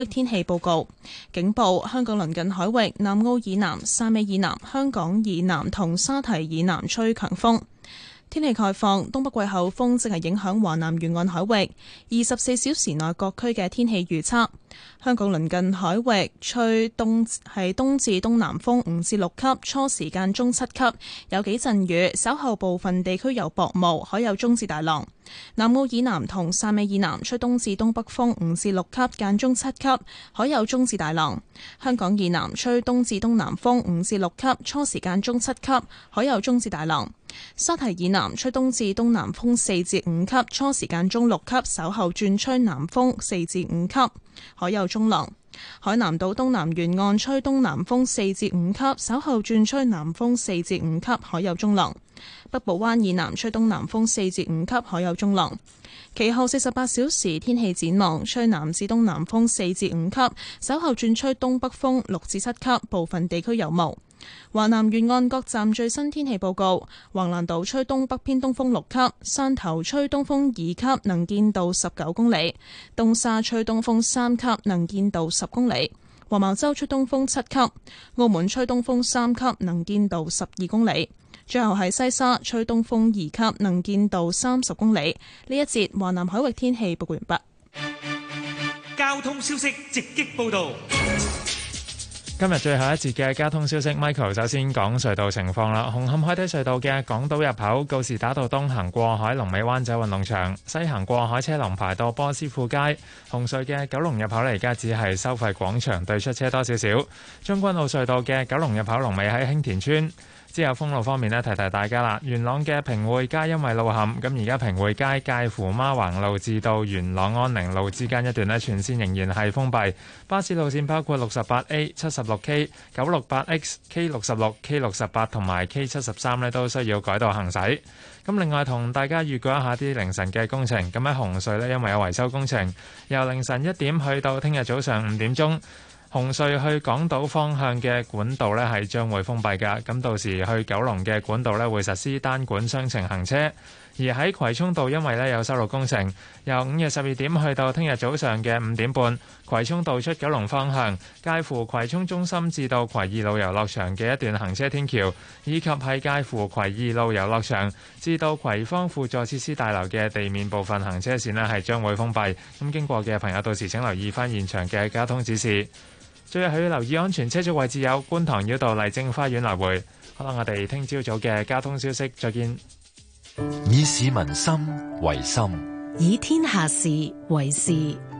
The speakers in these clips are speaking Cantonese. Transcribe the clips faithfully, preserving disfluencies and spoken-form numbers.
天氣報告，警報：香港鄰近海域、南澳以南、汕尾以南、香港以南同沙堤以南吹強風。天氣概況：東北季候風正係影響華南沿岸海域，二十四小時內各區嘅天氣預測：香港鄰近海域吹東係東至東南風五至六級，初時間中七級，有幾陣雨，稍後部分地區有薄霧，海有中至大浪。南澳以南同汕尾以南吹東至東北風五至六級，間中七級，海有中至大浪。香港以南吹東至東南風五至六級，初時間中七級，海有中至大浪。沙堤以南吹東至東南風四至五級，初時間中六級，稍後轉吹南風四至五級，海有中浪。海南島東南沿岸吹東南風四至五級，稍後轉吹南風四至五級，海有中浪。北部灣以南吹東南風四至五級，海有中浪。其後四十八小時天氣展望，吹南至東南風四至五級，稍後轉吹東北風六至七級，部分地區有霧。華南沿岸各站最新天氣報告：橫瀾島吹東北偏東風六級，汕頭吹東風二級，能見度十九公里；東沙吹東風三級，能見度十公里；黃茅洲吹東風七級，澳門吹東風三級，能見度十二公里。最後係西沙吹東風二級，能見度三十公里。呢一節華南海域天氣報告完畢。 交通消息直擊報道。 今日最後一節嘅交通消息 ，Michael 首先講隧道情況啦。紅磡海底隧道嘅港島入口告士打道東行過海，龍尾灣仔運動場；西行過海車龍排到波斯富街。紅隧嘅九龍入口嚟，而家只係收費廣場對出車多少少。將軍澳隧道嘅九龍入口龍尾喺興田村。之後封路方面呢，提提大家啦。元朗嘅平匯街因為路陷，咁而家平匯街介乎孖橫路至到元朗安寧路之間一段呢，全線仍然係封閉。巴士路線包括六十八 A、七十六 K、九六八 X、K 六十六、K 六十八同埋 K 七十三呢，都需要改道行駛。咁另外同大家預告一下啲凌晨嘅工程。咁喺紅隧呢，因為有維修工程，由凌晨一點去到聽日早上五點鐘。紅隧去港島方向嘅管道呢係將會封閉㗎，咁到時去九龍嘅管道呢會實施單管雙程行車。而喺葵涌道因為呢有修路工程，由午夜十二點去到聽日早上嘅五點半，葵涌道出九龍方向，介乎葵涌中心至到葵二路遊樂場嘅一段行車天橋，以及係介乎葵二路遊樂場至到葵芳輔助設施大樓嘅地面部分行車線呢係將會封閉。咁經過嘅朋友到時請留意返現場嘅交通指示。最後要留意安全車速位置有觀塘繞道麗晶花園來回。好啦，我哋聽朝早嘅交通消息，再見。 以市民心為心， 以天下事為事。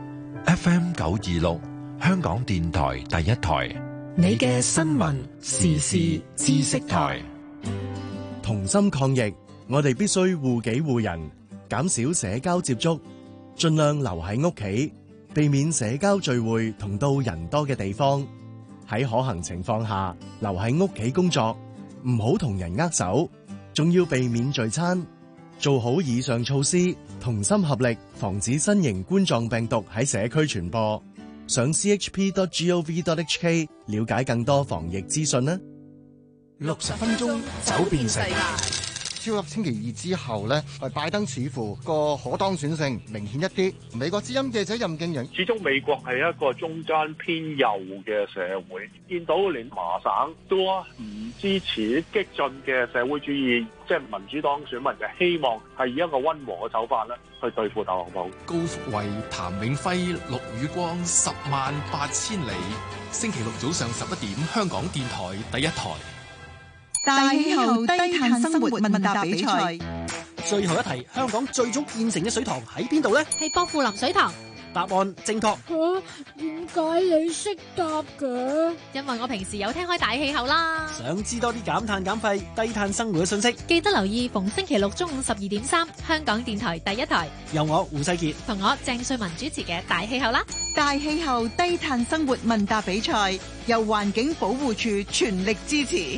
F M 九二六，香港電台第一台， 你嘅新聞時事知識台。 同心抗疫，我哋必須護己護人，減少社交接觸，盡量留喺屋企。避免社交聚會同到人多嘅地方，喺可行情況下留喺屋企工作，唔好同人握手，仲要避免聚餐。做好以上措施，同心合力，防止新型冠狀病毒喺社區傳播。上 c h p dot gov dot h k 了解更多防疫資訊啦。 六十分鐘走遍世界。超級星期二之後呢，拜登似乎個可當選性明顯一啲。美國之音記者任敬揚， 始終美國係一個中間偏右嘅社會，見到連麻省都唔支持激進嘅社會主義，即係民主黨選民就希望係以一個溫和嘅手法咧去對付特朗普。 高福慧、譚永輝、陸宇光，十萬八千里。星期六早上十一點，香港電台第一台。 大氣候低碳生活問答比賽， 最後一題，香港最早建成嘅水塘喺邊度呢？ 係薄扶林水塘。 答案正確。 吓，點解你識答嘅？因為我平時有聽開大氣候啦。 想知多啲減碳減廢、低碳生活嘅信息， 記得留意逢星期六中午十二點三，香港電台第一台， 由我胡世傑同我鄭瑞文主持嘅大氣候啦。 大氣候低碳生活問答比賽由環境保護署全力支持。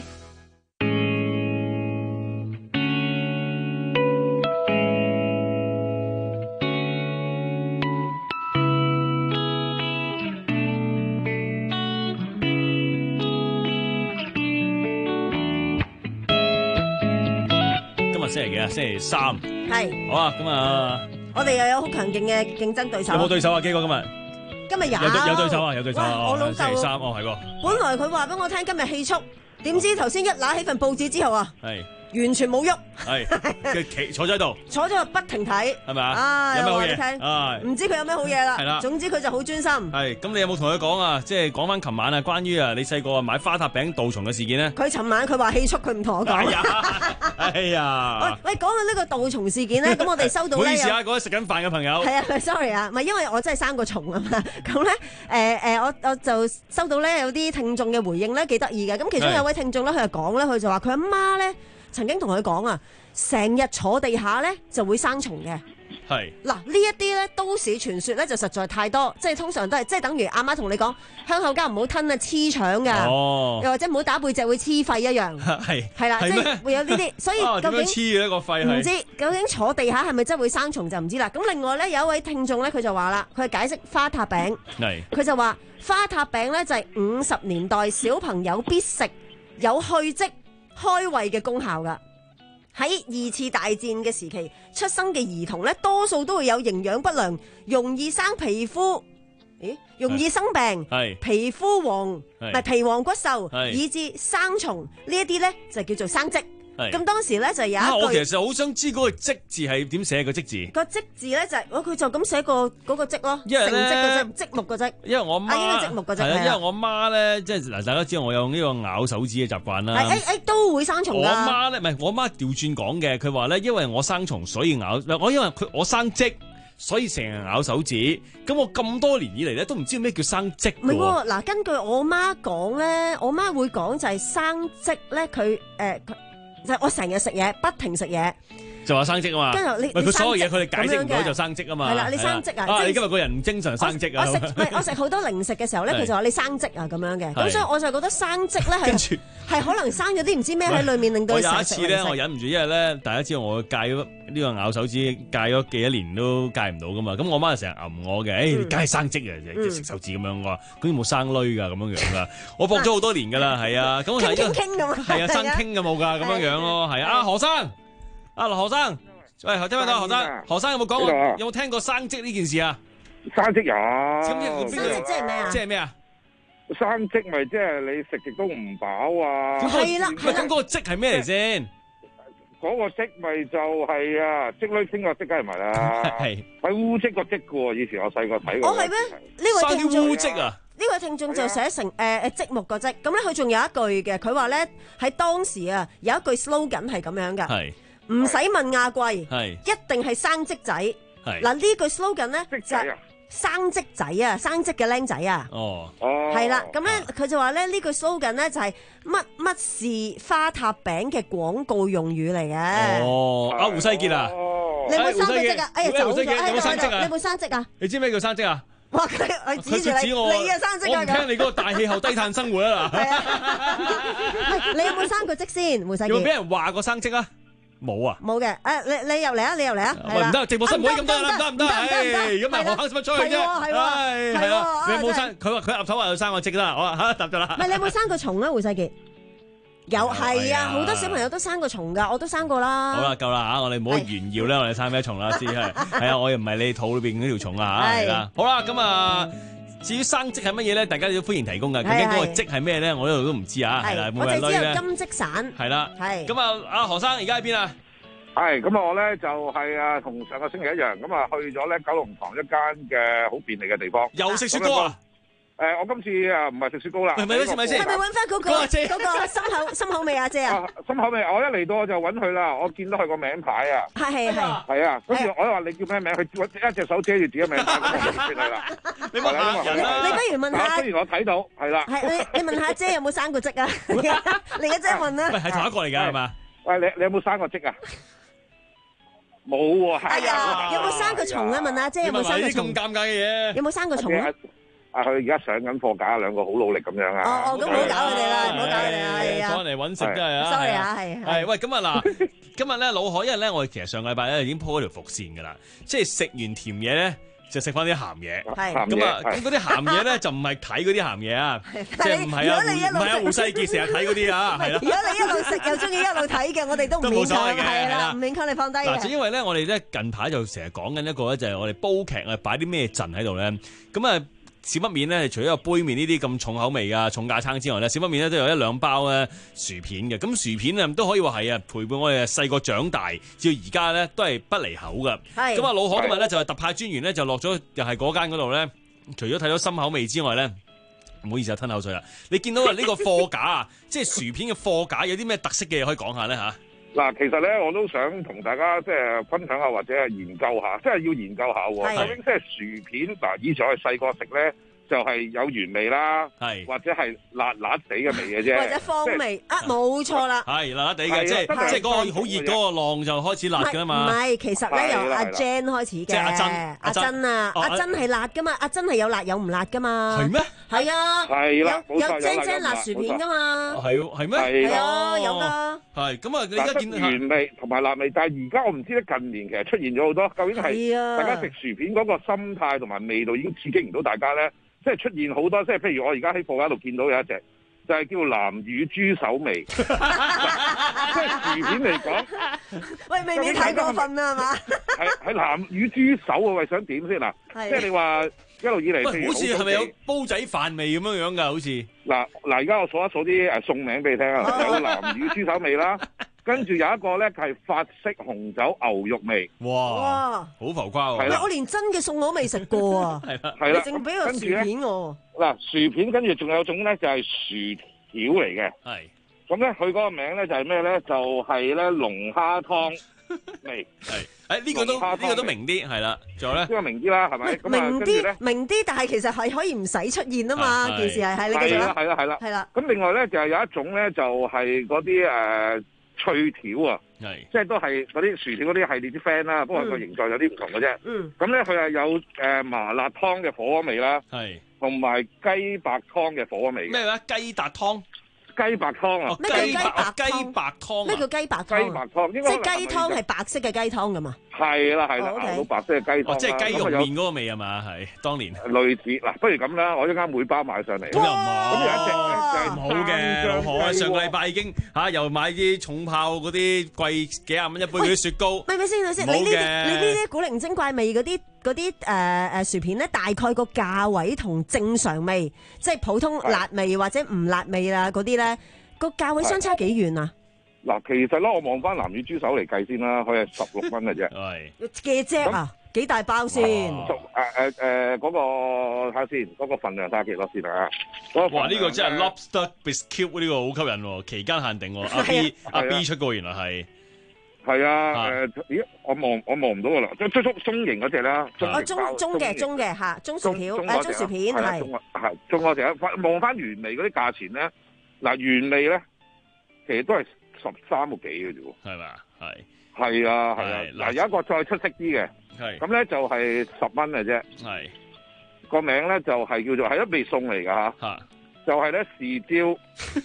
星期幾啊？星期三。 係。 好啊，咁啊， 我哋又有好強勁嘅競爭對手。 有冇對手啊？基哥今日今日有有有對手啊，有對手啊， 我老豆星期三哦，係喎。 本來佢話俾我聽今日氣促，點知頭先一拿起份報紙之後啊， 係完全冇喐， 係佢企坐咗喺度， 坐咗不停睇， 係咪啊？ 啊， 有咩好我話你嘢？ 聽啊， 唔知佢有咩好嘢啦。 係啦總之佢就好專心。 係咁，你有冇同佢講啊？即係講翻琴晚啊，關於啊你細個買花塔餅杜蟲嘅事件咧？ 佢尋晚佢話氣促，佢唔同我講。 哎呀，哎呀！ 喂喂，講到呢個杜蟲事件咧，咁我哋收到咧， 唔好意思啊，嗰啲食緊飯嘅朋友。 係啊 ，sorry 啊，唔係因為我真係生過蟲啊嘛。咁咧，誒誒，我我就收到咧有啲聽眾嘅回應咧，幾得意嘅。咁其中有位聽眾咧，佢就講咧，佢就話佢阿媽咧曾經同佢講啊，成日坐地下咧就會生蟲嘅。 係嗱，呢一啲咧都市傳說咧就實在太多，即係通常都係即係等於阿媽同你講香口膠唔好吞啊，黐腸噶， 哦， 又或者唔好打背脊會黐肺一樣， 係係啦，即係會有呢啲，所以究竟黐嘅個肺唔知究竟坐地下係咪真係會生蟲就唔知啦。咁另外咧有一位聽眾咧佢就話啦，佢係解釋花塔餅， 係佢就話花塔餅咧就係五十年代小朋友必食，有去積開胃嘅功效噶。喺二次大戰嘅時期出生嘅兒童咧，多數都會有營養不良，容易生皮膚，咦，容易生病，皮膚黃，唔係皮黃骨瘦，以致生蟲呢一啲咧就叫做生積。咁當時咧就有一句， 我其實好想知嗰個積字係點寫個積字。 個積字咧就係，我佢就咁寫個嗰個積咯， 因為成積個積，積木個積。 因為我媽應該積木個積係啊，因為我媽咧，即係嗱，大家知道我有呢個咬手指嘅習慣啦。 誒誒都會生蟲㗎。 我媽咧，唔係我媽調轉講嘅，佢話咧，因為我生蟲，所以咬。我因為佢我生積，所以成日咬手指。咁我咁多年以嚟咧，都唔知咩叫生積。 唔係喎，嗱，根據我媽講咧，我媽會講就係生積咧，佢誒佢。就我成日食嘢，不停食嘢， 就話生積啊嘛。 跟住你， 佢所有嘢佢哋解釋唔到就生積啊嘛。 係啦，你生積啊！ 啊，你今日個人唔精神生積啊！ 我食我食好多零食嘅時候咧，佢就話你生積啊咁樣嘅。咁所以我就覺得生積咧係係可能生咗啲唔知咩喺裏面，令到你成日食零食。 我有一次咧，我忍唔住，因為咧大家知道我戒咗呢個咬手指，戒咗幾多年都戒唔到噶嘛。咁我媽就成日揞我嘅，誒，你梗係生積啊，即係食手指咁樣。我話咁有冇生女㗎咁樣樣㗎？我搏咗好多年㗎啦，係啊。咁我係傾傾咁啊， 係啊，生傾嘅冇㗎咁樣樣咯，係啊。啊何生，啊何生，喂，聽唔聽到何生？何生有冇講過？有冇聽過生積呢件事啊？ 生積有。 生積即係咩啊？ 即係咩啊？ 生積咪即係你食極都唔飽啊！ 係啦， 咁嗰個積係咩嚟先？ 嗰個積咪就係啊，積女清個積梗係咪啦？係係烏積個積嘅喎，以前我細個睇過。 哦係咩？呢位聽眾烏積啊？ 呢位聽眾就寫成誒誒積木個積，咁咧佢仲有一句嘅，佢話咧喺當時啊有一句 slogan 係咁樣嘅，係唔使問亞貴，係一定係生積仔。係嗱呢句 slogan 咧就係生積仔啊，生積嘅僆仔啊。哦哦，係啦，咁咧佢就話咧呢句 slogan 咧就係乜乜是花塔餅嘅廣告用語嚟嘅。 哦，阿胡世傑啊， 你有冇生積啊？哎呀走咗， 有冇生積啊？ 你有冇生積啊？ 你知咩叫生積啊？ 哇！佢佢指住你，你啊生積啊！ 我唔聽你嗰個大氣候低碳生活啊嗱。 你有冇生過積先？胡世傑有冇俾人話過生積啊？冇啊！ 冇嘅。誒，你你又嚟啊！你又嚟啊！ 唔得，直播室唔可以咁多啦，唔得唔得，咁咪何坑使乜出去啫？ 係喎，係啊！ 你有冇生？佢話佢岌頭話有生過積啦，我話嚇答咗啦。 唔係你有冇生過蟲啊？胡世傑有係啊！好多小朋友都生過蟲㗎，我都生過啦。 好啦，夠啦嚇，我哋唔好炫耀咧，我哋生咩蟲啦？知係係啊，我又唔係你肚裏邊嗰條蟲啊嚇，係啦。好啦，咁啊。至於生積係乜嘢咧？大家都歡迎提供噶。究竟嗰個積係咩咧？我呢度都唔知啊。係啦， 我哋知有金積散。 係啦。係。咁啊，阿何生而家喺邊啊？ 係。咁啊，我咧就係啊，同上個星期一樣，咁啊去咗咧九龍塘一間嘅好便利嘅地方。 又食雪糕啊？ 誒，我今次啊唔係食雪糕啦。 係咪先？咪先？ 係咪揾翻嗰個嗰個心口心口味阿姐啊？ 心口味，我一嚟到我就揾佢啦。我見到佢個名牌啊。 係係係。 係啊，跟住我話你叫咩名？佢一隻手遮住自己名牌，咁我就識佢啦。 你問下人啦。 你不如問下。 雖然我睇到，係啦。 係你你問下姐有冇生過積啊？你而家真係問啦。 喂，係同一個嚟㗎係嘛？ 喂，你你有冇生過積啊？冇喎。 哎呀，有冇生過蟲啊？問下姐有冇生過蟲？ 咁尷尬嘅嘢。 有冇生過蟲啊？ 啊！佢而家上緊貨架，兩個好努力咁樣啊！ 哦哦，咁唔好搞佢哋啦，唔好搞佢哋啊！係啊， 上嚟揾食真係啊 ！sorry 啊，係係喂，咁啊嗱，今日咧老海，因為咧我哋其實上個禮拜咧已經鋪咗條伏線㗎啦，即係食完甜嘢咧就食翻啲鹹嘢。係咁啊，咁嗰啲鹹嘢咧就唔係睇嗰啲鹹嘢啊，即係唔係啊？唔係啊！胡世傑成日睇嗰啲啊，係啦。如果你一路食又中意一路睇嘅，我哋都唔勉強嘅，係啦，唔勉強你放低嘅。 嗱，就因為咧，我哋咧近排就成日講緊一個咧，就係我哋煲劇啊，擺啲咩陣喺度咧，咁啊。 小麥麵咧，除咗有杯麵呢啲咁重口味啊、重架撐之外咧，小麥麵咧都有一兩包咧薯片嘅。咁薯片啊都可以話係啊陪伴我哋細個長大，至到而家咧都係不離口噶。咁啊，老可今日咧就係特派專員咧就落咗又係嗰間嗰度咧，除咗睇到深口味之外咧，唔好意思啊，吞口水啦。你見到啊呢個貨架啊，即係薯片嘅貨架有啲咩特色嘅嘢可以講下咧嚇？ 嗱，其實咧我都想同大家即係分享下或者係研究下，即係要研究下喎。究竟即係薯片嗱，以前我哋細個食咧就係有原味啦，或者係辣辣地嘅味嘅啫， 或者芳味啊，冇錯啦， 係辣辣地嘅，即係即係嗰個好熱嗰個浪就開始辣㗎嘛。 唔係，其實咧由阿 Jan 開始嘅， 即係阿珍， 阿珍啊，阿珍係辣㗎嘛，阿珍係有辣有唔辣㗎嘛。 係咩？ 係啊， 係啦， 有有精精辣薯片㗎嘛。 係係咩？ 係啊，有㗎。 係咁啊！你而家見原味同埋辣味，但係而家我唔知咧，近年其實出現咗好多，究竟係大家食薯片嗰個心態同埋味道已經刺激唔到大家咧，即係出現好多，即係譬如我而家喺貨架度見到有一隻，就係、是、叫南乳豬手味，即係薯片嚟講， 喂，未免太過分啦，係嘛？ 係係南乳豬手啊！喂，想點先嗱？即係你話一路以嚟， 好似係咪有煲仔飯味咁樣樣㗎？好似嗱嗱，而家我數一數啲誒餸名俾你聽啊，有南乳豬手味啦。跟住有一個咧係法式紅酒牛肉味， 哇，好浮誇喎！ 係啦，我連真嘅餸我都未食過啊， 係啦， 係啦， 淨俾個薯片我。 嗱，薯片跟住仲有種咧就係薯條嚟嘅， 係。 咁咧佢嗰個名咧就係咩咧？就係咧龍蝦湯味， 係。誒呢個都呢個都明啲，係啦，仲有咧？呢個明啲啦，係咪？ 明啲，明啲，但係其實係可以唔使出現啊嘛，件事係係你繼續啦， 係啦係啦係啦。 咁另外咧就係有一種咧就係嗰啲誒。脆條啊，即係都係嗰啲薯條嗰啲系列啲 friend 啦，不過個形狀有啲唔同嘅啫。嗯，咁咧佢係有誒麻辣湯嘅火鍋味啦，係，同埋雞白湯嘅火鍋味。 咩話？雞白湯？ 雞白湯啊？ 咩叫雞白雞白湯？ 咩叫雞白湯？ 雞白湯，即係雞湯係白色嘅雞湯㗎嘛？ 係啦係啦，熬到白色嘅雞湯。 即係雞肉麵嗰個味係嘛？係當年類似嗱，不如咁啦，我一間每包買上嚟。 咁又唔好， 咁有一隻就係唔好嘅。我上個禮拜已經嚇又買啲重炮嗰啲貴幾廿蚊一杯嗰啲雪糕。 咪咪先，咪先，你呢啲你呢啲古靈精怪味嗰啲嗰啲誒誒薯片咧，大概個價位同正常味，即係普通辣味或者唔辣味啦嗰啲咧，個價位相差幾遠啊？ 嗱，其實咧，我望翻南乳豬手嚟計先啦，佢係十六蚊嘅啫。 係嘅啫啊，幾大包先？ 誒誒誒，嗰個睇下先，嗰個份量睇下幾多先啊？ 哇！呢個真係 lobster biscuit 呢個好吸引喎，期間限定喎。阿 B 阿 B 出過，原來係係啊誒，咦？我望我望唔到㗎啦，中中中型嗰隻啦。 哦，中中嘅中嘅嚇，中薯條誒，中薯片係。 係中嗰隻，望翻原味嗰啲價錢咧，嗱原味咧，其實都係十三個幾嘅啫喎， 係嘛？係係啊係啊，嗱有一個再出色啲嘅，係咁咧就係十蚊嘅啫，係個名咧就係叫做係一味餸嚟㗎嚇，就係咧豉椒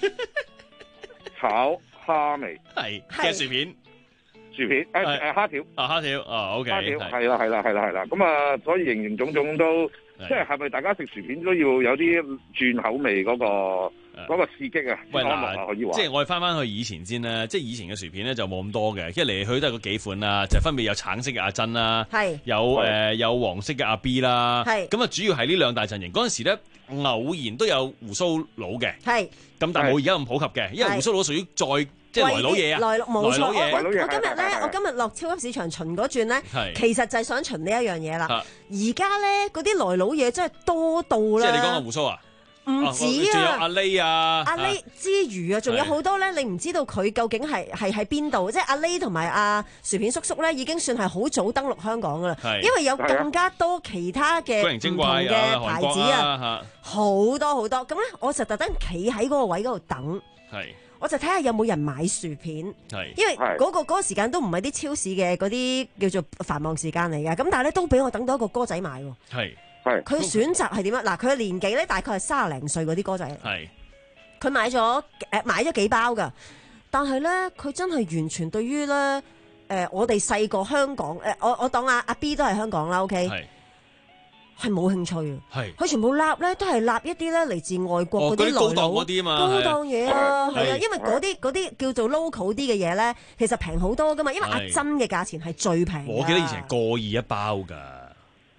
炒蝦味， 係嘅薯片， 薯片誒誒蝦條， 啊蝦條，啊 OK， 蝦條係啦係啦係啦係啦，咁啊所以形形種種都即係係咪大家食薯片都要有啲轉口味嗰個？嗰個刺激啊！ 喂嗱，即係我哋翻翻去以前先啦，即係以前嘅薯片咧就冇咁多嘅，一嚟去都係嗰幾款啦，就分別有橙色嘅阿珍啦，係有誒有黃色嘅阿 B 啦，係咁啊，主要係呢兩大陣營。嗰陣時咧偶然都有胡鬚佬嘅，係咁，但係冇而家咁普及嘅，因為胡鬚佬屬於再即係來佬嘢啊， 來冇錯。我我今日咧，我今日落超級市場巡嗰轉咧，其實就係想巡呢一樣嘢啦。而家咧嗰啲來佬嘢真係多到啦， 即係你講個胡鬚啊？ 唔止啊！ 仲有阿 Lay 啊， 阿 Lay 之餘啊，仲有好多咧，你唔知道佢究竟係係喺邊度？即係阿 Lay 同埋阿薯片叔叔咧，已經算係好早登陸香港噶啦。因為有更加多其他嘅唔同嘅牌子啊，好多好多。咁咧，我就特登企喺嗰個位嗰度等，我就睇下有冇人買薯片。因為嗰個嗰個時間都唔係啲超市嘅嗰啲叫做繁忙時間嚟嘅。咁但係咧都俾我等到一個哥仔買喎。係。佢選擇係點樣？嗱，佢嘅年紀咧大概係三十零歲嗰啲歌仔。係，佢買咗誒買咗幾包㗎，但係咧佢真係完全對於咧誒、呃、我哋細個香港誒、呃、我我當阿阿 B 都係香港啦 ，OK，係冇興趣啊。係，佢全部立咧都係立一啲咧嚟自外國嗰啲高檔嗰啲嘛，高檔嘢啊，係啊，因為嗰啲嗰啲叫做 local 啲嘅嘢咧，其實平好多㗎嘛，因為阿珍嘅價錢係最平。 我記得以前過二一包㗎。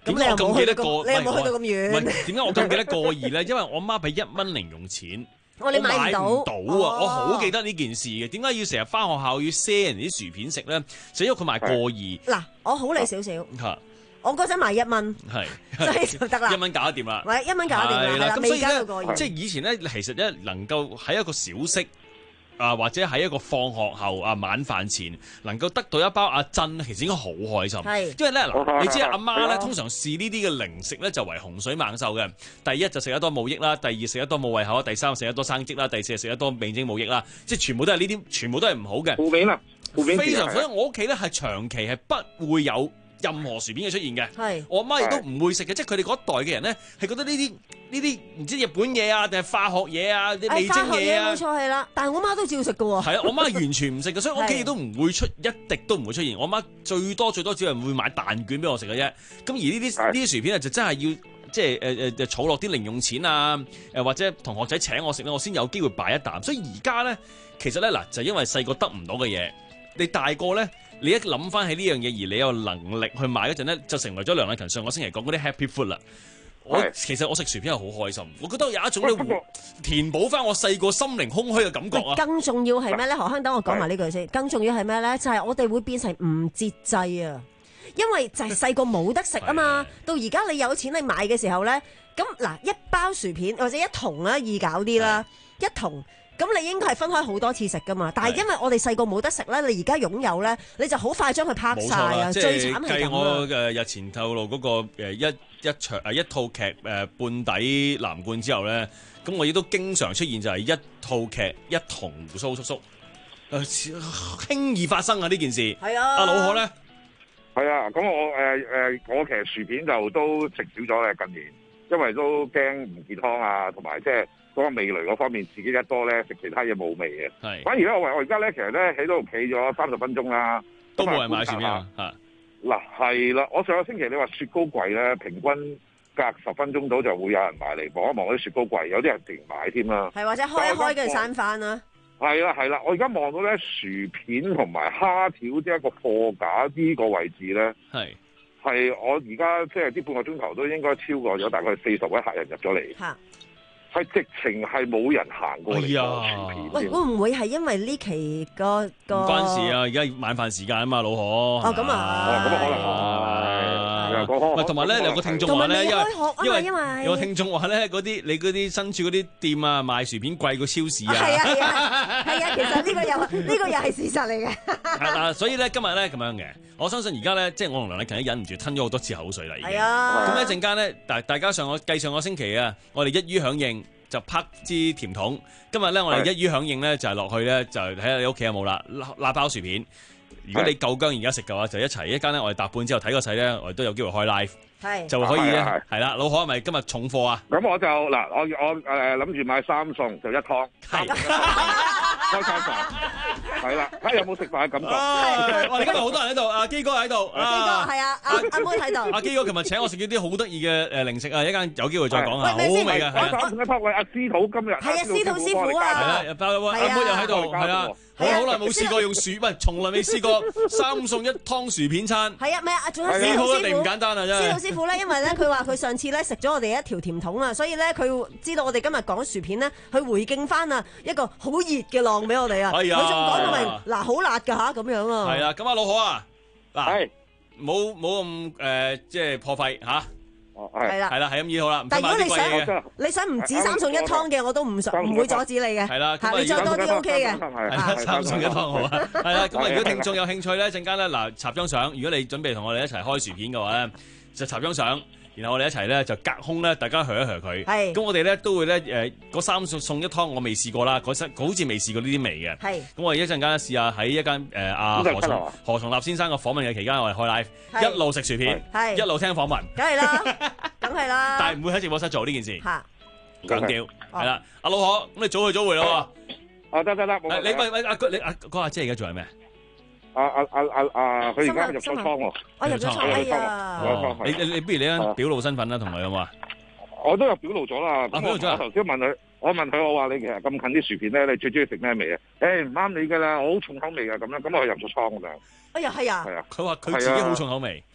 點解我咁記得過？ 你有冇去到咁遠？ 唔係點解我咁記得過二咧？因為我媽俾一蚊零用錢。 我你買唔到， 我買唔到啊！我好記得呢件事嘅，點解要成日翻學校要賒人啲薯片食咧？就因為佢賣過二。 嗱，我好你少少。 嚇！ 我嗰陣買一蚊， 係所以就得啦。 一蚊搞得掂啦。 喂，一蚊搞得掂啦。 咁所以咧， 即係以前咧，其實咧能夠喺一個小息啊，或者喺一個放學後啊晚飯前，能夠得到一包阿珍，其實應該好開心。 係， 因為咧嗱，你知阿媽咧通常試呢啲嘅零食咧就為洪水猛獸嘅。第一就食得多冇益啦，第二食得多冇胃口啦，第三食得多生積啦，第四食得多味精冇益啦，即係全部都係呢啲，全部都係唔好嘅。 負面啦，負面。 非常，所以我屋企咧係長期係不會有任何薯片嘅出現嘅， 係我阿媽亦都唔會食嘅，即係佢哋嗰一代嘅人咧，係覺得呢啲呢啲唔知日本嘢啊，定係化學嘢啊，啲味精嘢啊， 冇錯係啦。但係我媽都照食嘅喎。 係啊，我媽完全唔食嘅，所以我屋企亦都唔會出一滴都唔會出現。我媽最多最多只係會買蛋卷俾我食嘅啫。咁而呢啲呢啲薯片啊，就真係要即係誒誒誒儲落啲零用錢啊，誒或者同學仔請我食咧，我先有機會擺一啖。所以而家咧，其實咧嗱，就因為細個得唔到嘅嘢，你大個咧。你一諗翻起呢樣嘢，而你有能力去買嗰陣咧，就成為咗梁禮勤上個星期講嗰啲 Happy Food 啦。我其實我食薯片係好開心，我覺得有一種咧填補翻我細個心靈空虛嘅感覺啊。 更重要係咩咧？何香，等我講埋呢句先。更重要係咩咧？就係、是、我哋會變成唔節制啊，因為就係細個冇得食啊嘛。到而家你有錢你買嘅時候咧，咁嗱一包薯片或者一桶啦，易搞啲啦，一桶。咁你應該係分開好多次食噶嘛，但係因為我哋細個冇得食咧，你而家擁有咧，你就好快將佢拍晒啊！最慘係咁啊！ 計我誒日前透露嗰個誒一一場誒一套劇誒半底藍罐之後咧，咁我亦都經常出現就係一套劇一同鬍鬚叔叔誒輕易發生啊呢件事。 係啊， 阿老何咧， 係啊，咁我誒誒、呃、我其實薯片就都食少咗嘅近年，因為都驚唔健康啊，同埋即係。嗰個味蕾嗰方面，自己一多咧食其他嘢冇味嘅。係，反而咧我我而家咧其實咧喺度企咗三十分鐘啦， 都冇人買薯片啊。 嗱係啦，我上個星期你話雪糕櫃咧，平均隔十分鐘到就會有人埋嚟望一望嗰啲雪糕櫃，有啲人直買添啦。係或者開一開跟住散翻啦。係啦係啦，我而家望到咧薯片同埋蝦條即係一個貨架呢個位置咧，係係我而家即係呢半個鐘頭都應該超過咗大概四十位客人入咗嚟。嚇！係直情係冇人行過嚟攞薯片。 喂，會唔會係因為呢期個個？唔關事啊，而家晚飯時間啊嘛，老何。 哦，咁啊。 哦，咁啊，可能係。 喂，同埋咧，有個聽眾話咧，因為因為因為有個聽眾話咧，嗰啲你嗰啲身處嗰啲店啊，賣薯片貴過超市啊。 係啊係啊係啊，其實呢個又呢個又係事實嚟嘅。 係啦，所以咧今日咧咁樣嘅，我相信而家咧，即係我同梁禮勤都忍唔住吞咗好多次口水啦，已經。係啊。咁一陣間咧，大大家上我計上個星期啊，我哋一於響應。就拍支甜筒，今日咧我哋一於響應咧就係落去咧就睇下你屋企有冇啦，拉包薯片。如果你夠薑而家食嘅話，就一齊一間咧我哋搭半之後睇個勢咧，我哋都有機會開 live，係就可以咧係啦。老何係咪今日重貨啊？ 咁我就嗱，我我誒諗住買三餸就一湯，係開餐飯，係啦，睇下有冇食飯嘅感覺。 我哋今日好多人喺度，阿基哥喺度， 基哥係啊，阿阿妹喺度。 阿基哥琴日請我食咗啲好得意嘅誒零食啊，一間有機會再講下，好味嘅。 我講一湯喂，阿司徒今日係啊，司徒師傅啊， 係啦，包阿妹又喺度，係啊。我好耐冇試過用薯，喂，從來未試過三餸一湯薯片餐。 係啊，唔係啊，仲有司徒師傅一定唔簡單啊，真係。 司徒師傅咧，因為咧佢話佢上次咧食咗我哋一條甜筒啊，所以咧佢知道我哋今日講薯片咧，佢回敬翻啊一個好熱嘅浪俾我哋啊。係啊。佢仲講到明嗱好辣㗎嚇咁樣啊。 係啊，咁啊老何啊，嗱，冇冇咁誒，即係破費嚇。 係啦， 係啦，係咁意好啦。 但係如果你想你想唔止三餸一湯嘅，我都唔想唔會阻止你嘅。 係啦， 你再多啲 OK 嘅。 係啦，三餸一湯好啊。係啦，咁啊，如果聽眾有興趣咧，陣間咧嗱，插張相。如果你準備同我哋一齊開薯片嘅話咧，就插張相。然後我哋一齊咧就隔空咧，大家噓一噓佢。係。咁我哋咧都會咧誒，嗰三餸餸一湯我未試過啦，嗰好似未試過呢啲味嘅。係。咁我哋一陣間試下喺一間誒阿何松何松立先生嘅訪問嘅期間，我哋開 live，一路食薯片，一路聽訪問。 梗係啦，梗係啦。 但係唔會喺直播室做呢件事。嚇。強調係啦，阿老何，咁你早去早回啦喎。 啊得得得， 你喂喂阿你阿嗰阿姐而家做係咩？ 啊啊啊啊啊！佢而家入咗倉喎， 我入咗倉，哎呀！ 你你你不如你啱表露身份啦，同佢好嘛？ 我都有表露咗啦。 表露咗。 我頭先問佢，我問佢，我話你其實咁近啲薯片咧，你最中意食咩味啊？誒唔啱你㗎啦，我好重口味㗎咁樣，咁我入咗倉㗎啦。 哎呀係啊。 係啊。 佢話佢自己好重口味。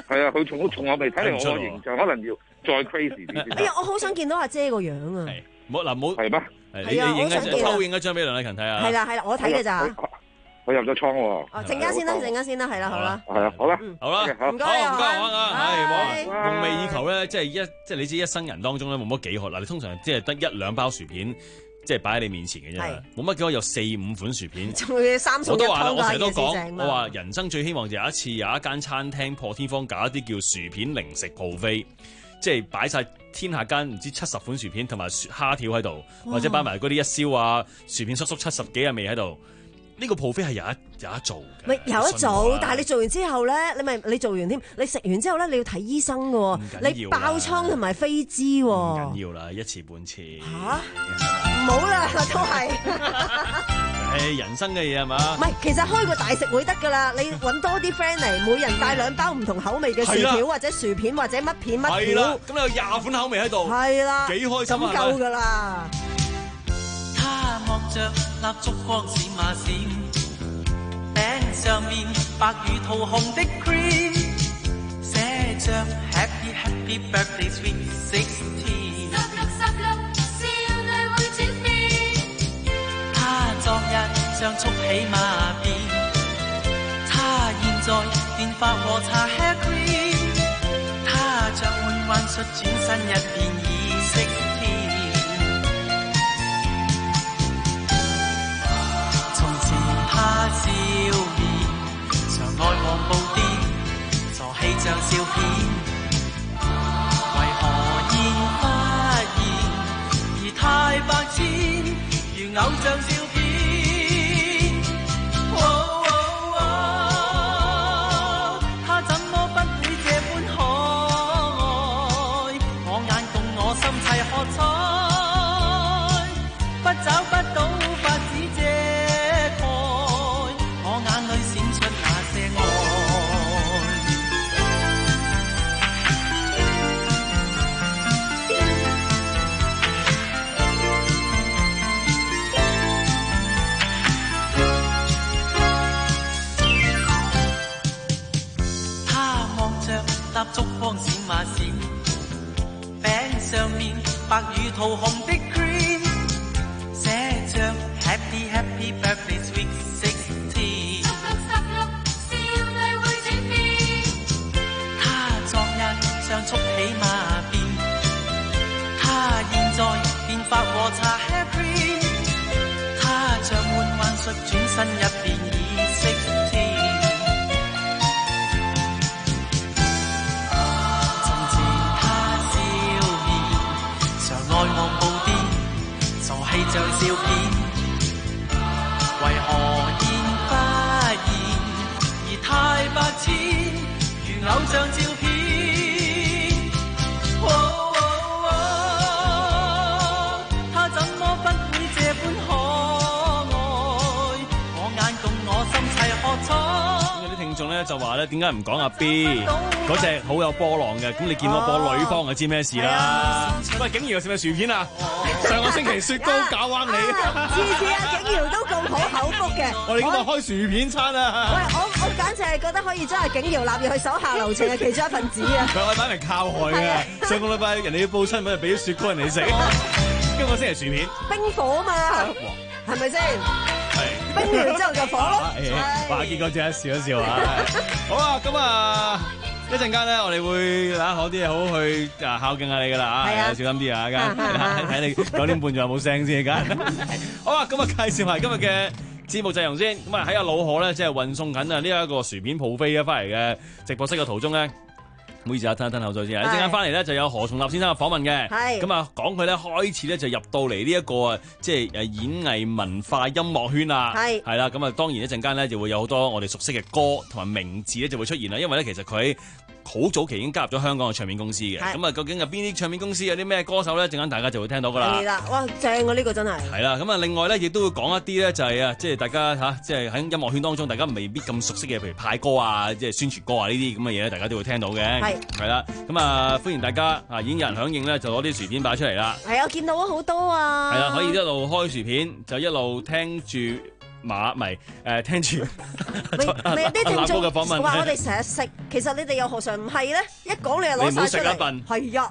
係啊，佢重重口味，睇嚟我個形象可能要再 crazy 啲。 哎呀，我好想見到阿姐個樣啊！ 冇嗱冇係咩？ 你你影一偷影一張俾梁麗勤睇下。 係啦係啦，我睇嘅咋。 我入咗倉喎。 哦，陣間先啦，陣間先啦，係啦，好啦。 係啊，好啦， 好啦， 唔該啊， 唔該啊，係哇， 夢寐以求咧，即係一即係你知一生人當中咧冇乜幾何嗱，你通常即係得一兩包薯片，即係擺喺你面前嘅啫，冇乜幾何有四五款薯片。 仲要三餸一湯， 我都話啦，我成日都講，我話人生最希望就有一次有一間餐廳破天荒搞一啲叫薯片零食 buffet。即係擺晒天下間唔知七十款薯片同埋蝦條喺度，或者擺埋嗰啲一燒啊薯片叔叔七十幾啊味喺度。呢、這個 buffet 係有一有得做嘅， 咪有得做，但係你做完之後咧，你咪你做完添，你食完之後咧，你要睇醫生嘅喎，你爆瘡同埋飛滋喎。唔緊要啦，一次半次。 嚇，唔好啦，都係。 係人生嘅嘢係嘛？ 唔係，其實開個大食會得㗎啦，你揾多啲 friend 嚟，每人帶兩包唔同口味嘅薯條或者薯片或者乜片乜條。 咁你有廿款口味喺度。 係啦， 幾開心啊！ 咁夠㗎啦。 他望着蠟燭光閃啊閃，餅上面白如桃紅的 cream， 寫着 Happy Happy Birthday Sweet Sixteen。十六十六，少女會轉變。他昨日像束起馬鞭，他現在電髮和搽 hair cream， 他像換幻術轉身一變已識天。他笑面常愛望布甸，傻氣像笑片。為何現發現而太白痴，如偶像照片。哦哦哦、他怎麼不會這般可愛？我眼共我心齊喝彩，不找不到法子這。蠟燭光閃啊閃，餅上面白如桃紅的 cream， 寫着 Happy Happy Birthday Sweet Sixteen。十六十六，少女會轉變。他昨日像束起馬鞭，他現在電髮和搽 hair cream， 他像換幻術轉身一變已識天。愛望布甸，傻氣像笑片。為何現發現而太白痴，如偶像照片。哦哦哦、他怎麼不會這般可愛？我眼共我心齊喝彩。有啲聽眾咧就話咧，點解唔講阿 B 嗰隻好有波浪嘅？咁你見到播女方就知咩事啦。喂，景瑤食咪薯片啊？上個星期雪糕搞彎你， 次次阿景瑤都咁好口福嘅。 我哋今日開薯片餐啊！ 喂，我我簡直係覺得可以將阿景瑤納入去手下留情嘅其中一份子啊！ 佢係擺明靠害嘅。上個禮拜人哋要報親，咪俾啲雪糕人哋食。今個星期薯片冰火啊嘛，係咪先？ 係冰完之後就火咯。 哇！結果只係笑一笑啊！好啊，咁啊〜一陣間咧，我哋會啊講啲嘢好去啊孝敬下你噶啦啊，小心啲啊，家睇你九點半仲有冇聲先，家好啊！咁啊，介紹埋今日嘅節目陣容先。咁啊，喺阿老何咧，即係運送緊啊呢一個薯片鋪飛啊翻嚟嘅直播室嘅途中咧。唔好意思啊，吞一吞口水先。一陣間翻嚟咧，就有何崇立先生嘅訪問嘅。係咁啊，講佢咧開始咧就入到嚟呢一個啊，即係誒演藝文化音樂圈啊。係係啦，咁啊當然一陣間咧就會有好多我哋熟悉嘅歌同埋名字咧就會出現啦。因為咧其實佢好早期已經加入咗香港嘅唱片公司嘅。咁啊，究竟係邊啲唱片公司有啲咩歌手咧？陣間大家就會聽到噶啦。係啦，哇，正啊！呢個真係。係啦，咁啊，另外咧亦都會講一啲咧就係啊，即係大家嚇，即係喺音樂圈當中大家未必咁熟悉嘅，譬如派歌啊，即係宣傳歌啊呢啲咁嘅嘢咧，大家都會聽到嘅。係。係啦，咁啊歡迎大家啊，已經有人響應咧，就攞啲薯片擺出嚟啦。係啊，我見到咗好多啊。係啦，可以一路開薯片，就一路聽住馬咪誒聽住咪有啲聽眾嘅訪問話我哋成日食，其實你哋又何嘗唔係咧？一講你就攞晒出嚟，係呀。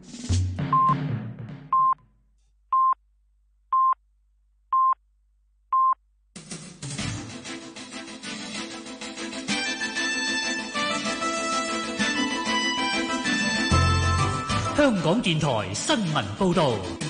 香港電台新聞報道。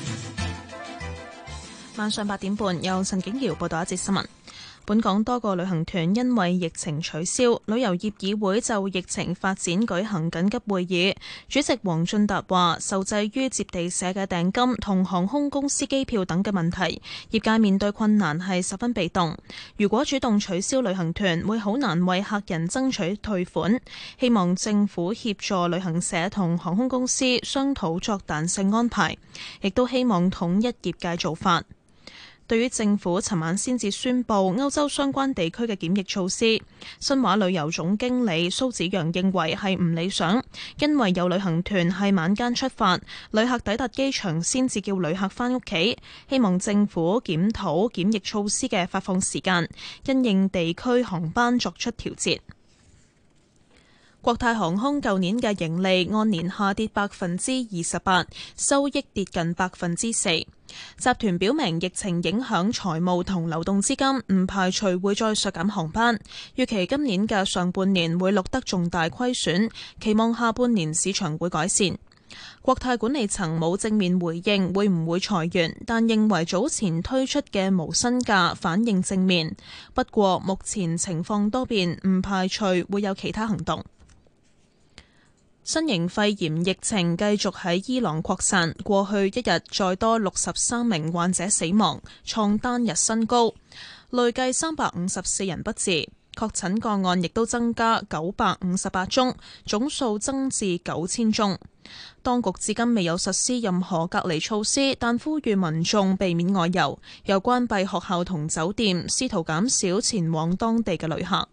晚上八點半，由陳景瑤報道一節新聞。本港多個旅行團因為疫情取消，旅遊業議會就疫情發展舉行緊急會議。主席黃進達話，受制於接地社嘅訂金同航空公司機票等嘅問題，業界面對困難係十分被動。如果主動取消旅行團，會好難為客人爭取退款。希望政府協助旅行社同航空公司商討作彈性安排，亦都希望統一業界做法。對於政府尋晚先至宣布歐洲相關地區嘅檢疫措施，新華旅遊總經理蘇子陽認為係唔理想，因為有旅行團係晚間出發，旅客抵達機場先至叫旅客返屋企。希望政府檢討檢疫措施嘅發放時間，因應地區航班作出調節。國泰航空舊年嘅盈利按年下跌百分之二十八，收益跌近百分之四。集團表明疫情影響財務同流動資金，唔排除會再削減航班。預期今年嘅上半年會錄得重大虧損，期望下半年市場會改善。國泰管理層冇正面回應會唔會裁員，但認為早前推出嘅無薪假反應正面。不過目前情況多變，唔排除會有其他行動。新型肺炎疫情繼續喺伊朗擴散，過去一日再多六十三名患者死亡，創單日新高，累計三百五十四人不治。確診個案亦都增加九百五十八宗，總數增至九千宗。當局至今未有實施任何隔離措施，但呼籲民眾避免外遊，又關閉學校同酒店，試圖減少前往當地嘅旅客。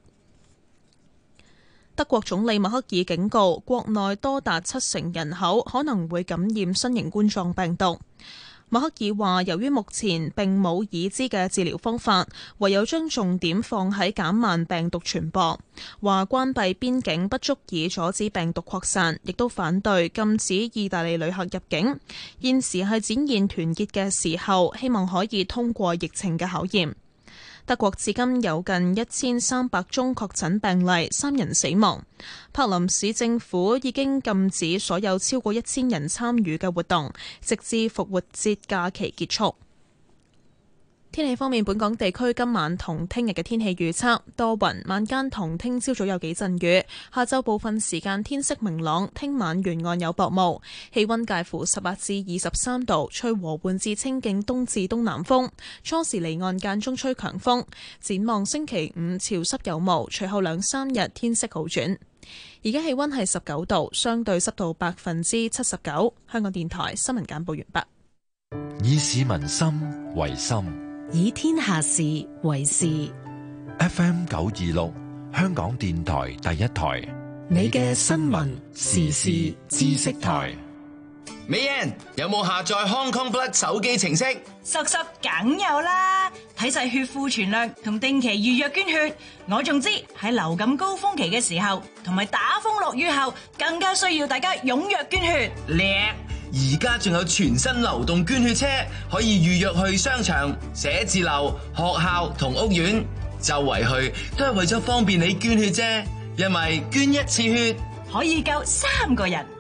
德國總理默克爾警告，國內多達七成人口可能會感染新型冠狀病毒。默克爾話，由於目前並冇已知嘅治療方法，唯有將重點放喺減慢病毒傳播。話關閉邊境不足以阻止病毒擴散，亦都反對禁止意大利旅客入境。現時係展現團結嘅時候，希望可以通過疫情嘅考驗。德國至今有近一千三百宗確診病例，三人死亡。柏林市政府已經禁止所有超過一千人參與嘅活動，直至復活節假期結束。天氣方面，本港地區今晚同聽日嘅天氣預測多雲，晚間同聽朝早有幾陣雨，下晝部分時間天色明朗，聽晚沿岸有薄霧，氣溫介乎十八至二十三度，吹和緩至清勁東至東南風，初時離岸間中吹強風。展望星期五潮濕有霧，隨後兩三日天色好轉。而家氣溫係十九度，相對濕度百分之七十九。香港電台新聞簡報完畢。 以市民心為心， 以天下事為事。 F M 九二六，香港電台第一台， 你嘅新聞時事知識台。 美人有冇下載 Hong Kong Blood 手機程式？ 實實梗有啦，睇晒血庫存量同定期預約捐血。我仲知喺流感高峰期嘅時候，同埋打風落雨後，更加需要大家踴躍捐血。 叻！而家仲有全新流動捐血車，可以預約去商場、寫字樓、學校同屋苑，周圍去都係為咗方便你捐血啫。因為捐一次血可以救三個人。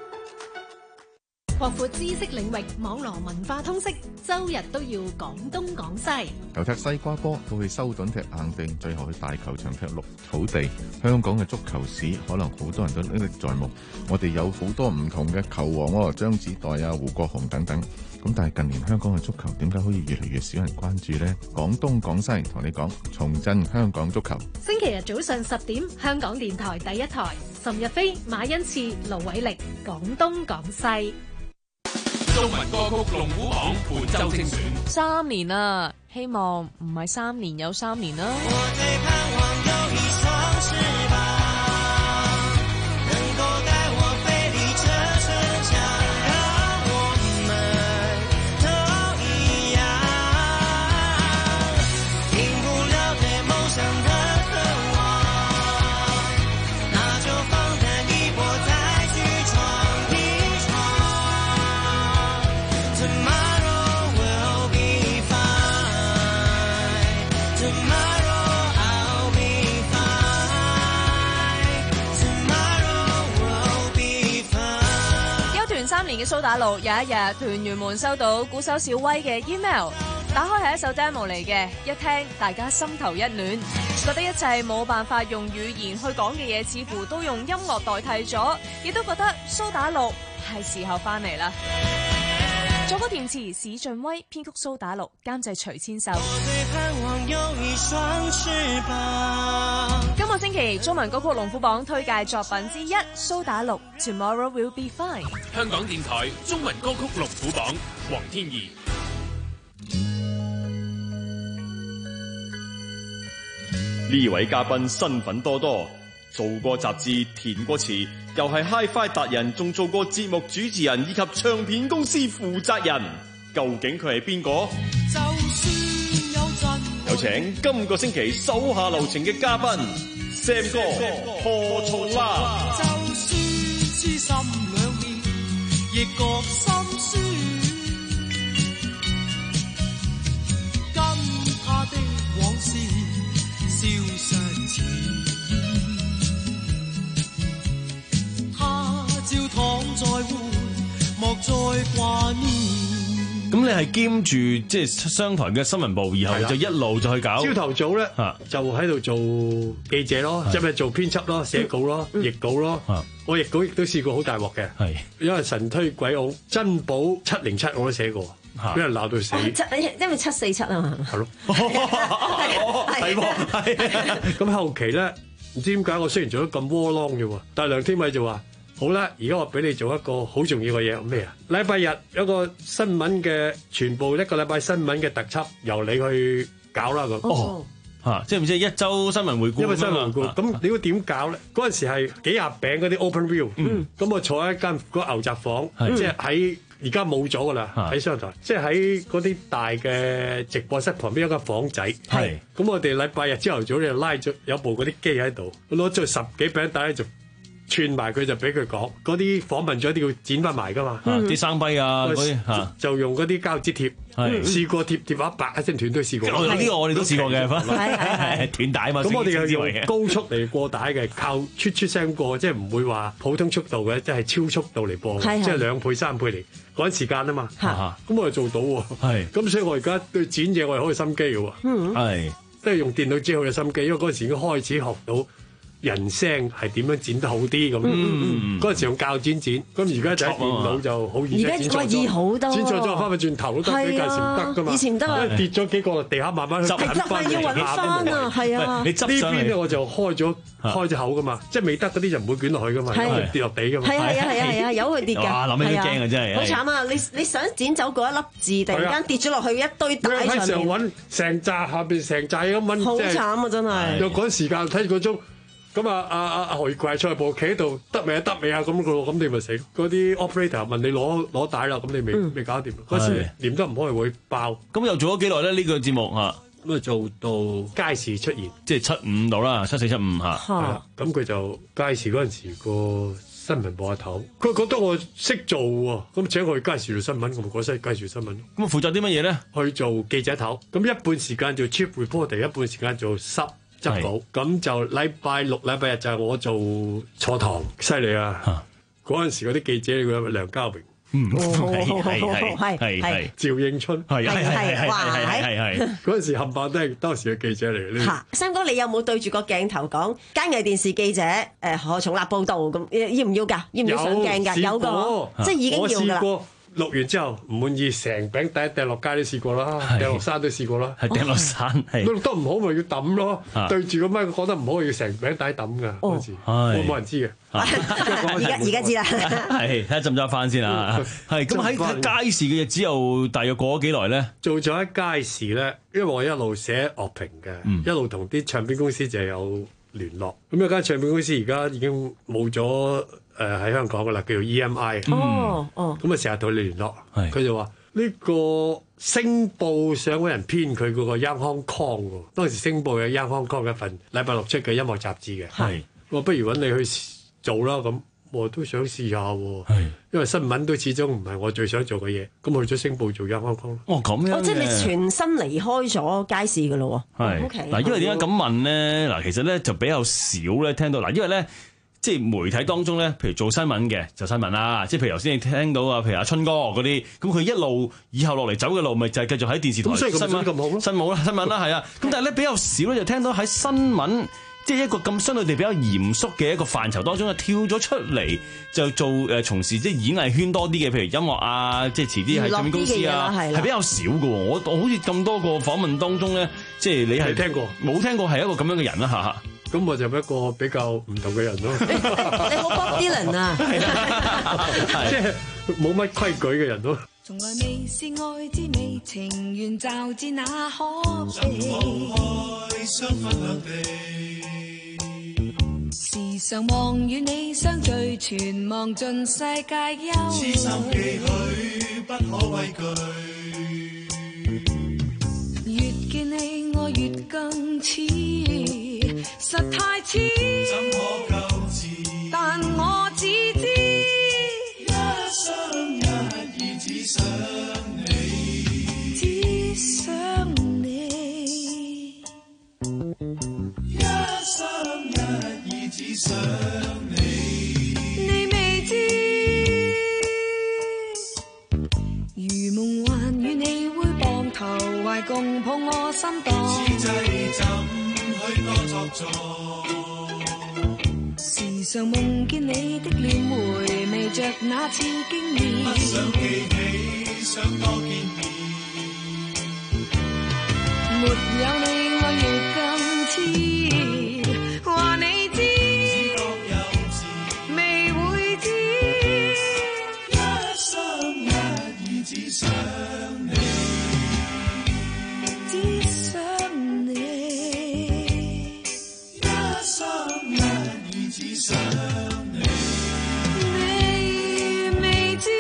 擴闊知識領域，網絡文化通識，周日都要講東講西。 由踢西瓜波到去修頓踢硬地，最後去大球場踢綠草地。香港嘅足球史可能好多人都歷歷在目。我哋有好多唔同嘅球王喎，張子岱啊、胡國雄等等。咁但係近年香港嘅足球點解好似越嚟越少人關注呢？廣東廣西同你講，重振香港足球。 星期日早上十點，香港電台第一台，岑日飛、馬恩賜、盧偉力，廣東廣西。 中文歌曲龍虎榜本周精選。 三年啦，希望唔係三年有三年啦。 停不了嘅蘇打綠，有一日團員們收到鼓手小威嘅 email， 打開係一首 demo 嚟嘅，一聽大家心頭一暖，覺得一切冇辦法用語言去講嘅嘢，似乎都用音樂代替咗，亦都覺得蘇打綠係時候翻嚟啦。作曲填詞史俊威，編曲蘇打綠，監製徐千秀。今個星期中文歌曲龍虎榜推介作品之一，蘇打綠 Tomorrow Will Be Fine。 香港電台中文歌曲龍虎榜，黃天怡。 呢位嘉賓身份多多，做過雜誌，填過詞，又係 Hi-Fi 達人，仲做過節目主持人以及唱片公司負責人。究竟佢係邊個？有請今個星期手下留情嘅嘉賓 Sam 哥何松啦。 就算痴心兩面，亦覺心酸。跟他的往事消失前，他朝躺在活，莫再掛念。 咁你係兼住即係商台嘅新聞部，然後就一路就去搞。 朝頭早咧就喺度做記者咯，即係做編輯咯、寫稿咯、譯稿咯。我譯稿亦都試過好大鑊嘅，因為神推鬼拱珍寶七零七我都寫過，俾人鬧到死。 因為七四七啊嘛。 係咯，係喎。咁後期咧，唔知點解我雖然做得咁窩囊嘅喎，但係梁天偉就話。好啦，而家我俾你做一個好重要嘅嘢，咩啊？禮拜日有個新聞嘅全部一個禮拜新聞嘅特輯，由你去搞啦咁。 哦，嚇，即係唔知一週新聞回顧？ 因為新聞回顧，咁你會點搞咧？嗰陣時係幾廿餅嗰啲 open view，咁我坐喺間嗰牛雜房，即係喺而家冇咗噶啦，喺商台，即係喺嗰啲大嘅直播室旁邊有間房仔。係，咁我哋禮拜日朝頭早咧拉咗有部嗰啲機喺度，攞咗十幾餅帶就。串埋佢就俾佢講，嗰啲訪問咗一定要剪翻埋噶嘛， 啲生輝啊嗰啲嚇， 就用嗰啲膠紙貼，試過貼貼話白一聲斷都試過。 呢個我哋都試過嘅，係係斷帶嘛。 咁我哋又用高速嚟過帶嘅，靠出出聲過，即係唔會話普通速度嘅，即係超速度嚟播，即係兩倍三倍嚟趕時間啊嘛。咁我哋做到喎，咁所以我而家對剪嘢我係好有心機嘅喎，係都係用電腦剪好有心機，因為嗰陣時已經開始學到。人聲係點樣剪得好啲咁？嗰陣時用鉸剪剪，咁而家就喺電腦就好易。 而家易好多， 剪錯咗翻返轉頭都得，你舊時唔得噶嘛。 以前得啊， 跌咗幾個落地下，慢慢去執翻嚟。 要揾翻啊，係啊。 你執呢邊咧我就開咗開咗口噶嘛，即係未得嗰啲就唔會捲落去噶嘛，跌落地噶嘛。 係啊係啊係啊，由佢跌㗎。 哇！諗起都驚啊，真係。 好慘啊！你你想剪走嗰一粒字，突然間跌咗落去一堆帶上面。 喺上揾成扎下邊成扎咁揾， 好慘啊！真係。 又趕時間睇個鐘。咁啊，阿阿阿何月桂坐喺部企喺度，得未啊？得未啊？咁個咁你咪死。嗰啲 operator 問你攞攞帶啦，咁你未未搞掂。嗰時連得唔開會爆。 咁又做咗幾耐咧？呢個節目嚇咁啊做到街市出現， 即係七五度啦，七四七五嚇。 係啦，咁佢就街市嗰陣時個新聞部阿頭，佢覺得我識做喎，咁請我去街市做新聞，我咪改西街市做新聞。 咁負責啲乜嘢咧？ 去做記者頭，咁一半時間做 chief reporter，一半時間做濕。執稿，咁就禮拜六、禮拜日就係我做坐堂，犀利啊！嗰陣時嗰啲記者，佢梁家榮， 嗯，係係係係係趙應春， 係係係係係係嗰陣時冚唪唥都係當時嘅記者嚟嘅。 嚇，Sam哥，你有冇對住個鏡頭講佳藝電視記者誒何重立報導咁？要唔要㗎？要唔要上鏡㗎？有個，即係已經要㗎啦。 錄完之後唔滿意，成餅第一掟落街都試過啦，掟落山都試過啦。 係掟落山，係錄得唔好咪要抌咯。對住個麥講得唔好，要成餅底抌㗎嗰陣時，冇冇人知嘅。 而家而家知啦。 係睇下浸唔浸翻先啦。係咁喺街市嘅日子又大約過咗幾耐咧？ 做咗喺街市咧，因為我一路寫樂評嘅，一路同啲唱片公司就有聯絡。咁有間唱片公司而家已經冇咗。誒喺、呃、香港噶啦，叫做 E M I。 哦哦， 咁啊成日同佢聯絡，佢就話呢個星報想揾人編佢嗰個 Young Hong Kong 喎。當時星報有 Young Hong Kong 一份禮拜六出嘅音樂雜誌嘅，係我不如揾你去做啦咁，我都想試下喎。係因為新聞都始終唔係我最想做嘅嘢，咁去咗星報做 Young Hong Kong。 哦咁樣， 哦即係你全身離開咗街市噶咯喎。係，嗱，因為點解咁問咧？嗱，其實咧就比較少咧聽到嗱，因為咧。 即係媒體當中咧，譬如做新聞嘅就新聞啦，即係譬如頭先你聽到啊，譬如阿春哥嗰啲，咁佢一路以後落嚟走嘅路，咪就係繼續喺電視台新聞、新聞啦、新聞啦，係啊。咁但係咧比較少咧，就聽到喺新聞。即係一個咁相對地比較嚴肅嘅一個範疇當中，就跳咗出嚟就做誒從事即係演藝圈多啲嘅，譬如音樂啊，即係遲啲係唱片公司啊，係比較少嘅喎。我我好似咁多個訪問當中咧，即係你係聽過冇聽過係一個咁樣嘅人啦嚇。 咁我就一個比較唔同嘅人咯。 你好 Bob Dylan 啊， 即係冇乜規矩嘅人咯。 從來未是愛之味，情緣就至那可悲。開雙分兩地，時常望與你相聚，全望盡世界憂。痴心寄許，不可畏懼。越見你我越更似，實太似。怎可救治？但我只知一生一意只想你，只想你，一生一意只想你。你未知，如夢幻與你會傍頭，懷共抱我心盪。此際怎許多作作？時常夢見你的臉，回味着那次經驗。不想記起，想多見面。沒有你，我亦更似。話你知，只覺幼稚，未會知。一生一意只想你，只想你。一生一意只想你，你未知。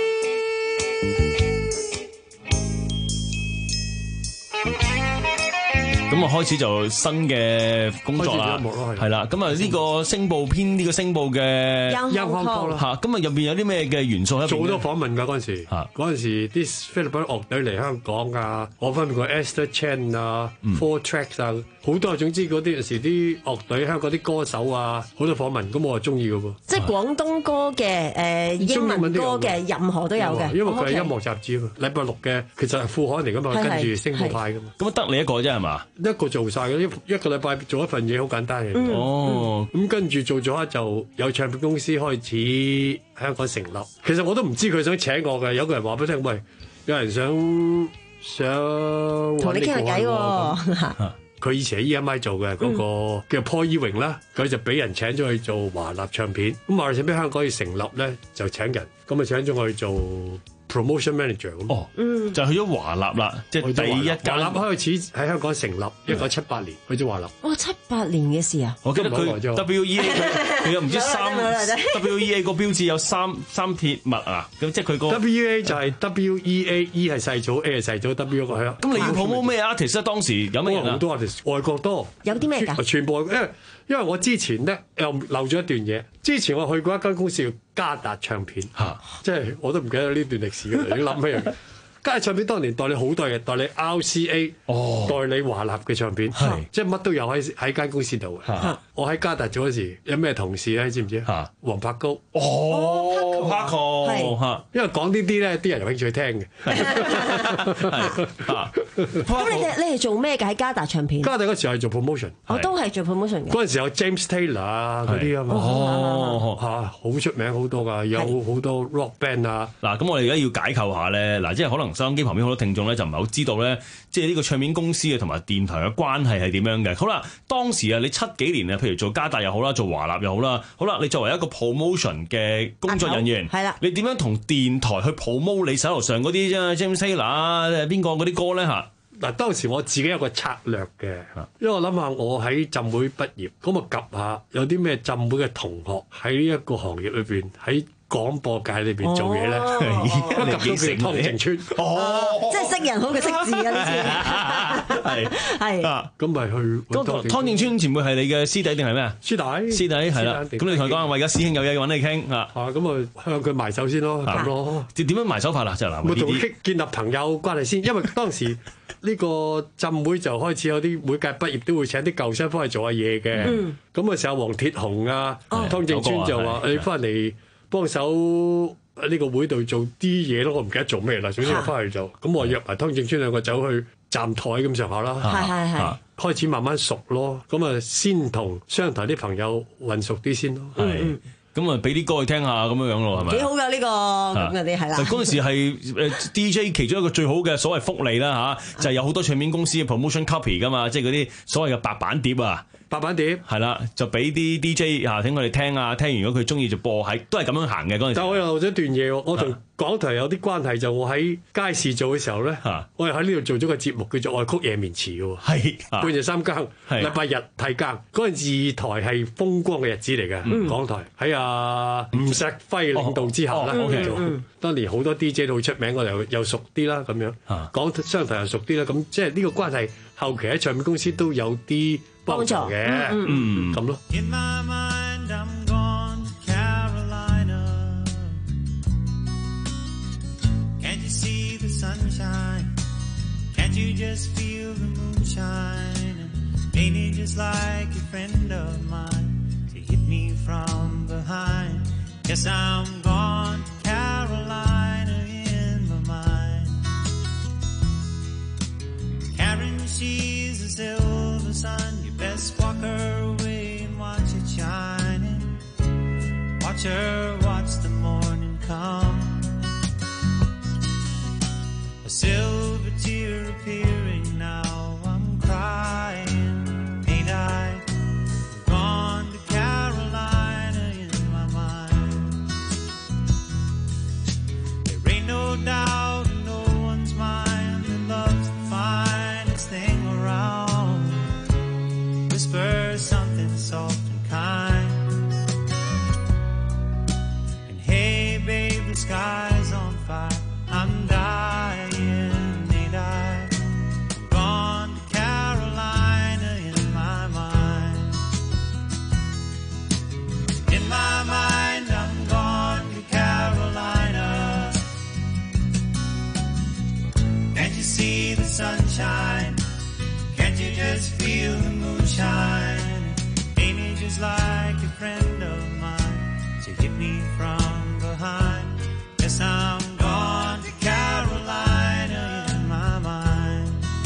咁啊，開始就新嘅工作啦，係啦。咁啊，呢個星報編呢個星報嘅音樂歌啦， 嚇。咁啊，入邊有啲咩嘅元素喺入邊？ 做好多訪問㗎嗰陣時，嗰陣時啲菲律賓樂隊嚟香港啊，我分別過 Esther Chan 啊、Four Tracks 啊，好多。總之嗰啲有時啲樂隊香港啲歌手啊，好多訪問，咁我係中意嘅喎。 即係廣東歌嘅、誒英文歌嘅，任何都有嘅。 因為佢係音樂雜誌啊嘛，禮拜六嘅其實係副刊嚟㗎嘛，跟住星報派㗎嘛。 咁啊，得你一個啫係嘛？一個做晒嘅，一一個禮拜做一份嘢，好簡單嘅。哦，咁跟住做咗就有唱片公司開始香港成立。其實我都唔知佢想請我嘅，有個人話俾我聽，喂，有人想想同你傾下偈喎。 佢以前喺 E M I 做嘅嗰、那個、嗯、叫 Paul Ewing 啦，佢就俾人請咗去做華納唱片。咁華納唱片香港要成立咧，就請人，咁啊請咗我去做 promotion manager 咁。哦，嗯，就去咗華納啦，即係第一間。華納開始喺香港成立，一九七八年去咗華納。 哦，七八年嘅事啊！ 我記得佢 W E A 佢有唔知三 W E A 個標誌有三三鐵物啊，咁即係佢個 W E A 就係 W E A E 係細組 A 係細組 W 個係啊。 咁你要 promote 咩 artist 啊？當時有咩人啊？ 好多 artist，外國多。 有啲咩㗎？ 全部因為因為我之前咧又漏咗一段嘢。之前我去過一間公司叫嘉達唱片，嚇，即係我都唔記得呢段歷史嘅，你諗起嚟。嘉達唱片當年代理好多嘢，代理 R C A， 哦，代理華納嘅唱片，係即係乜都有喺喺間公司度嘅。我喺嘉達做嗰時有咩同事咧？知唔知啊？黃柏高， 哦 Paco 嚇， 因為講呢啲咧，啲人有興趣聽嘅。 咁你哋你係做咩嘅喺嘉達唱片？ 嘉達嗰時係做 promotion， 我都係做 promotion 嘅。 嗰陣時有 James Taylor 啊嗰啲啊嘛，哦嚇，好出名好多㗎，有好多 rock band 啊。 嗱，咁我哋而家要解構下咧，嗱，即係可能收音機旁邊好多聽眾咧就唔係好知道咧，即係呢個唱片公司嘅同埋電台嘅關係係點樣嘅。好啦，當時啊，你七幾年啊，譬如做嘉達又好啦，做華納又好啦，好啦，你作為一個 promotion 嘅工作人員，係啦，你點樣同電台去 promote 你手頭上嗰啲啫 James Taylor 啊，邊個嗰啲歌咧嚇？ 嗱，當時我自己有個策略嘅，因為我諗下我喺浸會畢業，咁啊及下有啲咩浸會嘅同學喺呢一個行業裏邊喺廣播界裏邊做嘢咧，你幾成湯靜村哦，即係識人好過識字啊！呢次係係咁咪去湯靜村前輩係你嘅師弟定係咩啊？ 師弟師弟係啦，咁你同佢講，我而家師兄有嘢揾你傾啊！ 啊，咁啊向佢埋手先咯，咁咯。 點樣埋手法啊？就嗱， 我同佢建立朋友關係先，因為當時呢個浸會就開始有啲每屆畢業都會請啲舊生翻嚟做下嘢嘅。咁嗰時候黃鐵雄啊、湯正川就話：你翻嚟幫手呢個會度做啲嘢咯。我唔記得做咩啦，總之我翻嚟就咁，我約埋湯正川兩個走去站台咁上下啦。 係係係。 開始慢慢熟咯，咁啊先同商台啲朋友混熟啲先咯。 係，咁啊俾啲歌去聽下咁樣樣咯，係咪？ 幾好㗎呢個咁嗰啲係啦。 嗰陣時係誒 D J 其中一個最好嘅所謂福利啦嚇，就係有好多唱片公司嘅 promotion copy 㗎嘛，即係嗰啲所謂嘅白板碟啊。 白板碟係啦，就俾啲 D J 啊，聽佢哋聽啊，聽完如果佢中意就播，係都係咁樣行嘅嗰陣時。 但我又漏咗段嘢喎，我同港台有啲關係，就我喺街市做嘅時候咧，我又喺呢度做咗個節目叫做《愛曲夜眠詞》嘅喎， 係半夜三更，禮拜日睇更。嗰陣二台係風光嘅日子嚟嘅，港台喺阿吳石輝領導之下啦，做。當年好多 D J 都好出名，我又又熟啲啦，咁樣港商台又熟啲啦，咁即係呢個關係，後期喺唱片公司都有啲幫助嘅，嗯，咁咯。In my mind, I'm gone to Carolina. Can't you see the sunshine? Can't you just feel the moonshine? Ain't it just like a friend of mine to hit me from behind? Guess I'm gone to Carolina in my mind. Karen, she's a silver sun. Best walk her away and watch it shining. Watch her watch the morning come. A silver tear appearing now. I'm crying, ain't I? I'm gone to Carolina in my mind. There ain't no doubt in no one's mind that love's the finest thing around. Whisper something soft and kind. And hey, babe, the sky's on fire. I'm dying, ain't I? I'm gone to Carolina in my mind. In my mind, I'm gone to Carolina. Can't you see the sunshine? Can't you just feel the moonshine? Ain't it just like a friend of mine to hit me from behind? Yes, I'm gone to Carolina in my mind.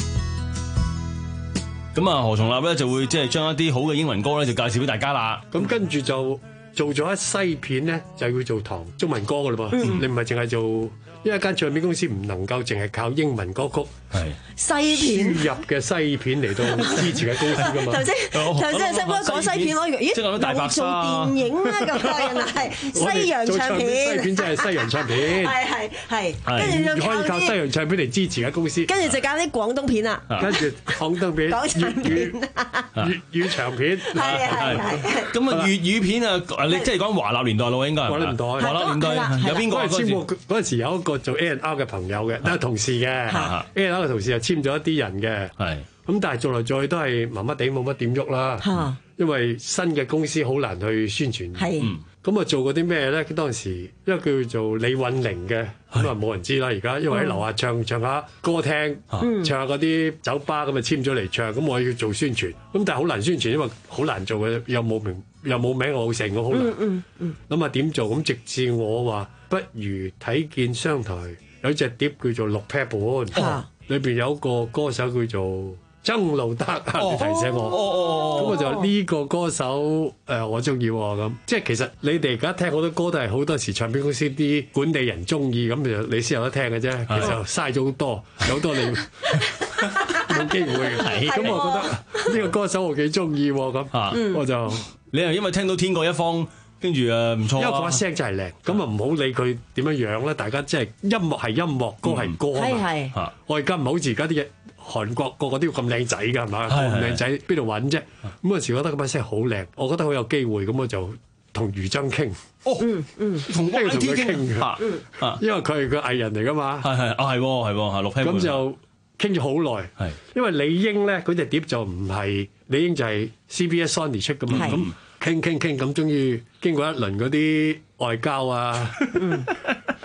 咁啊，何松立咧就會即係將一啲好嘅英文歌咧就介紹俾大家啦。咁跟住就做咗一西片咧，就要做堂中文歌噶啦噃。你唔係淨係做，因為間唱片公司唔能夠淨係靠英文歌曲。 係西片輸入嘅西片嚟到支持嘅公司噶嘛？ 頭先頭先細哥講西片，我以為咦又做電影啦咁啊，原來係西洋唱片。 西片真係西洋唱片。 係係係，跟住就可以靠西洋唱片嚟支持嘅公司。 跟住就搞啲廣東片啦。 跟住廣東片、 港產片、 粵語長片。 係係係。 咁啊粵語片啊，你即係講華納年代咯，應該係華納年代。 華納年代有邊個？ 嗰陣嗰陣時有一個做 A and R 嘅朋友嘅，都係同事嘅。A and R 嘅同事又簽咗一啲人嘅，係咁，但係做嚟做去都係麻麻地，冇乜點喐啦。因為新嘅公司好難去宣傳。係咁啊，做過啲咩咧？當時一個叫做李韻玲嘅，咁啊冇人知啦。而家因為喺樓下唱唱下歌廳，唱下嗰啲酒吧咁啊簽咗嚟唱，咁我要做宣傳，咁但係好難宣傳，因為好難做嘅，又冇名又冇名，我成個好難。嗯嗯諗下點做？咁直至我話不如睇見商台有隻碟叫做《六 pair 半》，裏邊有個歌手叫做曾路德，你提醒我，咁我就呢個歌手誒我中意喎，咁即係其實你哋而家聽好多歌都係好多時唱片公司啲管理人中意，咁就你先有得聽嘅啫，其實嘥咗好多，有好多你冇機會嘅，咁我覺得呢個歌手我幾中意喎，咁我就你又因為聽到天各一方。跟住誒唔錯， 因為佢把聲真係靚，咁啊唔好理佢點樣樣咧，大家即係音樂係音樂，歌係歌啊嘛。係係，我而家唔好似而家啲嘢，韓國個個都要咁靚仔㗎，係嘛？咁靚仔邊度揾啫？咁嗰時覺得佢把聲好靚，我覺得好有機會，咁我就同余爭傾。哦，嗯嗯，同跟住同佢傾嘅，因為佢係個藝人嚟㗎嘛。係係，啊係喎係喎嚇，六 pair 咁就傾咗好耐。係，因為李英咧，嗰隻碟就唔係李英就係 C B S Sony 出㗎嘛。咁傾傾傾咁，終於經過一輪嗰啲外交啊，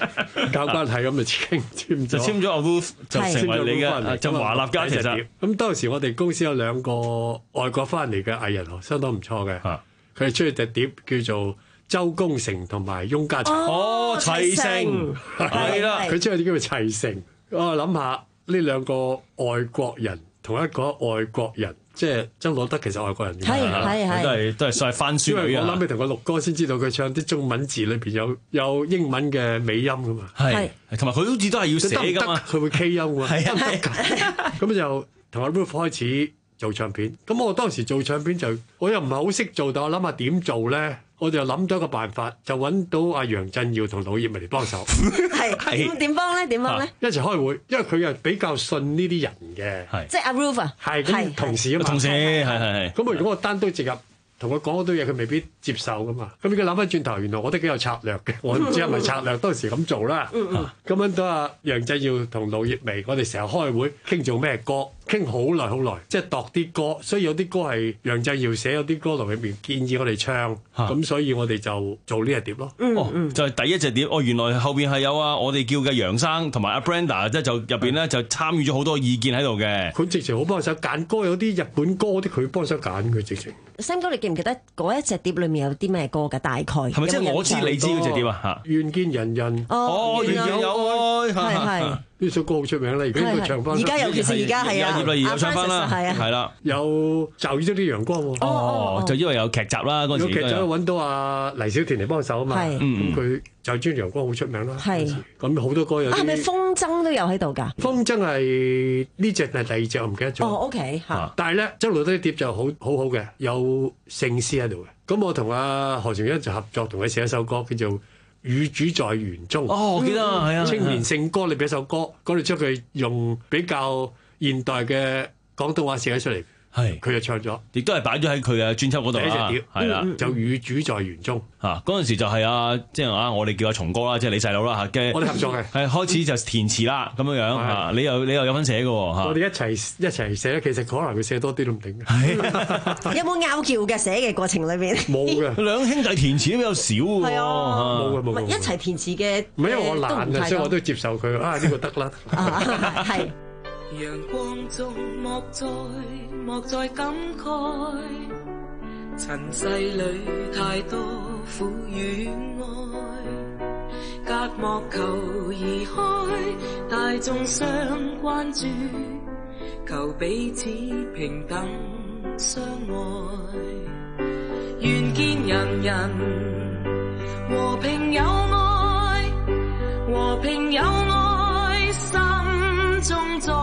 搞關係咁就簽簽咗， 就簽咗阿 Ruth 就成為你嘅就華納家其實。 咁當時我哋公司有兩個外國翻嚟嘅藝人，相當唔錯嘅。佢哋出去隻碟叫做周公成同埋翁家齊。 哦，齊成係啦， 佢出去叫做齊成。我諗下呢兩個外國人同一個外國人。即係曾樂德其實外國人嘅， 係係係， 都係都係晒翻書女啊！ 我諗起同佢錄歌先知道佢唱啲中文字裏邊有有英文嘅尾音噶嘛， 係同埋佢好似都係要寫噶嘛， 佢會 K 音㗎， 係啊， 咁就同阿 Ruth 開始做唱片。咁我當時做唱片就我又唔係好識做，但我諗下點做咧？我就諗咗一個辦法，就揾到阿楊振耀同老葉嚟幫手。 係係點幫咧？點幫咧？ 一齊開會，因為佢又比較信呢啲人嘅， 係即係阿 Ruth 啊， 係咁同事啊嘛， 同事係係係。 咁啊，如果我單刀直入同佢講好多嘢，佢未必接受噶嘛。咁而家諗翻轉頭，原來我都幾有策略嘅。我唔知係咪策略，當時咁做啦。咁揾到阿楊振耀同盧業薇，我哋成日開會傾做咩歌。傾好耐好耐，即係度啲歌，所以有啲歌係楊振耀寫，有啲歌盧業薇建議我哋唱，咁所以我哋就做呢隻碟咯。 哦，就係第一隻碟。哦，原來後邊係有啊，我哋叫嘅楊生同埋阿 Brenda，即係就入邊咧就參與咗好多意見喺度嘅。 佢直情好幫手揀歌，有啲日本歌啲佢幫手揀佢直情。 Sam 哥，你記唔記得嗰一隻碟裏面有啲咩歌㗎？大概係咪即係我知你知嗰隻碟啊？嚇， 願見人人哦， 願見有愛， 係係。 呢首歌好出名啦，而家應該唱翻。 而家尤其是而家係啊， 葉麗儀又唱翻啦，係啦， 有就依咗啲陽光喎。 哦，就因為有劇集啦，嗰陣時。 有劇集揾到阿黎小田嚟幫手啊嘛，咁佢就專陽光好出名啦。係，咁好多歌有。 係咪風箏都有喺度㗎？ 風箏係呢隻係第二隻，我唔記得咗。 哦 ，OK 嚇。 但係咧，周樂德啲碟就好好好嘅，有聖詩喺度嘅。咁我同阿何成一就合作，同佢寫一首歌叫做與主在園中。 哦，我記得係啊， 青年聖歌裏邊一首歌，嗰度將佢用比較現代嘅廣東話寫咗出嚟，係佢就唱咗， 亦都係擺咗喺佢嘅專輯嗰度啦。係啦， 就與主在園中嚇。嗰陣時就係啊，即係啊，我哋叫阿松哥啦，即係你細佬啦嚇嘅。 我哋合作嘅係開始就填詞啦，咁樣樣嚇。你又你又有份寫嘅喎嚇。 我哋一齊一齊寫，其實可能佢寫多啲都唔定嘅。 有冇拗撬嘅寫嘅過程裏邊？ 冇嘅， 兩兄弟填詞都比較少喎。 係啊， 冇嘅冇嘅。 一齊填詞嘅， 唔係因為我懶啊，所以我都接受佢啊，呢個得啦。 係。 陽光中莫再莫再感慨，塵世裏太多苦與愛，隔膜求移開，大眾相關注，求彼此平等相愛，願見人人和平有愛，和平有愛心中在，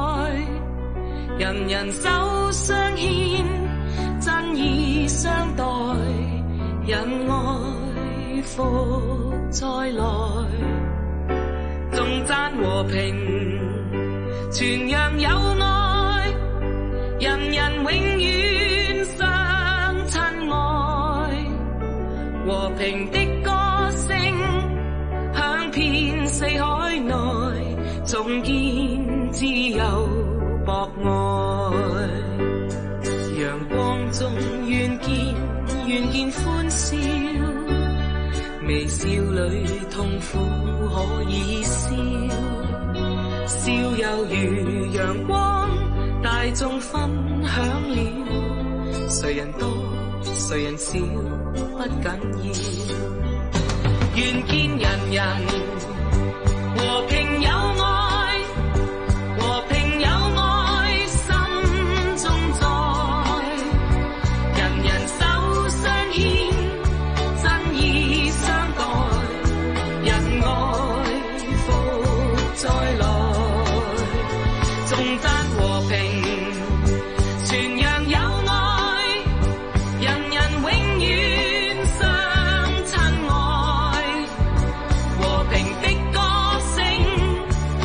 人人手相牽，真意相待，忍愛福再來，頌讚和平，傳揚友愛，人人永遠相親愛，和平的歌聲響遍四海內，重建自由博愛，陽光中願見願見歡笑，微笑裏痛苦可以消，笑猶如陽光，大眾分享了，誰人多誰人少不緊要，願見人人和平有愛，和平有愛心中在，人人手相牽，真意相待，仁愛福再來，頌讚和平，傳揚友愛，人人永遠相親愛，和平的歌聲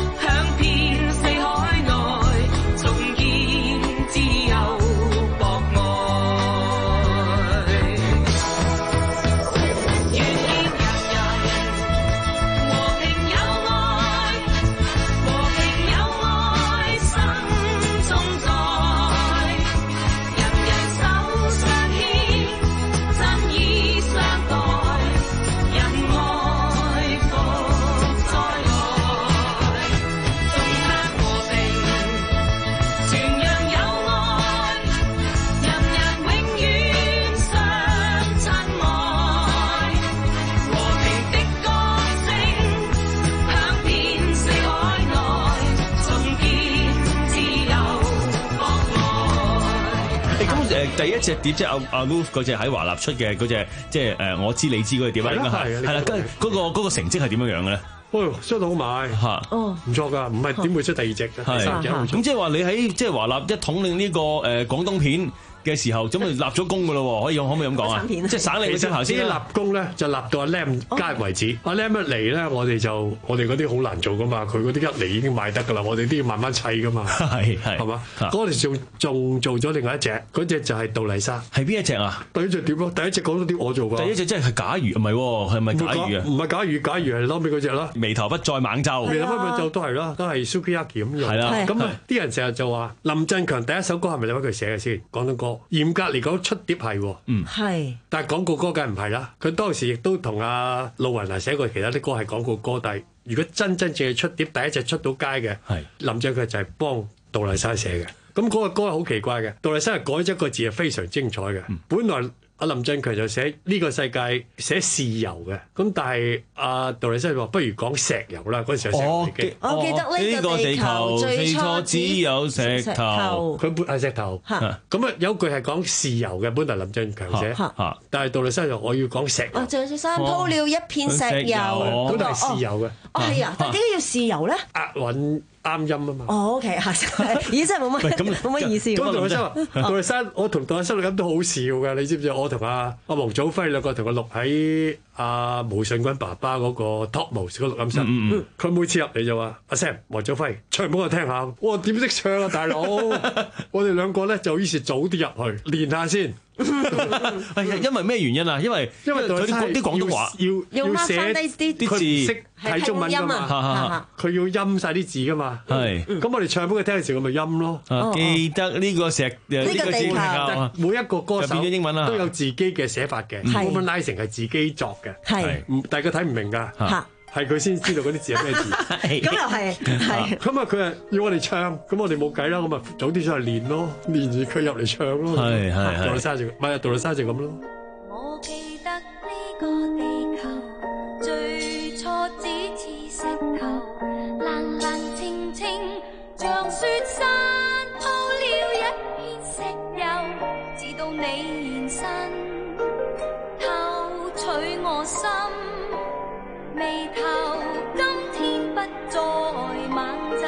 誒第一隻碟即係阿阿 Luf 嗰隻喺華納出嘅嗰隻，即係誒我知你知嗰隻碟啦，應該係係啦，跟住嗰個嗰個成績係點樣樣嘅咧？ 哦，相當好賣嚇，哦，唔錯㗎，唔係點會出第二隻嘅？第三隻會出。 咁即係話你喺即係華納一統領呢個誒廣東片嘅時候，咁咪立咗功㗎咯喎？可以可唔可以咁講啊？即係省你嘅先頭先立功咧，就立到阿 Lam 加入為止。阿 Lam 一嚟咧，我哋就我哋嗰啲好難做㗎嘛，佢嗰啲一嚟已經賣得㗎啦，我哋都要慢慢砌㗎嘛。係係係嘛？嗰陣時仲仲做咗另外一隻，嗰隻就係杜麗莎。係邊一隻啊？第一隻碟咯，第一隻廣東碟我做㗎。第一隻真係假如唔係喎，係咪假如啊？唔係假如，假如係撈尾嗰隻啦。眉頭不再猛皺，眉頭不再猛皺都係啦，都係 Sukiyaki 咁用。係啦，咁啊啲人成日就話林振強第一首歌係咪你揾佢寫嘅先？廣東歌。嚴格嚟講出碟係喎，嗯，係，但係廣告歌梗係唔係啦。佢當時亦都同阿路雲娜寫過其他啲歌係廣告歌，但係如果真真正係出碟第一隻出到街嘅，係林振強就係幫杜麗莎寫嘅。咁嗰個歌係好奇怪嘅，杜麗莎係改咗一個字係非常精彩嘅，嗯、本來。阿林振強就寫呢個世界寫豉油嘅，咁但係阿杜麗莎話不如講石油啦。嗰陣時有石油嘅， 我記得呢個地球最初只有石頭， 佢本係石頭。咁啊有句係講豉油嘅，本來林振強寫，但係杜麗莎就我要講石油。 哦，鄭雪山鋪了一片石油， 咁就係豉油嘅。 哦係啊，但點解要豉油咧？ 押韻。啱音啊嘛！ 哦 ，OK， 嚇，咦真係冇乜冇乜意思。 咁杜麗莎話：杜麗莎，我同杜麗莎錄音都好笑㗎，你知唔知？我同阿阿黃祖輝兩個同佢錄喺阿毛舜筠爸爸嗰個 Topmos 嗰錄音室。佢、嗯嗯、每次入嚟就話：阿 Sam， 黃祖輝唱俾我聽下。我話點識唱啊，大佬！我哋兩個咧就於是早啲入去練下先。 係因為咩原因啊？因為因為佢啲啲廣東話要要寫啲啲字，識睇中文㗎嘛，佢要音晒啲字㗎嘛。係，咁我哋唱俾佢聽嘅時候，咁咪音咯。 記得呢個石呢個地球， 每一個歌手變咗英文啦， 都有自己嘅寫法嘅。Harmonizing 係自己作嘅，係，大家睇唔明㗎。係佢先知道嗰啲字係咩字， 咁又係，係。 咁啊，佢係要我哋唱，咁我哋冇計啦，咁啊早啲上去練咯，練住佢入嚟唱咯。係係係。杜麗莎就，唔係杜麗莎就咁咯。 我記得呢個地球最初只似石頭，冷冷清清像雪山鋪了一片石油，直到你現身偷取我心。眉頭今天不再猛皺，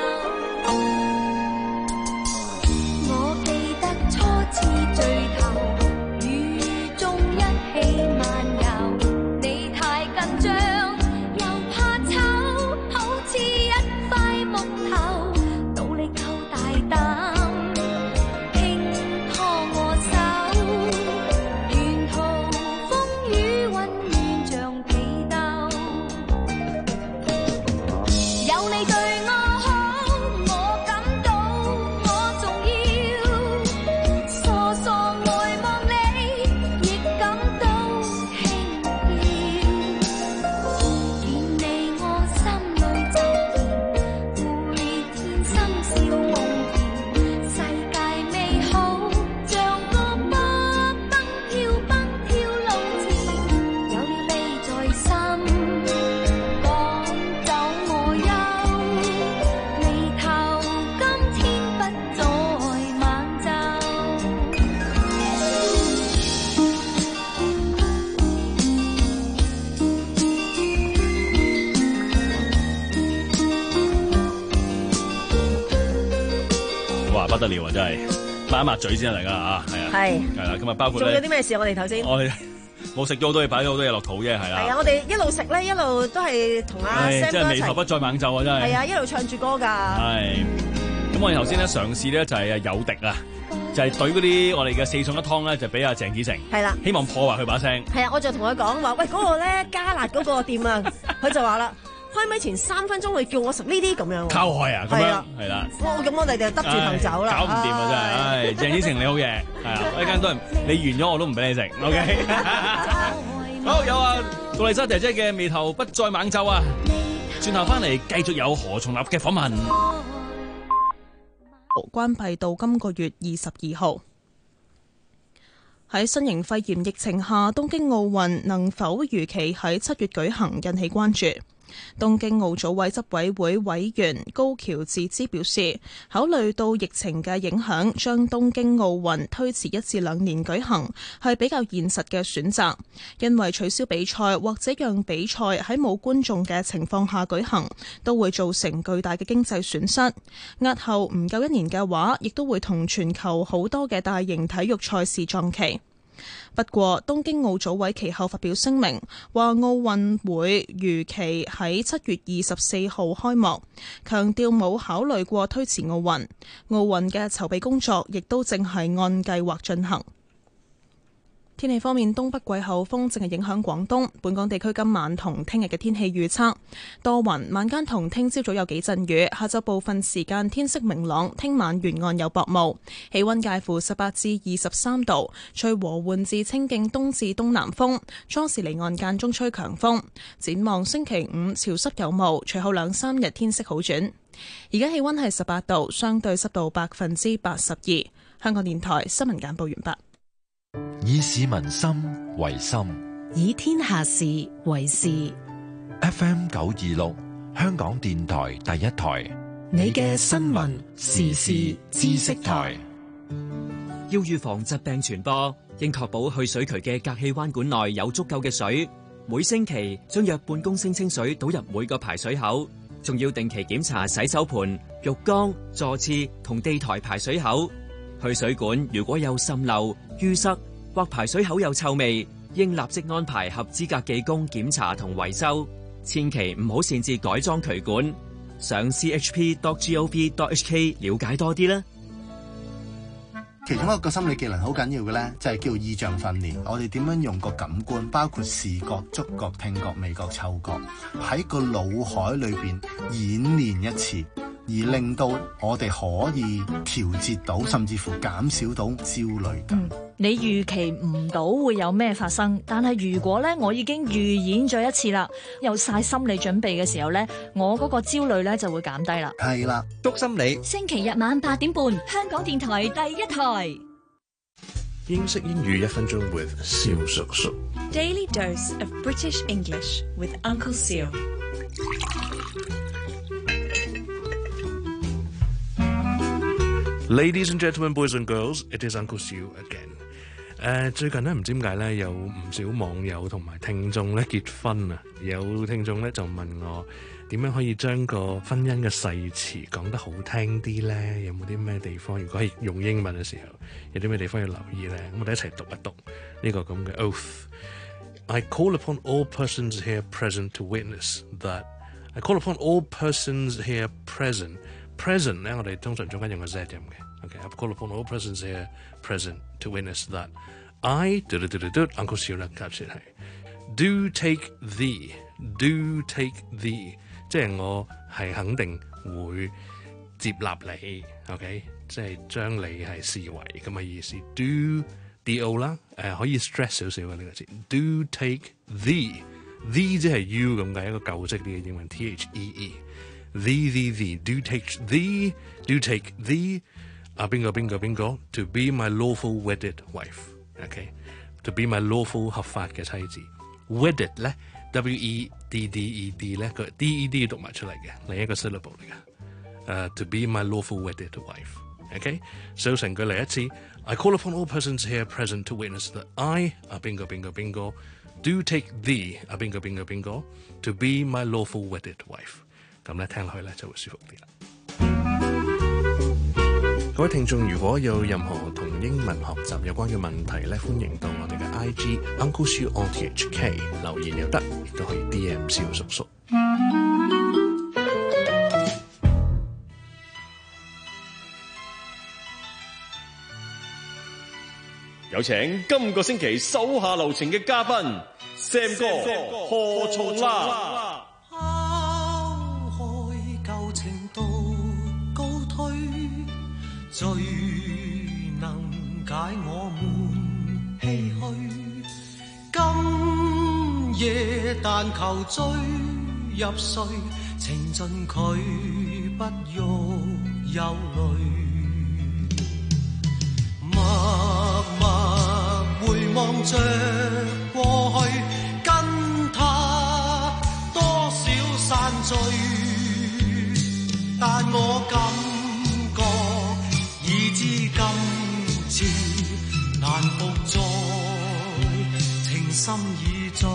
我記得初次聚頭，雨中一起漫遊，你太緊張又怕醜，好似一塊木頭，到你夠大膽輕拖我手，沿途風雨溫暖像被有你對我好，我感到我重要，傻傻呆望你，亦感到輕佻。見你我心裏就甜，會天生笑夢甜，世界美好像個波蹦跳蹦跳路前，有了你在心。 不得了啊！真係抹一抹嘴先啊，大家啊，係啊，係係啦，咁啊包括做咗啲咩事？我哋頭先我哋冇食咗好多嘢，擺咗好多嘢落肚啫，係啦。 係啊，我哋一路食咧，一路都係同阿 Sam 真係眉頭不再猛皺啊！真係係啊，一路唱住歌㗎。 係咁，我哋頭先咧嘗試咧就係有敵啊，就係懟嗰啲我哋嘅四餸一湯咧，就俾阿鄭子誠係啦，希望破壞佢把聲。係啊，我就同佢講話，喂嗰個咧加辣嗰個店啊，佢就話啦。開咪前三分鐘佢叫我食呢啲咁樣，靠害啊！咁樣係啦，哇！咁我哋就耷住頭走啦，搞唔掂啊！真係，唉，鄭子誠你好嘢，係啊！一間都係你完咗我都唔俾你食 ，OK？ 好有啊，杜麗莎姐姐嘅眉頭不再猛皺啊！轉頭翻嚟繼續有何重立嘅訪問， 關閉到今個月二十二號。喺新型肺炎疫情下，東京奧運能否如期喺七月舉行，引起關注。 東京奧組委執委會委員高橋智之表示，考慮到疫情嘅影響，將東京奧運推遲一至兩年舉行係比較現實嘅選擇，因為取消比賽或者讓比賽喺冇觀眾嘅情況下舉行，都會造成巨大嘅經濟損失。押後唔夠一年嘅話，亦都會同全球好多嘅大型體育賽事撞期。不過，東京奧組委其後發表聲明，話奧運會如期喺七月二十四號開幕，強調冇考慮過推遲奧運。奧運嘅籌備工作亦都正係按計劃進行。天氣方面，東北季候風正係影響廣東。本港地區今晚同聽日嘅天氣預測多雲，晚間同聽朝早有幾陣雨，下晝部分時間天色明朗。聽晚沿岸有薄霧，氣溫介乎十八至二十三度，吹和緩至清勁東至東南風，初時離岸間中吹強風。展望星期五潮濕有霧，隨後兩三日天色好轉。而家氣溫係十八度，相對濕度百分之八十二。香港電台新聞簡報完畢。 以市民心為心， 以天下事為事。 F M 九二六，香港電台第一台， 你嘅新聞時事知識台。 要預防疾病傳播，應確保去水渠嘅隔氣彎管內有足夠嘅水。每星期將約半公升清水倒入每個排水口，仲要定期檢查洗手盆、浴缸、座廁同地台排水口。去水管如果有滲漏、淤塞或排水口有臭味，應立即安排合資格技工檢查同維修。千祈唔好擅自改裝渠管。上 c h p dot gov dot h k 了解多啲啦。 其中一個心理技能好緊要嘅咧，就係叫意象訓練。我哋點樣用個感官，包括視覺、觸覺、聽覺、味覺、嗅覺，喺個腦海裏邊演練一次，而令到我哋可以調節到，甚至乎減少到焦慮感。 嗯，你預期唔到會有咩發生，但係如果咧我已經預演咗一次啦，有晒心理準備嘅時候咧，我嗰個焦慮咧就會減低啦。 係啦， 讀心理， 星期日晚八點半，香港電台第一台。 英式英語一分鐘 with 蕭叔叔。 Daily dose of British English with Uncle Seal。 Ladies and gentlemen, boys and girls, it is Uncle Siu again。誒，最近咧唔知點解咧，有唔少網友同埋聽眾咧結婚啊！有聽眾咧就問我點樣可以將個婚姻嘅誓詞講得好聽啲咧？有冇啲咩地方？如果係用英文嘅時候，有啲咩地方要留意咧？咁我哋一齊讀一讀呢個咁嘅 oath。I call upon all persons here present to witness that. I call upon all persons here present. Present 咧，我哋通常中間用個 Z 音嘅。OK，I call upon all persons here present to witness that I do do do do Uncle Siu 咧夾住係 do take thee，do take thee， 即係我係肯定會接納你。OK， 即係將你係視為咁嘅意思。do do 啦，誒可以 stress 少少嘅呢個字。do take thee，thee 即係 you 咁嘅一個舊式啲嘅英文 T H E E。Thee, thee, thee, do take thee, do take thee, 啊邊個邊個邊個 to be my lawful wedded wife, OK, to be my lawful 合法嘅妻子。wedded 咧 W E D D E D 咧個 D E D 要讀埋出嚟嘅，另一個 syllable 嚟嘅。誒、uh, to be my lawful wedded wife, OK， so 成句嚟一次。I call upon all persons here present to witness that I 啊邊個邊個邊個 do take thee 啊邊個邊個邊個 to be my lawful wedded wife。咁咧聽落去咧就會舒服啲啦。各位聽眾，如果有任何同英文學習有關嘅問題咧，歡迎到我哋嘅 I G Uncle Siu on T H K 留言又得，亦都可以 D M 蕭叔叔。 有請今個星期手下留情嘅嘉賓 Sam 哥何從啦。 最能解我們唏噓，今夜但求醉入睡，情盡佢不欲有淚，默默回望着過去，跟他多少醉，但我感覺已知今次難復再，情深已醉。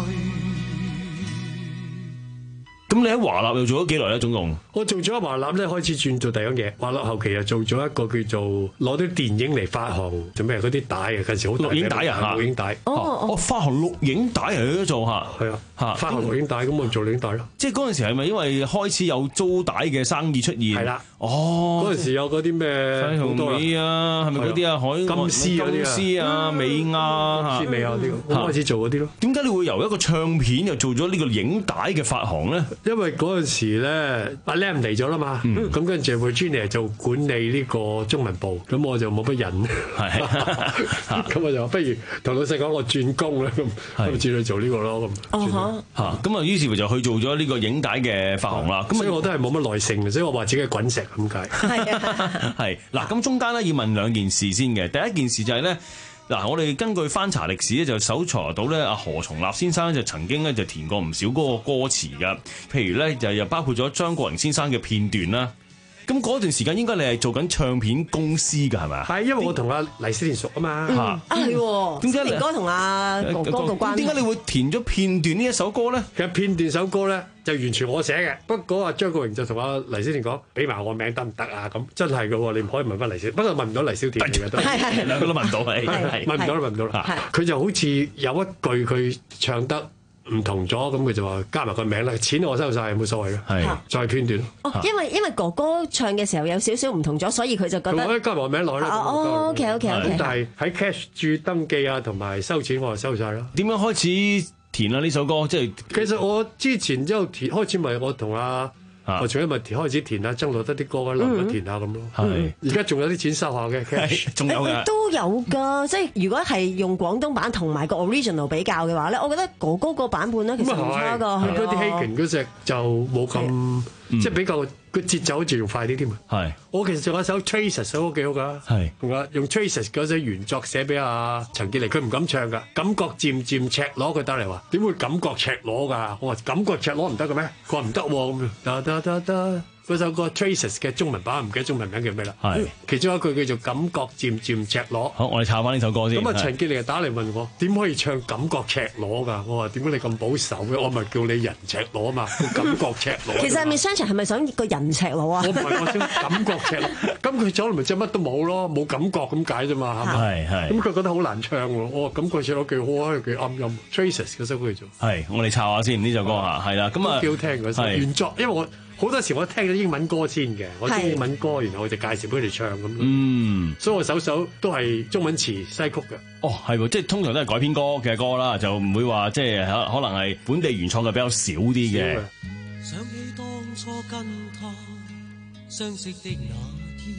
咁你喺華納又做咗幾耐咧？總共我做咗華納咧，開始轉做第二樣嘢。華納後期又做咗一個叫做攞啲電影嚟發行，做咩嗰啲帶啊？嗰陣時好錄影帶啊， 錄影帶。 哦哦，發行錄影帶嚟都做下， 係啊嚇， 發行錄影帶咁我做錄影帶咯。 即係嗰陣時係咪因為開始有租帶嘅生意出現？係啦。 哦， 嗰陣時有嗰啲咩西虹美啊，係咪嗰啲啊？海金絲嗰啲啊， 金絲啊，美亞金絲美亞啲，我開始做嗰啲咯。 點解你會由一個唱片又做咗呢個影帶嘅發行咧？ 因為嗰陣時咧，阿 Lam 嚟咗啦嘛，咁跟住 Virginia 做管理呢個中文部，咁我就冇乜癮，咁我就話不如同老細講我轉工啦，咁咁轉去做呢個咯，咁嚇，咁啊於是乎就去做咗呢個影帶嘅發行啦。咁所以我都係冇乜耐性嘅，所以我話自己係滾石咁解。 係嗱，咁中間咧要問兩件事先嘅，第一件事就係咧。嗱，我哋根據翻查歷史咧，就搜查到咧，阿何松立先生就曾經咧就填過唔少嗰個歌詞㗎，譬如咧就又包括咗張國榮先生嘅片段啦。咁嗰段時間應該你係做緊唱片公司㗎，係咪啊？ 係，因為我同阿黎小田熟啊嘛。 嗯、啊係喎， 點解連哥同阿哥哥個關係？ 點解你會填咗片段呢一首歌咧？ 其實片段首歌咧就完全我寫嘅，不過阿張國榮就同阿黎小田講，俾埋我名得唔得啊？咁真係㗎喎，你唔可以問翻黎小田，不過問唔到黎小田嚟嘅都係係兩個都問到係， 問唔到啦，問唔到啦。佢就好似有一句佢唱得唔同咗，咁佢就話加埋個名啦，錢我收晒，冇所謂嘅，係再片段。 哦，因為因為哥哥唱嘅時候有少少唔同咗，所以佢就覺得我加埋個名落去啦。 哦 ，OK OK OK。 但係喺 cash 注登記啊，同埋收錢我就收晒啦。 點樣開始填啊？呢首歌即係其實我之前之後填開始咪我同阿我除咗咪填開始填下曾路得啲歌，林一填下咁咯。係而家仲有啲錢收下嘅 cash， 仲有嘅都有㗎。即係如果係用廣東版同埋個 original 比較嘅話咧，我覺得哥哥個版本咧其實唔差㗎。 佢嗰啲 Hagen 嗰隻就冇咁即係比較個節奏好似仲快啲添啊。係我其實仲有一首 Traces 首歌幾好㗎。係同啊用 Traces 嗰首原作寫俾阿陳潔妮，佢唔敢唱㗎，感覺漸漸赤裸，佢得嚟話點會感覺赤裸㗎？我話感覺赤裸唔得嘅咩？佢話唔得喎咁樣。得得嗰首歌 Traces 嘅中文版唔記得中文名叫咩啦？係其中一句叫做感覺漸漸赤裸。 好，我哋抄翻呢首歌先。 咁啊，陳潔妮就打嚟問我點可以唱感覺赤裸㗎？我話點解你咁保守嘅？我咪叫你人赤裸啊嘛，感覺赤裸。 其實係咪商場係咪想個人赤裸啊？ 我唔係，我想感覺赤裸。咁佢走嚟咪即係乜都冇咯，冇感覺咁解啫嘛，係咪？係係。咁佢覺得好難唱喎。我話感覺赤裸幾好啊，幾啱音。Traces 嗰首歌叫做。 係，我哋抄下先呢首歌嚇，係啦，咁啊幾好聽嗰首原作，因為我。好多時我聽咗英文歌先嘅，我中英文歌，然後我就介紹俾佢哋唱咁。 嗯， 所以我首首都係中文詞西曲嘅。 哦，係喎，即係通常都係改編歌嘅歌啦，就唔會話即係可可能係本地原創嘅比較少啲嘅。 想起當初跟他相識的那天，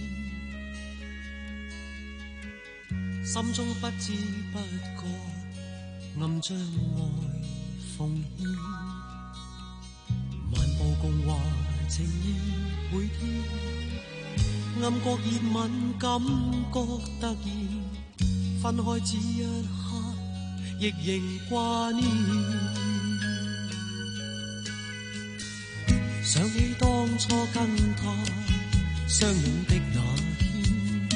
心中不知不覺暗將愛奉獻，漫步共話情意每天，暗覺熱吻感覺突然，分開只一刻亦仍掛念。想起當初跟他相擁的那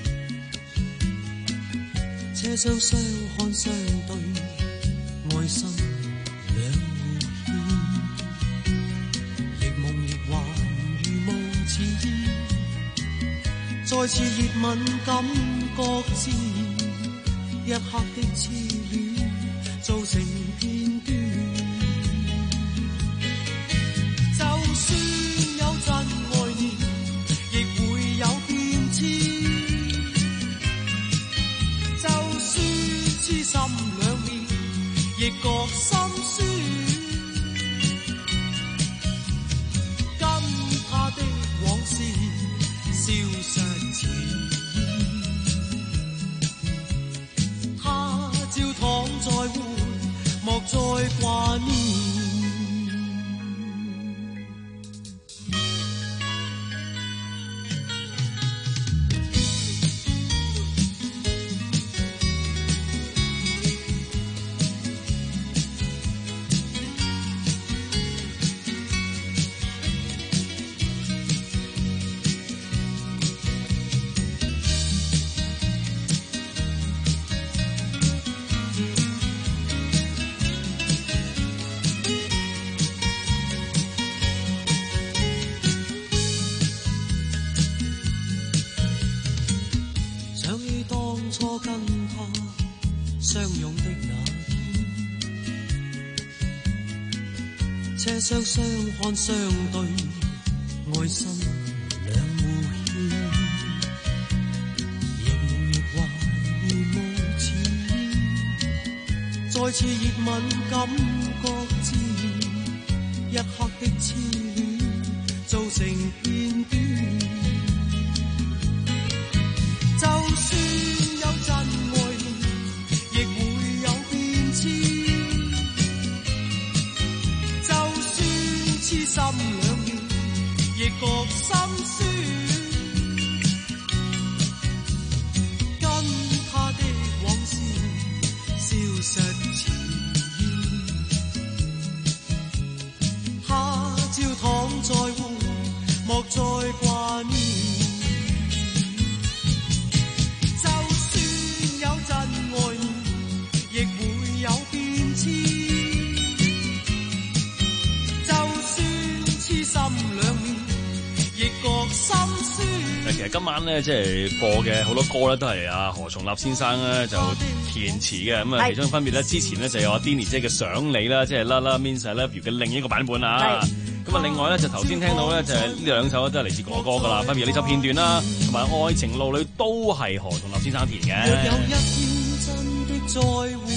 天，車廂相看相對，愛心兩互牽，亦夢亦幻如無似意，再次熱吻感覺自然，一刻的痴戀造成片段。就算有真愛念，亦會有變遷。就算痴心兩面，亦覺心酸。跟他的往事消失前，他照躺在回，莫再掛念。 當初跟他相擁的那天，車廂相看相對，愛心兩互牽，亦夢亦幻如無前，再次熱吻感覺自然，一刻的痴戀造成片段。就算有真愛戀，亦會有變遷。就算痴心兩意，亦覺心酸。跟他的往事消失前煙，他朝躺在湖，莫再掛念。亦會有變遷，就算痴心兩面，亦覺心酸。 其實今晚咧，即係播嘅好多歌咧，都係阿何松立先生咧就填詞嘅。咁啊，其中分別咧，之前咧就有阿 Denny 姐嘅想你啦，即係 La La Means I Love You 嘅另一個版本啊。咁啊，另外咧就頭先聽到咧就係呢兩首都係嚟自哥哥噶啦，分別呢首片段啦，同埋愛情路裏都係何松立先生填嘅。 有一天真的在乎，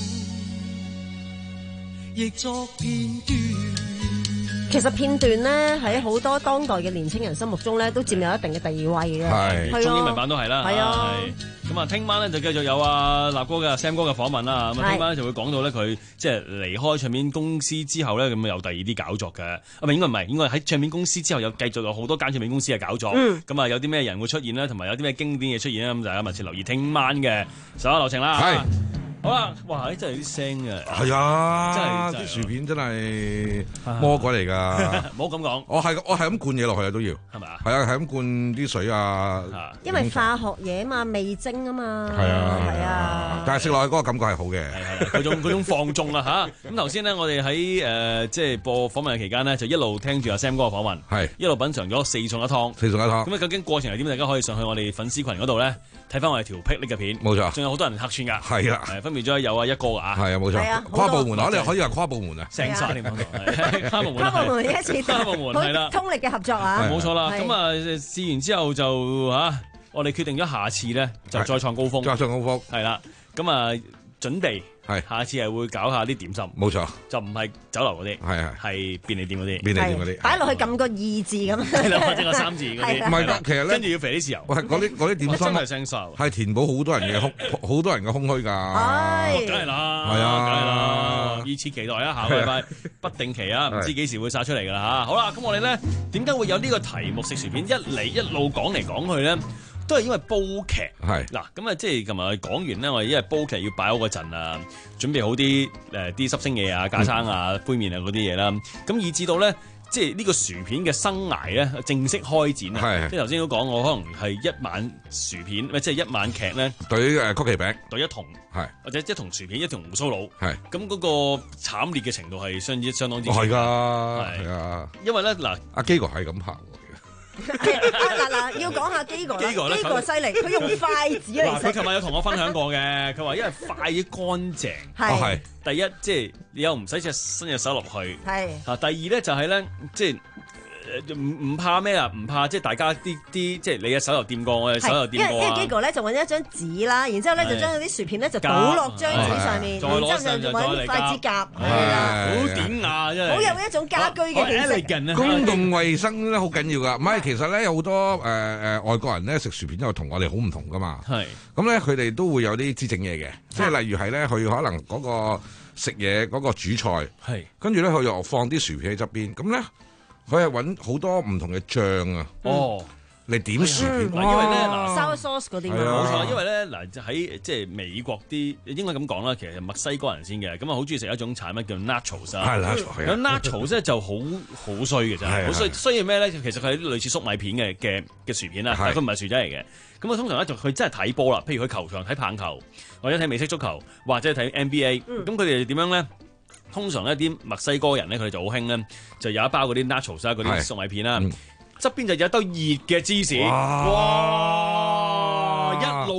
亦作片段。 其實片段咧喺好多當代嘅年青人心目中咧，都佔有一定嘅地位嘅。 係，中英文版都係啦。 係啊。 咁啊，聽晚咧就繼續有阿立哥嘅 Sam 哥嘅訪問啦。咁啊，聽晚咧就會講到咧佢即係離開唱片公司之後咧，咁有第二啲搞作嘅。啊，唔係應該唔係，應該喺唱片公司之後有繼續有好多間唱片公司嘅搞作。咁啊，有啲咩人會出現咧，同埋有啲咩經典嘅出現咧，咁大家密切留意聽晚嘅十一流程啦。係。好啦，哇！真係有啲聲嘅， 係啊， 真係啲薯片真係魔鬼嚟㗎， 唔好咁講。 我係我係咁灌嘢落去啊，都要係咪啊？ 係啊，係咁灌啲水啊， 因為化學嘢嘛，味精啊嘛， 係啊係啊。 但係食落去嗰個感覺係好嘅， 係係嗰種嗰種放縱啊嚇。咁頭先咧，我哋喺誒即係播訪問嘅期間呢，就一路聽住阿 Sam 哥嘅訪問， 係一路品嚐咗四餸一湯， 四餸一湯。 咁啊，究竟過程係點？大家可以上去我哋粉絲群嗰度咧。睇翻我哋條霹靂嘅片， 冇錯， 仲有好多人客串㗎， 係啦， 係分別咗有啊一哥啊， 係啊冇錯，跨部門我哋可以話跨部門啊， 成晒你講到，跨部門， 跨部門一次， 跨部門係啦， 通力嘅合作啊， 冇錯啦，咁啊試完之後就嚇，我哋決定咗下次咧就再創高峰， 再創高峰， 係啦，咁啊準備。 係， 下次係會搞下啲點心， 冇錯， 就唔係酒樓嗰啲， 係係係便利店嗰啲， 便利店嗰啲， 擺落去撳個二字咁， 係啦，或者個三字嗰啲， 唔係，其實咧， 跟住要肥啲豉油， 喂，嗰啲嗰啲點心真係聲哨， 係填補好多人嘅空，好多人嘅空虛㗎， 係， 梗係啦， 係啊， 梗係啦，以此期待啊，下個禮拜不定期啊，唔知幾時會殺出嚟㗎啦嚇，好啦，咁我哋咧點解會有呢個題目食薯片一嚟一路講嚟講去咧？都係因為煲劇， 係嗱咁啊，即係琴日講完咧，我哋因為煲劇要擺好嗰陣啊，準備好啲誒啲濕星嘢啊、架生啊、杯麵啊嗰啲嘢啦，咁以至到咧，即係呢個薯片嘅生涯咧正式開展啊！即係頭先都講，我可能係一晚薯片，即係一晚劇咧， 對誒曲奇餅， 對一桶， 係或者一桶薯片，一桶胡鬚佬， 係咁嗰個慘烈嘅程度係相之相當之係㗎，係啊， 因為咧嗱， 阿基哥係咁拍。 嗱嗱，要講下基哥啦，基哥犀利，佢用筷子嚟食。 佢琴日有同我分享過嘅，佢話因為筷子乾淨， 係第一，即係你又唔使隻伸隻手落去， 係啊。第二咧就係咧，即係唔唔怕咩啊？唔怕即係大家啲啲，即係你嘅手又掂過，我嘅手又掂過啊。 因為因為基哥咧就揾一張紙啦，然之後咧就將嗰啲薯片咧就倒落張紙上面，然之後就揾啲筷子夾，係啦， 好典雅真係， 好有一種家居嘅氣息。 公共衛生咧好緊要㗎，唔係其實咧有好多誒誒外國人咧食薯片之後同我哋好唔同㗎嘛。係咁咧，佢哋都會有啲滋整嘢嘅，即係例如係咧，佢可能嗰個食嘢嗰個主菜，係跟住咧佢又放啲薯片喺側邊，咁咧。佢係揾好多唔同嘅醬啊，哦，嚟點薯片。 嗱，因為咧嗱 sour sauce 嗰啲， 冇錯。因為咧嗱，喺即係美國啲應該咁講啦，其實墨西哥人先嘅，咁啊好中意食一種產品叫 nachos 啊。係 nachos，咁 nachos 咧就好好衰嘅真係，好衰衰嘅咩咧？其實佢係類似粟米片嘅嘅嘅薯片啦，但係佢唔係薯仔嚟嘅。咁啊通常咧就佢真係睇波啦，譬如佢球場睇棒球，或者睇美式足球，或者睇 N B A，咁佢哋點樣咧？通常呢啲墨西哥人咧，佢哋就好興咧，就有一包嗰啲 nachos 啊，嗰啲粟米片啦，側邊就有一兜熱嘅芝士，哇！一路忽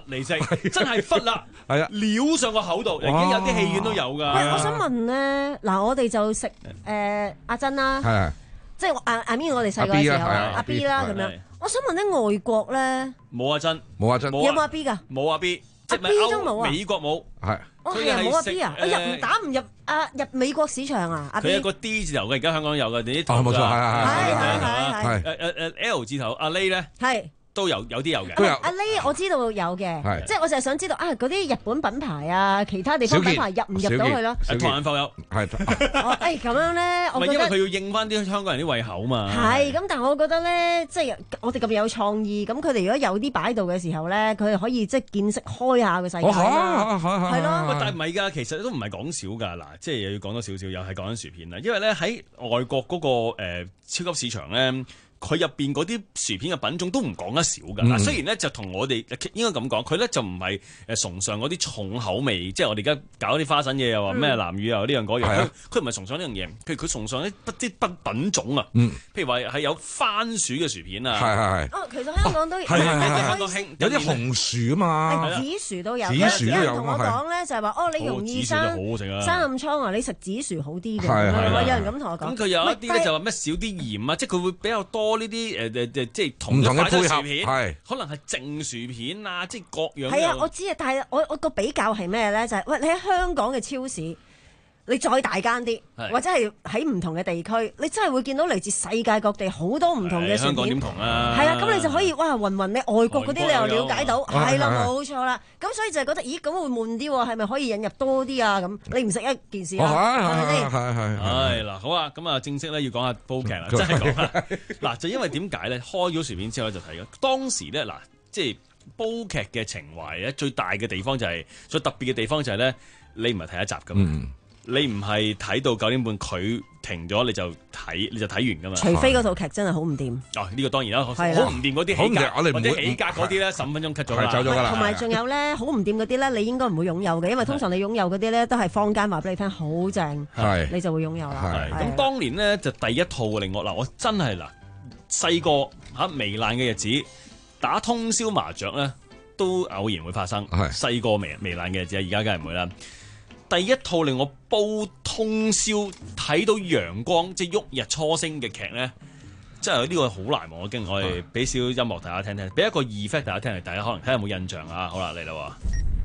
嚟食，真係忽啦， 係啊， 撩上個口度，已經有啲戲院都有㗎。 喂，我想問咧，嗱，我哋就食誒阿珍啦， 係即係阿阿咪，我哋細個嘅時候，阿 B 啦咁樣。我想問咧，外國咧冇阿珍， 冇阿珍， 有冇阿 B 㗎？ 冇阿 B， 阿 B 都冇啊， 美國冇， 係。 哦，係啊，冇阿 B 啊，我入打唔入啊入美國市場啊？阿 B 佢有個 D 字頭嘅，而家香港有嘅，你啲哦冇錯，係係係係係誒誒誒 L 字頭阿 Lay 咧係。 都有有啲有嘅， 阿 Lay 我知道有嘅，即係我就係想知道啊嗰啲日本品牌啊，其他地方品牌入唔入到去咯？ 台灣埠有， 係哦，誒咁樣咧，我覺得因為佢要應翻啲香港人啲胃口嘛。 係咁，但係我覺得咧，即係我哋咁有創意，咁佢哋如果有啲擺度嘅時候咧，佢哋可以即係見識開下個世界啦，係咯。 但係唔係㗎，其實都唔係講少㗎嗱，即係又要講多少少，又係講緊薯片啦。因為咧喺外國嗰個誒超級市場咧。佢入邊嗰啲薯片嘅品種都唔講得少㗎。嗱、嗯，雖然咧就同我哋應該咁講，佢咧就唔係誒崇尚嗰啲重口味，即係我哋而家搞啲花神嘢又話咩南乳又呢樣嗰樣，佢唔係崇尚呢樣嘢，譬如佢崇尚啲不啲不品種啊，嗯、譬如話係有番薯嘅薯片啊， 係係係。 哦，其實香港都係係係有啲紅薯啊嘛， 紫薯都有。 紫薯都有。有人同我講咧就係話，哦，你容易生生暗瘡啊，你食紫薯好啲嘅。 係係。 有人咁同我講。 咁佢有一啲咧就話咩少啲鹽啊，即係佢會比較多呢啲誒誒。即係同嘅配合， 係可能係淨薯片啊，即係各樣。 係啊，我知啊，但係我我個比較係咩咧？就係、是、喂，你喺香港嘅超市，你再大間啲，或者係喺唔同嘅地區，你真係會見到嚟自世界各地好多唔同嘅薯片。 香港點同啊？ 係啊，咁你就可以哇，雲雲你外國嗰啲你又了解到，係啦，冇錯啦。咁所以就係覺得，咦，咁會悶啲喎？係咪可以引入多啲啊？咁你唔食一件事啊？係咪先？ 係係係嗱，好啊，咁啊，正式咧要講下煲劇啦，真係講啦。嗱，就因為點解咧？開咗薯片之後就睇嘅，當時咧嗱，即係煲劇嘅情懷咧，最大嘅地方就係最特別嘅地方就係咧，你唔係睇一集噶嘛。你唔係睇到九點半佢停咗你就睇你就睇完噶嘛？ 除非嗰套劇真係好唔掂。 哦，呢個當然啦，好唔掂嗰啲起格我哋或者起格嗰啲咧，十五分鐘 cut 咗啦， 走咗㗎啦。 同埋仲有咧，好唔掂嗰啲咧，你應該唔會擁有嘅，因為通常你擁有嗰啲咧都係坊間話俾你聽好正，你就會擁有啦。 咁當年咧就第一套令我嗱，我真係嗱細個嚇糜爛嘅日子打通宵麻雀咧都偶然會發生。細個糜糜爛嘅日子，而家梗係唔會啦。第一套令我煲通宵睇到陽光，即係旭日初升嘅劇咧，真係呢個好難忘嘅經歷。我哋俾少音樂大家聽聽，俾一個 effect 大家聽嚟，大家可能睇下有冇印象啊。好啦，嚟啦！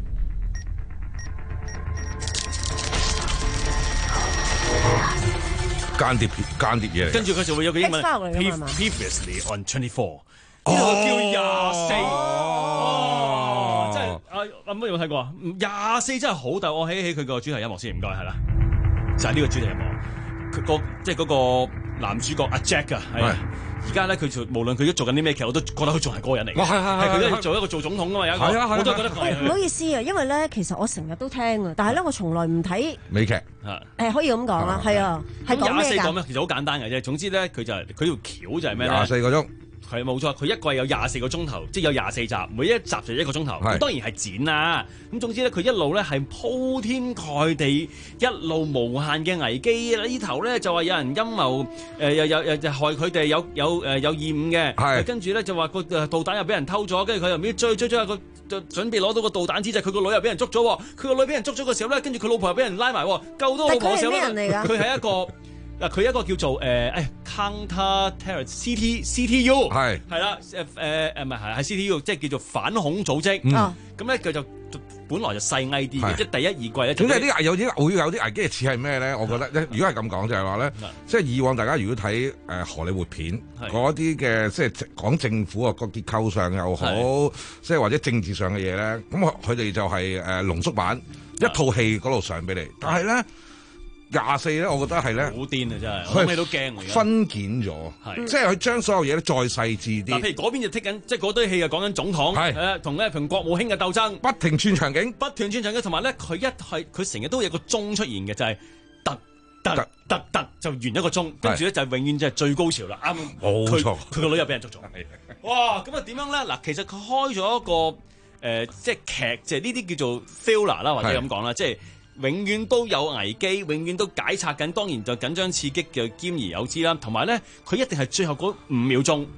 間諜間諜嘢， 跟住佢就會有個英文 Previously on twenty-four， 呢個叫廿四。哦，真係啊！阿乜有冇睇過啊？廿四真係好大，我起起佢個主題音樂先，唔該，係啦，就係呢個主題音樂。佢個即係嗰個男主角阿 Jack 啊，係而家咧佢做無論佢而家做緊啲咩劇，我都覺得佢仲係嗰個人嚟嘅。係係係，佢都做一個做總統㗎嘛，有一個我都覺得佢。 唔好意思啊，因為咧其實我成日都聽啊，但係咧我從來唔睇美劇。 誒可以咁講啦，係啊，係講咩㗎？廿四講咩？ 其實好簡單嘅啫。總之咧，佢就係佢條橋就係咩咧？ 廿四個鐘。 係冇錯，佢一季有廿四個鐘頭，即係有廿四集，每一集就一個鐘頭。咁當然係剪啦。咁總之咧，佢一路咧係鋪天蓋地，一路無限嘅危機。呢頭咧就話有人陰謀，誒、呃、又有又害佢哋有有誒有義務嘅。跟住咧就話個導彈又俾人偷咗，跟住佢又唔知追追追下個準備攞到個導彈之際，佢個女又俾人捉咗。佢個女俾人捉咗嘅時候咧，跟住佢老婆又俾人拉埋，救到老婆嘅時候咧，佢係一個。嗱，佢一個叫做誒誒、呃、Counter Terror C T C T U 係係啦誒誒誒唔係係係 C T U 即係叫做反恐組織。嗯，咁咧佢就本來就細矮啲嘅，即係第一二季咧。咁即係啲有啲會有啲危機似係咩咧？我覺得咧，如果係咁講就係話咧，即係以往大家如果睇誒荷里活片嗰啲嘅，即係講政府啊個結構上又好，即係或者政治上嘅嘢咧，咁佢哋就係誒濃縮版一套戲嗰度上俾你，但係咧。廿四咧，我覺得係咧， 好癲啊！真係，我咩都驚啊！ 分件咗，即係佢將所有嘢咧再細緻啲。 嗱，譬如嗰邊就剔緊，即係嗰堆戲啊講緊總統，係誒同咧同國務卿嘅鬥爭， 不停轉場景， 不斷轉場景，同埋咧佢一係佢成日都有個鐘出現嘅，就係突突突突就完一個鐘，跟住咧就永遠就係最高潮啦。啱， 冇錯， 佢個女又俾人捉咗。哇！咁啊點樣咧？嗱，其實佢開咗一個誒，即係劇，即係呢啲叫做 thriller 啦，或者咁講啦，即係。永遠都有危機，永遠都解拆緊，當然就緊張刺激嘅兼而有之啦。同埋咧，佢一定係最後嗰五秒鐘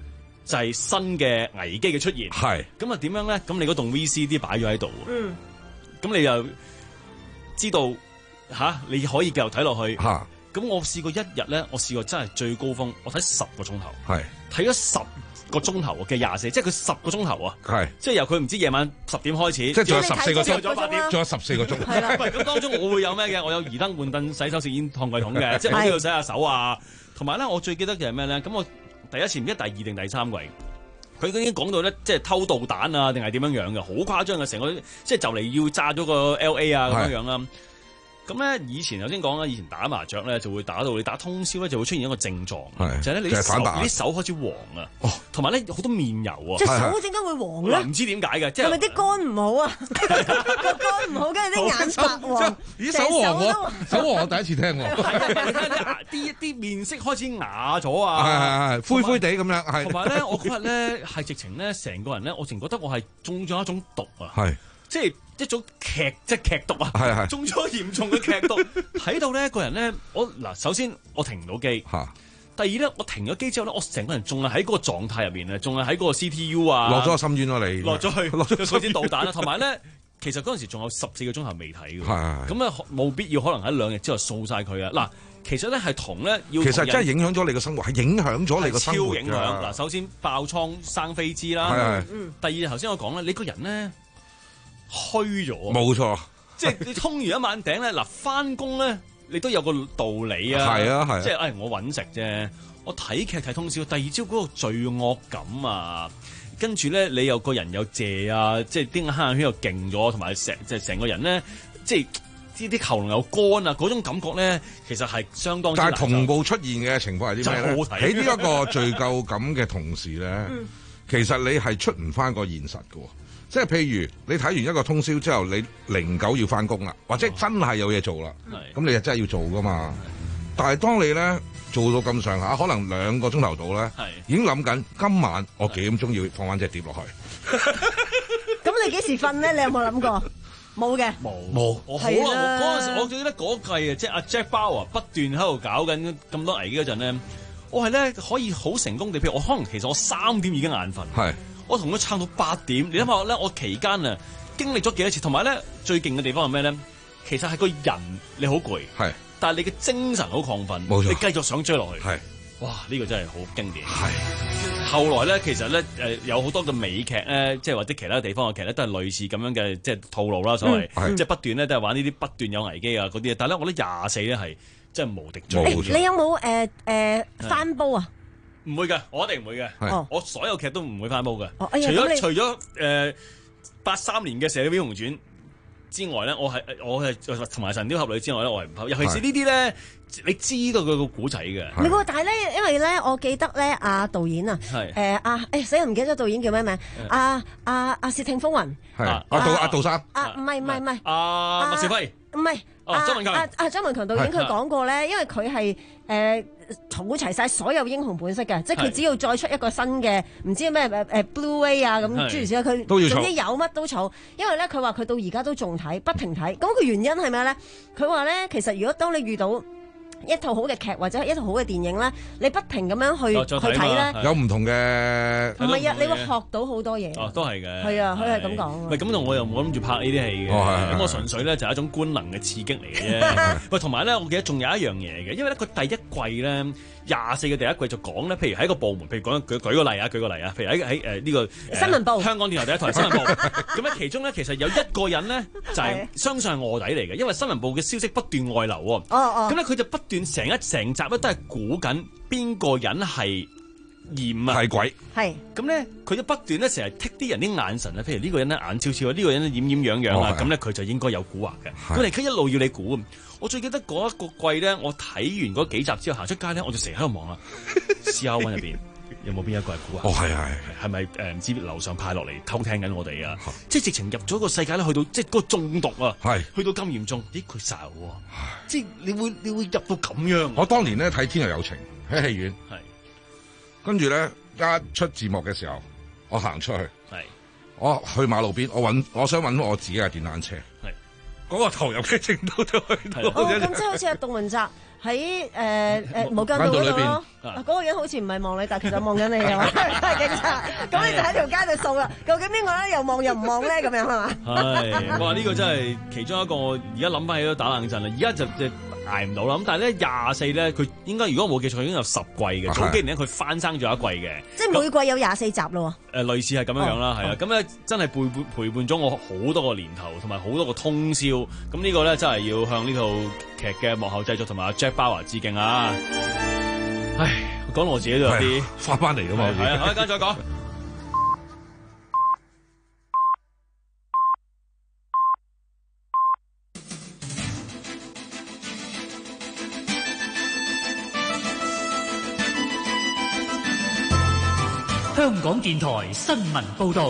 就係新嘅危機嘅出現。 係咁啊點樣咧？咁你嗰棟 V C D 擺咗喺度， 嗯， 咁你又知道吓、啊、你可以繼續睇落去。 嚇咁我試過一日咧，我試過真係最高峰，我睇十個鐘頭， 係睇咗十個鐘頭嘅廿四，即係佢十個鐘頭啊， 係即係由佢唔知夜晚十點開始， 即係仲有十四個鐘， 咗八點， 仲有十四個鐘。 係啦，喂，咁當中我會有咩嘅？我有移燈換凳、洗手食煙、燙櫃桶嘅，即係我都要洗下手啊。同埋咧，我最記得嘅係咩咧？咁我第一次唔知第二定第三季，佢已經講到咧，即係偷導彈啊，定係點樣樣嘅，好誇張嘅，成個即係就嚟要炸咗個 L A 啊咁樣樣啦。咁咧，以前頭先講啦，以前打麻雀咧就會打到你打通宵咧，就會出現一個症狀，就係咧你啲手啲手開始黃啊，同埋咧好多面油啊。 隻手點解會黃咧？ 唔知點解嘅，即係係咪啲肝唔好啊？個肝唔好，跟住啲眼白黃， 咦手黃喎，手黃我第一次聽喎。 啲啲面色開始啞咗啊， 係係係灰灰地咁樣，係。 同埋咧，我嗰日咧係直情咧，成個人咧，我淨覺得我係中咗一種毒啊， 係即係。一種劇即係劇毒啊， 係係中咗嚴重嘅劇毒，睇到咧個人咧，我嗱首先我停唔到機，第二咧我停咗機之後咧，我成個人仲係喺嗰個狀態入邊咧，仲係喺嗰個 C T U 啊， 落咗個深淵咯你， 落咗去落咗嗰支導彈啊，同埋咧其實嗰陣時仲有十四個鐘頭未睇嘅，咁啊冇必要可能喺兩日之後掃晒佢啊嗱。其實咧係同咧要， 其實真係影響咗你嘅生活，係影響咗你嘅生活㗎。超影響嗱，首先爆瘡生飛滋啦，第二頭先我講咧，你個人咧。虛咗， 冇錯， 即係你通完一晚頂咧，嗱翻工咧，你都有個道理啊， 係啊係， 即係誒我揾食啫，我睇劇睇通宵，第二朝嗰個罪惡感啊，跟住咧你又個人又謝啊，即係啲黑眼圈又勁咗，同埋成即係成個人咧，即係呢啲喉嚨又乾啊，嗰種感覺咧，其實係相當。 但係同步出現嘅情況係啲咩咧？喺呢一個罪疚感嘅同時咧， 嗯、 其實你係出唔翻個現實㗎。即係譬如你睇完一個通宵之後，你零九要翻工啦，或者真係有嘢做啦，咁、哦、你就真係要做噶嘛。但係當你咧做到咁上下，可能兩個鐘頭到咧，已經諗緊今晚我幾點鐘要放翻隻碟落去。 咁你幾時瞓咧？你有冇諗過？冇嘅， 冇冇。我好啦，我嗰陣時我記得嗰季啊，即係阿 Jack Bauer 不斷喺度搞緊咁多危機嗰陣咧，我係咧可以好成功地，譬如我可能其實我三點已經眼瞓。係。我同佢撐到八點，你諗下咧，我期間啊經歷咗幾多次，同埋咧最勁嘅地方係咩咧？其實係個人你好攰，係，但係你嘅精神好亢奮，冇錯，你繼續想追落去，係，哇！呢、呢個真係好經典。係，後來咧其實咧誒有好多嘅美劇咧，即係或者其他地方嘅劇咧，都係類似咁樣嘅即係套路啦，所謂，嗯、即係不斷咧都係玩呢啲不斷有危機啊嗰啲，但係咧我覺得廿四咧係真係無敵最。 欸、你有冇誒誒翻煲啊？ 唔會嘅，我一定唔會嘅。 哦、 我所有劇都唔會翻煲嘅、哦哎。 除咗除咗誒八三年嘅《射雕英雄傳》之外咧，我係我係同埋《神雕俠侶》之外咧，我係唔拍。尤其是呢啲咧，你知道佢個古仔嘅。唔係喎， 但係咧，因為咧，我記得咧，阿、啊、導演啊，誒阿誒死人唔記得咗導演叫咩名？阿阿阿竊聽風雲。係阿杜阿杜生。啊唔係唔係唔係。 阿麥兆輝。 唔係。阿張文強。 阿阿張文強導演佢講過咧，因為佢係誒。儲齊晒所有英雄本色嘅，即係佢只要再出一個新嘅，唔知咩誒誒 Blu-ray 啊咁諸如此類，佢總之有乜都儲。因為咧，佢話佢到而家都仲睇，不停睇。咁佢原因係咩咧？佢話咧，其實如果當你遇到一套好嘅劇或者一套好嘅電影咧，你不停咁樣去去睇咧， 有唔同嘅唔係啊，你會學到好多嘢。 哦，都係嘅。 係啊，佢係咁講。 唔係咁就我又冇諗住拍呢啲戲嘅，咁我純粹咧就係一種官能嘅刺激嚟嘅啫。喂，同埋咧，我記得仲有一樣嘢嘅，因為咧佢第一季咧廿四嘅第一季就講咧，譬如喺個部門，譬如講舉舉個例啊，舉個例啊，譬如喺喺誒呢個新聞部， 香港電台第一台新聞部，咁咧其中咧其實有一個人咧就係相信係臥底嚟嘅，因為新聞部嘅消息不斷外流喎。哦哦。咁咧佢就不斷成一成集咧都係估緊邊個人係驗啊， 係鬼。 係。咁咧佢就不斷咧成日剔啲人啲眼神啊，譬如呢個人咧眼超超啊，呢個人咧掩掩樣樣啊，咁咧佢就應該有蠱惑嘅。咁你佢一路要你估。我最記得嗰一個季咧，我睇完嗰幾集之後行出街咧，我就成日喺度望啦，C R One 入邊有冇邊一個係估啊？ 哦，係係係咪誒唔知樓上派落嚟偷聽緊我哋啊？即係直情入咗個世界咧，去到即係嗰個中毒啊！係去到咁嚴重，咦佢實喎！即係你會你會入到咁樣。 我當年咧睇《天若有情》喺戲院， 係跟住咧一出字幕嘅時候，我行出去， 係我去馬路邊，我揾我想揾我自己嘅電單車， 係嗰個投入嘅程度都去到。 哦，咁即係好似阿杜汶澤喺誒誒無間道嗰度咯。嗰個人好似唔係望你，但其實望緊你嘅話，係警察。咁你就喺條街度掃啦。究竟邊個咧又望又唔望咧？咁樣係嘛？ 係，哇！呢個真係其中一個，而家諗翻起都打冷震啦。而家就就捱唔到啦。咁但係咧廿四咧，佢應該如果我冇記錯，已經有十季嘅。早幾年咧，佢翻生咗一季嘅。 即係每季有廿四集咯。誒， 類似係咁樣樣啦，係啊。咁咧真係陪伴陪伴咗我好多個年頭，同埋好多個通宵。咁呢個咧真係要向呢套劇嘅幕後製作同埋阿 Jack Bauer 致敬啊！唉，講到我自己都有啲翻翻嚟噶嘛， 係啊，好，一陣再講。 香港電台新聞報道，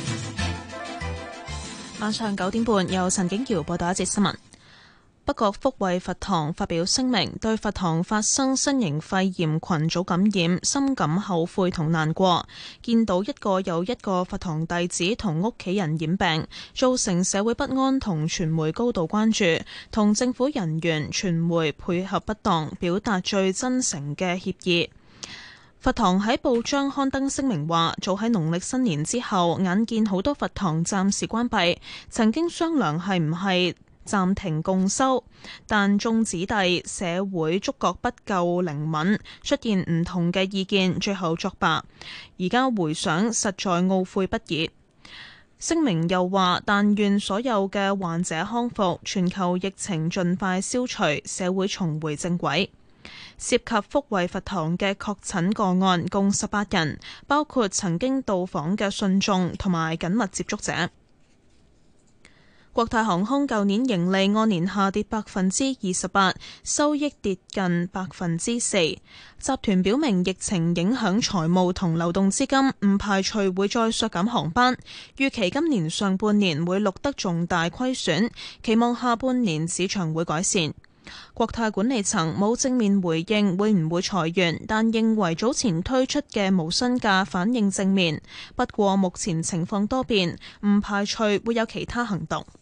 晚上九點半由陳景瑤報道一節新聞。北角福慧佛堂發表聲明，對佛堂發生新型肺炎群組感染深感後悔同難過，見到一個又一個佛堂弟子同屋企人染病，造成社會不安同傳媒高度關注，同政府人員、傳媒配合不當，表達最真誠嘅歉意。佛堂喺報章刊登聲明話，早喺農曆新年之後，眼見好多佛堂暫時關閉，曾經商量係唔係暫停共修，但眾子弟社會觸覺不夠靈敏，出現唔同嘅意見，最後作罷。而家回想，實在懊悔不已。聲明又話，但願所有嘅患者康復，全球疫情盡快消除，社會重回正軌。涉及福慧佛堂嘅確診個案共十八人，包括曾經到訪嘅信眾同埋緊密接觸者。國泰航空舊年盈利按年下跌百分之二十八，收益跌近百分之四。集團表明疫情影響財務同流動資金，唔排除會再削減航班。預期今年上半年會錄得重大虧損，期望下半年市場會改善。國泰管理層冇正面回應會唔會裁員，但認為早前推出嘅無薪假反應正面。不過目前情況多變，唔排除會有其他行動。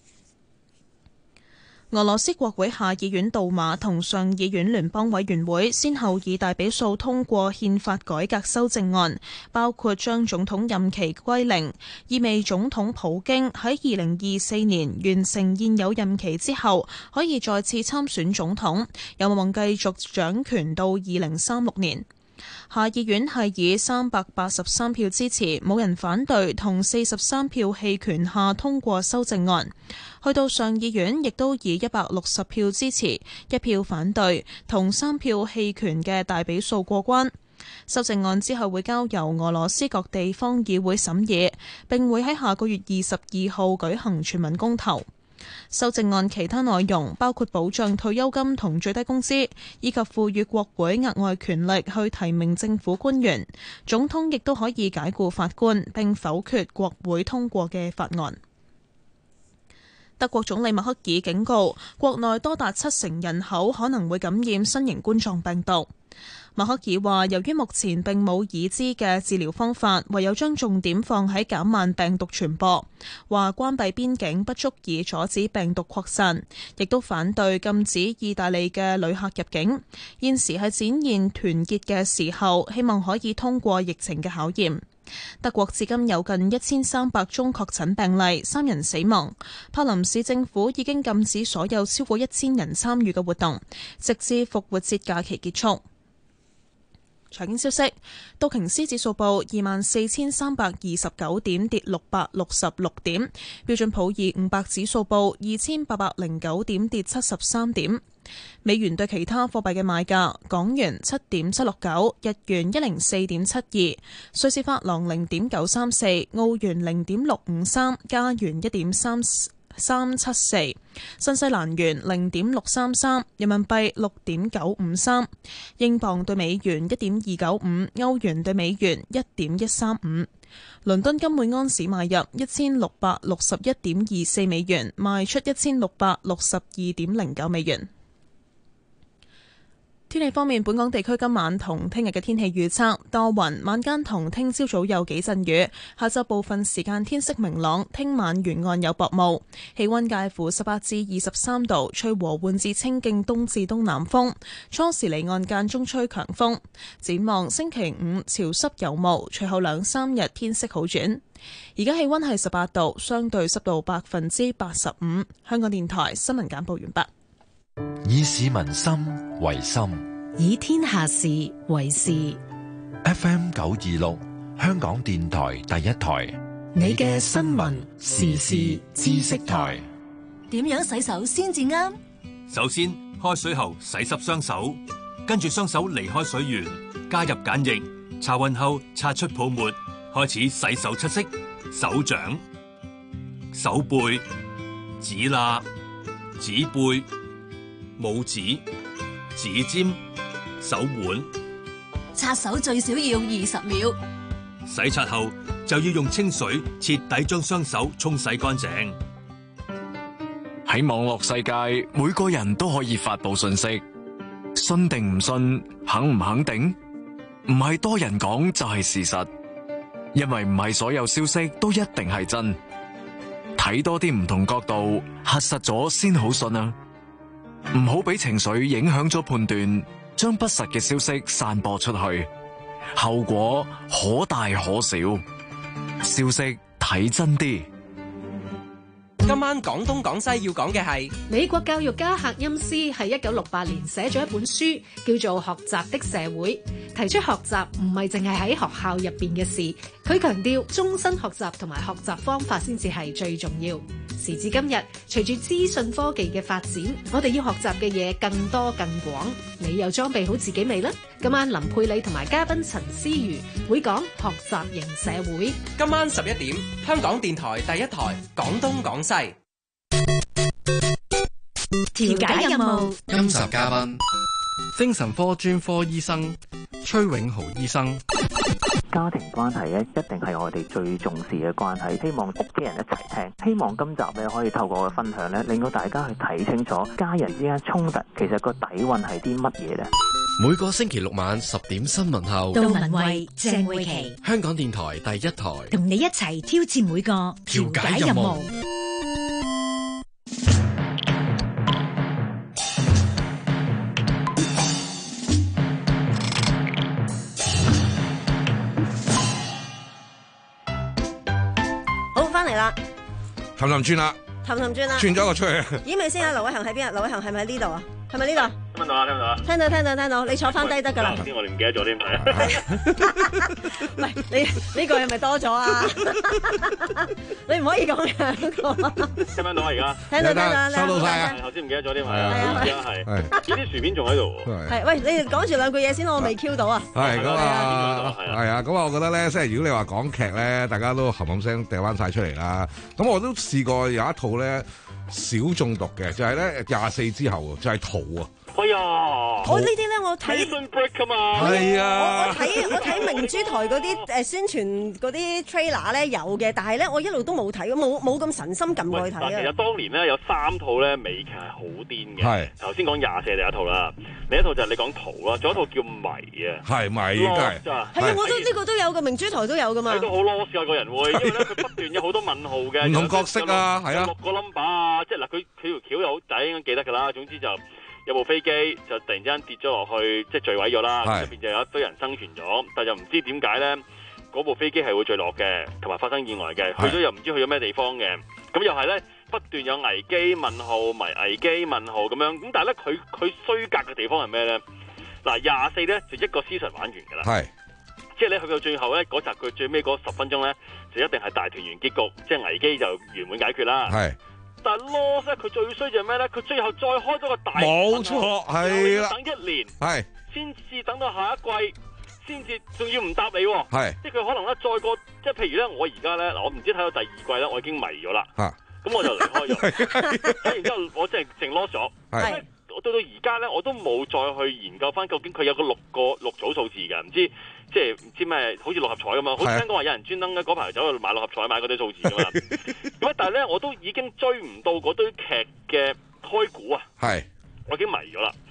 俄羅斯國會下議院杜馬同上議院聯邦委員會先後以大比數通過憲法改革修正案，包括將總統任期歸零，意味總統普京喺二零二四年完成現有任期之後，可以再次參選總統，有望繼續掌權到二零三六年。下議院係以三百八十三票支持，冇人反對，同四十三票棄權下通過修正案。去到上議院，亦都以一百六十票支持、一票反對同三票棄權嘅大比數過關。修正案之後會交由俄羅斯各地方議會審議，並會喺下個月二十二號舉行全民公投。修正案其他內容包括保障退休金同最低工資，以及賦予國會額外權力去提名政府官員。總統亦都可以解僱法官，並否決國會通過嘅法案。德國總理默克爾警告，國內多達七成人口可能會感染新型冠狀病毒。默克爾話，由於目前並冇已知嘅治療方法，唯有將重點放喺減慢病毒傳播。話關閉邊境不足以阻止病毒擴散，亦都反對禁止意大利嘅旅客入境。現時係展現團結嘅時候，希望可以通過疫情嘅考驗。德國至今有近一千三百宗確診病例，三人死亡。柏林市政府已經禁止所有超過一千人參與嘅活動，直至復活節假期結束。財經消息，道瓊斯指數報二萬四千三百二十九點，跌六百六十六點；標準普爾五百指數報二千八百零九點，跌七十三點。美元對其他貨幣嘅賣價：港元七點七六九，日元一零四點七二，瑞士法郎零點九三四，澳元零點六五三，加元一點三三七四，新西蘭元零點六三三，人民幣六點九五三，英鎊對美元一點二九五，歐元對美元一點一三五。倫敦金每安士買入一千六百六十一點二四美元，賣出一千六百六十二點零九美元。 天氣方面，本港地區今晚同聽日嘅天氣預測多雲，晚間同聽朝早有幾陣雨，下晝部分時間天色明朗，聽晚沿岸有薄霧，氣溫介乎十八至二十三度，吹和緩至清勁東至東南風，初時離岸間中吹強風。展望星期五潮濕有霧，隨後兩三日天色好轉。而家氣溫係十八度，相對濕度百分之八十五。香港電台新聞簡報完畢。 以市民心為心， 以天下事為事。 F M 九二六，香港電台第一台， 你嘅新聞時事知識台。 點樣洗手先至啱？ 首先，開水喉洗濕雙手，跟住雙手離開水源，加入鹼液，擦勻後擦出泡沫，開始洗手七式：手掌、手背、指罅、指背、拇指、指尖、手腕。 擦手最少要二十秒。 洗刷後就要用清水徹底將雙手沖洗乾淨。 喺網絡世界，每個人都可以發布信息，信定唔信，肯唔肯定，唔係多人講就係事實，因為唔係所有消息都一定係真。睇多啲唔同角度，核實咗先好信啊！唔好俾情緒影響咗判斷，將不實嘅消息散播出去，後果可大可小。消息睇真啲。 今晚廣東廣西要講嘅係美國教育家赫欽斯喺一九六八年寫咗一本書，叫做《學習的社會》，提出學習唔係淨係喺學校入邊嘅事。佢強調終身學習同埋學習方法先至係最重要。時至今日，隨住資訊科技嘅發展，我哋要學習嘅嘢更多更廣。你又裝備好自己未呢？今晚林佩理同埋嘉賓陳思瑜會講學習型社會。 今晚十一點，香港電台第一台廣東廣西。 調解任務， 今集嘉賓精神科專科醫生崔永豪醫生。 家庭關係咧，一定係我哋最重視嘅關係。希望屋企人一齊聽，希望今集咧可以透過我嘅分享咧，令到大家去睇清楚家人之間衝突其實個底蘊係啲乜嘢咧。 每個星期六晚十點新聞後， 杜文慧、鄭慧琪， 香港電台第一台， 同你一齊挑戰每個調解任務。 翻嚟啦， 氹氹轉啦， 氹氹轉啦， 轉咗個出去。 咦，咪先啊，劉偉恒喺邊啊？劉偉恒係咪喺呢度啊？係咪呢度？ 聽到啊，聽到啊， 聽到聽到聽到，你坐翻低得噶啦。 頭先我哋唔記得咗添，係。 喂，你呢個係咪多咗啊？你唔可以咁樣。 聽唔聽到啊？而家聽到聽到， 收到晒啊！頭先唔記得咗添，係啊，而家係。呢啲薯片仲喺度。 係，喂，你哋講住兩句嘢先，我未 Q 到啊。 係咁啊，係啊，咁啊，我覺得咧，即係如果你話講劇咧，大家都冚冚聲掟翻晒出嚟啦。咁我都試過有一套咧小眾讀嘅，就係咧廿四之後，就係逃啊。 哎呀！ 我呢啲咧，我睇 break 噶嘛。 係啊！ 我我睇我睇明珠台嗰啲誒宣傳嗰啲 trailer 咧有嘅，但係咧我一路都冇睇，冇冇咁神心撳過去睇啊。 其實當年咧有三套咧美劇係好癲嘅。係頭先講廿四第一套啦，另一套就係你講逃啦，仲有一套叫迷啊。係迷梗係。係啊，我都呢個都有嘅，明珠台都有噶嘛。 你都好 lost 啊個人會，因為咧佢不斷有好多問號嘅。唔同角色啊，係啊。 六個 number 啊，即係嗱，佢佢條橋又好，大家應該記得㗎啦。總之就。有部飛機就突然之間跌咗落去，即係墜毀咗啦。入邊就有一堆人生存咗，但又唔知點解咧，嗰部飛機係會墜落嘅，同埋發生意外嘅。去咗又唔知去咗咩地方嘅。咁又係咧，不斷有危機問號、迷危機問號咁樣。咁但係咧，佢佢衰格嘅地方係咩咧？嗱，廿四咧就一個 season 玩完㗎啦。係，即係咧去到最後咧嗰集，佢最尾嗰十分鐘咧就一定係大團圓結局，即係危機就圓滿解決啦。係。但係 Lost 咧，佢最衰就係咩咧？佢最後再開咗個大， 冇錯，係啦， 等一年， 係先至等到下一季，先至仲要唔答你喎，係，即係佢可能咧再過，即係譬如咧，我而家咧嗱，我唔知睇到第二季咧，我已經迷咗啦，嚇，咁我就離開咗，睇完之後我真係淨 Lost 咗，係，我到到而家咧，我都冇再去研究翻究竟佢有個六個六組數字嘅，唔知。即係唔知咩，好似六合彩咁嘛。好聽講話有人專登咧嗰排走去買六合彩買嗰堆數字噶嘛。咁啊，但係咧我都已經追唔到嗰堆劇嘅開估啊。係，我已經迷咗啦。嗱，最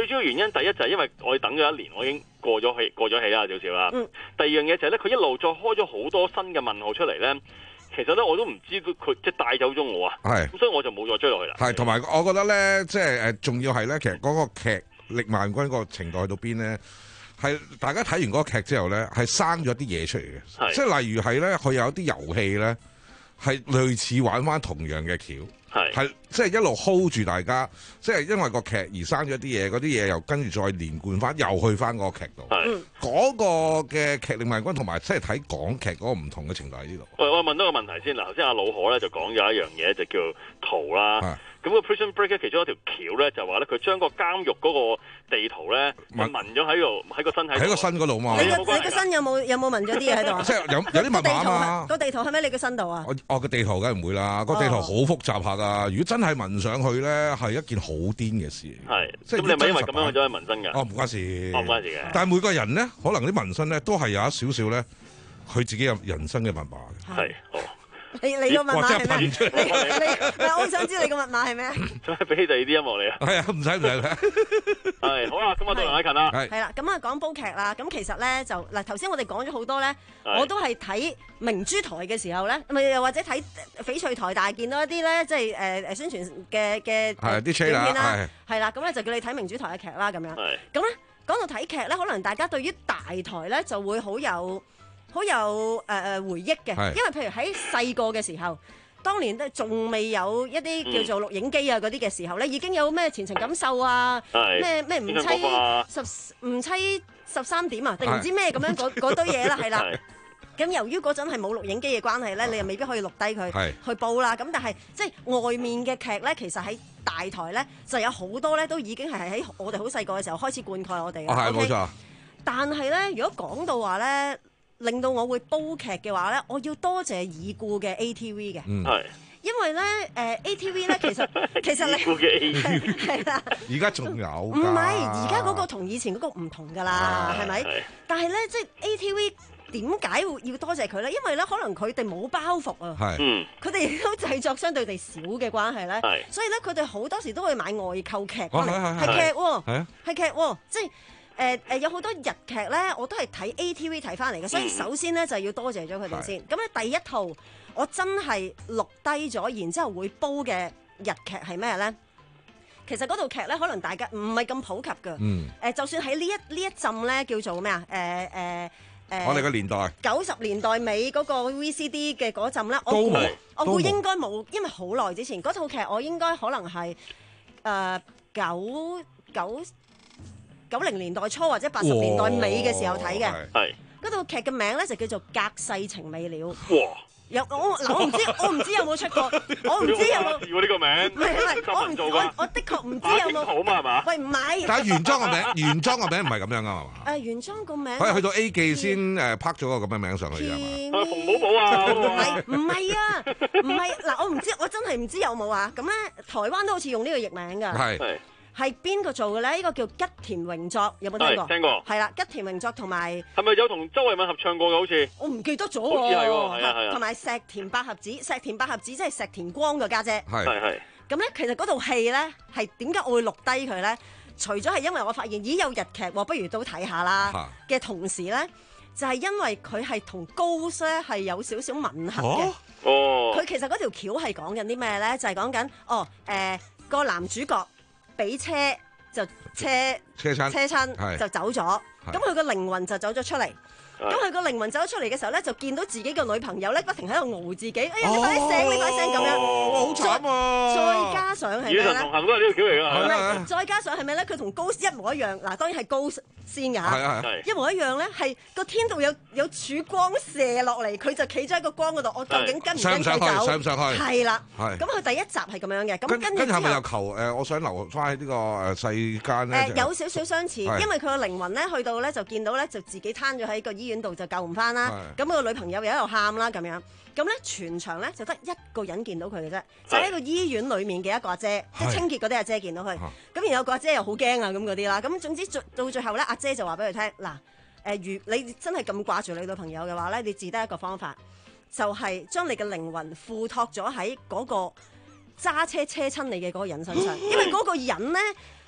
主要原因第一就係因為我等咗一年，我已經過咗氣過咗氣啦，少少啦。嗯、第二樣嘢就係咧，佢一路再開咗好多新嘅問號出嚟咧。其實咧，我都唔知佢佢即係帶走咗我啊。係，咁所以我就冇再追落去啦。 係，同埋我覺得咧，即係誒，仲要係咧，其實嗰個劇力萬鈞個程度去到邊咧，係大家睇完嗰個劇之後咧，係生咗啲嘢出嚟嘅。即係例如係咧，佢有啲遊戲咧，係類似玩翻同樣嘅橋。係，即係一路 hold 住大家，即係因為個劇而生咗啲嘢，嗰啲嘢又跟住再連貫翻，又去翻嗰個劇度。係，嗰個嘅劇力萬鈞同埋即係睇港劇嗰個唔同嘅程度喺呢度。 喂，我問多個問題先嗱，頭先阿老何咧就講咗一樣嘢，就叫圖啦。咁個 Prison Break 其中一條橋咧就話咧，佢將個監獄嗰個地圖咧紋咗喺度，喺個身體喺個身嗰度嘛。 你個你個身有冇有冇紋咗啲嘢喺度啊？ 即係有有啲密碼嘛。 個地圖係咪你個身度啊？ 哦，個地圖梗係唔會啦，個地圖好複雜下㗎。如果真係紋上去咧，係一件好癲嘅事。 係，咁你係咪因為咁樣去咗去紋身㗎？ 哦，唔關事。 唔關事嘅。 但係每個人咧，可能啲紋身咧都係有一少少咧，佢自己有人生嘅密碼嘅。 係，哦。 你你個密碼係咩？你你我好想知你個密碼係咩？ 再俾第二啲音樂你啊！ 係啊，唔使唔使。 係好啦，咁我到梁凱芹啦。 係啦，咁啊講煲劇啦。咁其實咧就嗱，頭先我哋講咗好多咧，我都係睇明珠台嘅時候咧，咪又或者睇翡翠台，但係見到一啲咧，即係誒誒宣傳嘅嘅影片啦，係啦，咁咧就叫你睇明珠台嘅劇啦，咁樣。咁咧講到睇劇咧，可能大家對於大台咧就會好有。好有誒誒、呃、回憶嘅，因為譬如喺細個嘅時候，當年都仲未有一啲叫做錄影機啊嗰啲嘅時候咧，已經有咩前程感受啊，咩咩唔妻十唔妻十三點啊，定唔知咩咁樣嗰堆嘢啦，係啦。咁由於嗰陣係冇錄影機嘅關係咧，你又未必可以錄低佢去報啦。咁但係即係外面嘅劇咧，其實喺大台咧就有好多咧，都已經係喺我哋好細個嘅時候開始灌溉我哋。 係冇錯。 但係咧，如果講到話咧，令到我會煲劇嘅話咧，我要多謝已故嘅 A T V 嘅， 嗯、 因為咧誒、呃、A T V 咧其實其實你已故嘅 A T V 係啦， 而家仲有唔係而家嗰個同以前嗰個唔同㗎啦，係咪？但係咧即係 A T V 點解會要多謝佢咧？因為咧可能佢哋冇包袱啊，佢哋亦都製作相對地少嘅關係咧，所以咧佢哋好多時都會買外購劇翻嚟，係劇喎，係劇喎，即係。誒誒、呃、有好多日劇咧，我都係睇 A T V 睇翻嚟嘅，所以首先咧就係要多謝咗佢哋先。咁咧第一套我真係錄低咗，然之後會煲嘅日劇係咩咧？其實嗰套劇咧，可能大家唔係咁普及㗎。嗯。誒、呃，就算喺呢一呢一陣咧，叫做咩啊？誒誒誒。我哋嘅年代。九十年代尾嗰個 V C D 嘅嗰陣咧，我估我估應該冇，因為好耐之前嗰套劇，我應該可能係誒九九。九零年代初或者八十年代尾嘅時候睇嘅，係嗰套劇嘅名咧就叫做《隔世情未了》。哇！有我嗱，我唔知我唔知有冇出過，我唔知有冇。試過呢個名？唔係唔係，我唔我我的確唔知有冇。好嘛係嘛？喂唔係。 但係原裝個名，原裝個名唔係咁樣噶係嘛？ 誒原裝個名。 可以去到 A 記先誒拍咗個咁嘅名上去係嘛？ 係馮寶寶啊？ 唔係唔係啊？唔係嗱，我唔知，我真係唔知有冇啊。咁咧，台灣都好似用呢個譯名㗎。係。係邊個做嘅咧？呢、這個叫吉田榮作，有冇聽過？聽過。係啦，吉田榮作同埋係咪有同周慧敏合唱過嘅？好似我唔記得咗喎。 好似係喎，係啊係啊。 同埋石田百合子，石田百合子即係石田光嘅家姐。 係係。 咁咧，其實嗰套戲咧係點解我會錄低佢咧？除咗係因為我發現咦有日劇喎，不如都睇下啦嘅同時咧，就係、是、因為佢係同高咧係有少少吻合嘅。哦。佢其實嗰條橋係講緊啲咩咧？就係講緊哦誒、呃、個男主角。俾車就車車親車親就走咗，咁佢個靈魂就走咗出嚟。咁佢個靈魂走咗出嚟嘅時候咧，就見到自己個女朋友咧，不停喺度熬自己。哎呀，你快啲醒，你快啲醒咁樣。 好慘啊！ 再加上係咩咧？ 同行都係呢條橋嚟㗎。 唔係，再加上係咩咧？佢同高一模一樣。嗱，當然係高先㗎嚇。一模一樣咧，係個天度有有柱光射落嚟，佢就企咗喺個光嗰度。我究竟跟唔跟佢走？ 上唔上去？ 係啦。係。咁佢第一集係咁樣嘅。咁跟住之後， 跟係咪又求誒？我想留翻喺呢個誒世間咧。 誒有少少相似，因為佢個靈魂咧去到咧就見到咧就自己攤咗喺個醫院度就救唔翻啦。咁個女朋友又喺度喊啦咁樣。咁咧全場咧就得一個人見到佢嘅啫，就喺個醫院裡面嘅一個阿姐，即係清潔嗰啲阿姐見到佢。咁然後個阿姐又好驚啊咁嗰啲啦。咁總之到最後咧，阿姐就話俾佢聽嗱，誒如你真係咁掛住你女朋友嘅話咧，你只得一個方法，就係將你嘅靈魂附託咗喺嗰個揸車車親你嘅嗰個人身上，因為嗰個人咧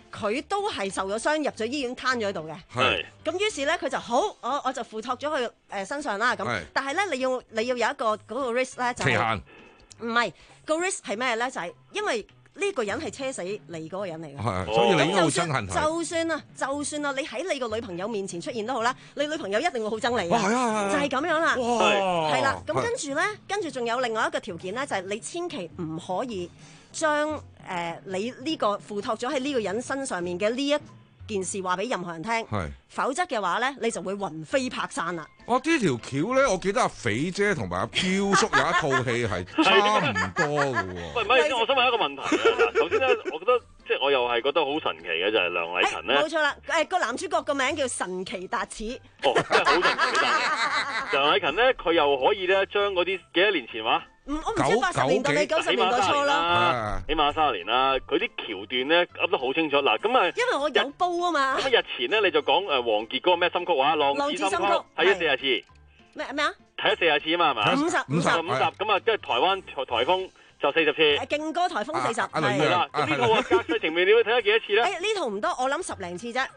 佢都係受咗傷，入咗醫院攤咗喺度嘅。 係。 咁於是咧，佢就好，我我就付託咗佢誒身上啦。咁，但係咧，你要你要有一個嗰、嗰個 risk 咧，就係、 期限。 唔係、個 risk 係咩咧？就係、係、因為呢個人係車死你嗰個人嚟嘅。 係，所以你應該好憎恨佢。 就算啊，就算啊，你喺你個女朋友面前出現都好啦，你女朋友一定會好憎你嘅。 係啊， 就係咁樣啦。係啦，咁係跟住咧，跟住仲有另外一個條件咧，就係、係、你千祈唔可以將誒、呃、你呢個付託咗喺呢個人身上面嘅呢一件事話俾任何人聽，否則嘅話咧，你就會魂飛魄散啦。 我呢條橋咧，我記得阿肥姐同埋阿飄叔有一套戲係差唔多嘅喎。 喂，唔係，我想問一個問題啊！嗱，首先咧，我覺得即係我又係覺得好神奇嘅，就係、是、梁禮勤咧。冇、 欸、錯啦，誒、呃、個男主角個名叫神奇達此。 哦，真係好神奇達。梁禮勤咧，佢又可以咧將嗰啲幾多年前話？ 我唔知八十年代定九十年代初啦， 起碼三十年啦。佢啲橋段咧噏得好清楚。嗱，咁啊， 因為我有煲啊嘛。 咁日前咧你就講誒王傑嗰個咩心曲話《浪子心曲》，睇咗四十次。咩咩啊？睇咗四十次啊嘛，係嘛？ 五十五十五十咁啊，即係台灣台颱風。就四十次， 勁歌颱風四十， 係啦。咁呢套啊，隔世情未了，睇咗幾多次咧？ 誒呢套唔多，我諗十零次啫。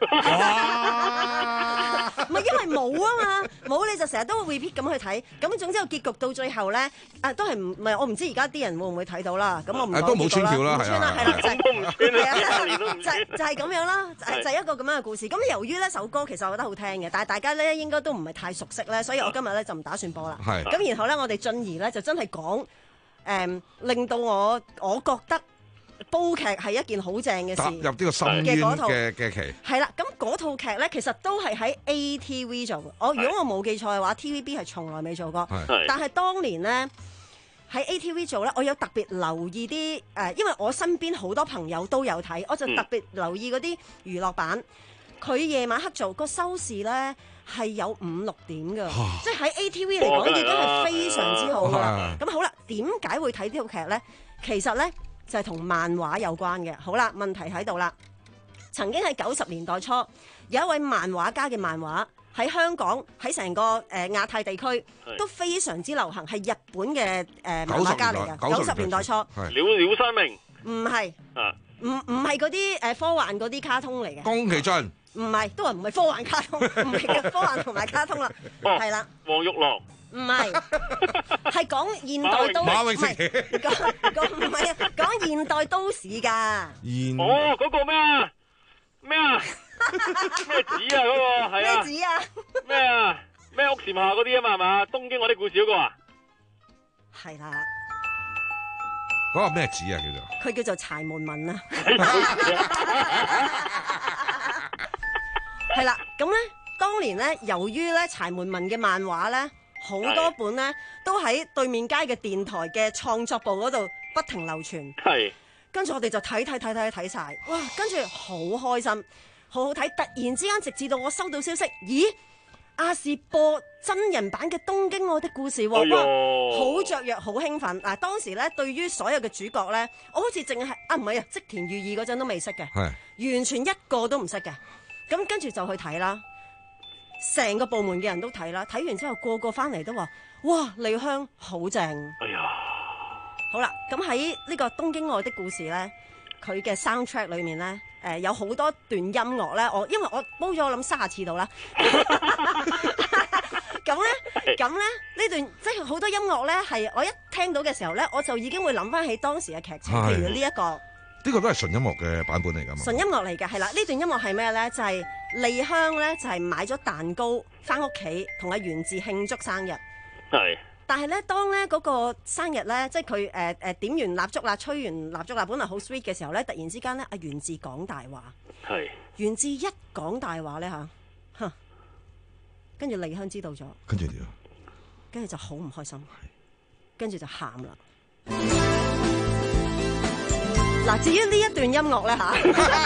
唔係因為冇啊嘛，冇你就成日都會 repeat 咁去睇。咁總之個結局到最後咧，啊都係唔唔係我唔知而家啲人會唔會睇到啦。咁我唔都冇穿橋啦，係啦，係啦，就都唔穿就就係咁樣啦，就就係一個咁樣嘅故事。咁由於呢首歌其實我覺得好聽嘅，但係大家咧應該都唔係太熟悉咧，所以我今日咧就唔打算播啦。 係。 咁然後咧，我哋進而咧就真係講。誒、嗯，令到我我覺得煲劇係一件好正嘅事， 踏入呢個深淵嘅嘅期。 係啦，咁嗰套劇咧，其實都係喺 A T V 做嘅。我如果我冇記錯嘅話 ，T V B 係從來未做過。但係當年咧喺 A T V 做咧，我有特別留意啲誒、呃，因為我身邊好多朋友都有睇，我就特別留意嗰啲娛樂版。佢夜晚黑做個收視咧。係有五六點㗎，即係喺 A T V 嚟講已經係非常之好㗎啦。咁好啦，點解會睇呢套劇呢？其實呢，就係、是、同漫畫有關嘅。好啦，問題喺度啦。曾經喺九十年代初，有一位漫畫家嘅漫畫喺香港喺成個誒、呃、亞太地區都非常之流行，係日本嘅誒、呃、漫畫家嚟嘅。九十年代初， 鳥鳥山明唔係，唔唔係嗰啲誒科幻嗰啲卡通嚟嘅。 宮崎駿。 唔係，都話唔係科幻卡通，唔係嘅科幻同埋卡通啦，係啦。 黃玉郎唔係，係講現代都馬永成， 講講唔係啊，講現代都市㗎。 現哦，嗰個咩啊？咩啊？咩子啊？嗰個係啊？ 咩子啊？ 咩啊？咩屋檐下嗰啲啊嘛係嘛？東京我啲故事嗰個啊？ 係啦。 嗰個咩子啊？叫做佢叫做柴門文啊。係啦，咁咧，當年咧，由於咧柴門文嘅漫畫咧，好多本咧都喺對面街嘅電台嘅創作部嗰度不停流傳。 係， 跟住我哋就睇睇睇睇睇晒，哇！跟住好開心，好好睇。突然之間，直至到我收到消息，咦？亞視播真人版嘅《東京愛的故事》喎，哇！好雀躍，好興奮。嗱，當時咧，對於所有嘅主角咧，我好似淨係啊，唔係啊，織田裕二嗰陣都未識嘅，完全一個都唔識嘅。咁跟住就去睇啦，成個部門嘅人都睇啦，睇完之後個個翻嚟都話：哇，李香好正！哎呀，好啦，咁喺呢個《東京愛的故事》咧，佢嘅 soundtrack 裏面咧，誒、呃、有好多段音樂咧，我因為我煲咗我諗卅次到啦，咁咧，咁咧呢段即係好多音樂咧，係我一聽到嘅時候咧，我就已經會諗翻起當時嘅劇情，譬如呢、這、一個。 呢個都係純音樂嘅版本嚟㗎嘛？ 純音樂嚟㗎，係啦。呢段音樂係咩咧？就係、是、麗香咧，就係、是、買咗蛋糕翻屋企同阿源自慶祝生日。 係。 但係咧，當咧嗰個生日咧，即係佢誒誒點完蠟燭啦，吹完蠟燭啦，本來好 sweet 嘅時候咧，突然之間咧，阿源自講大話。係。源自一講大話咧嚇，哼，跟住麗香知道咗。 跟住點？ 跟住就好唔開心。跟住就喊啦。嗱，至於呢一段音樂咧嚇，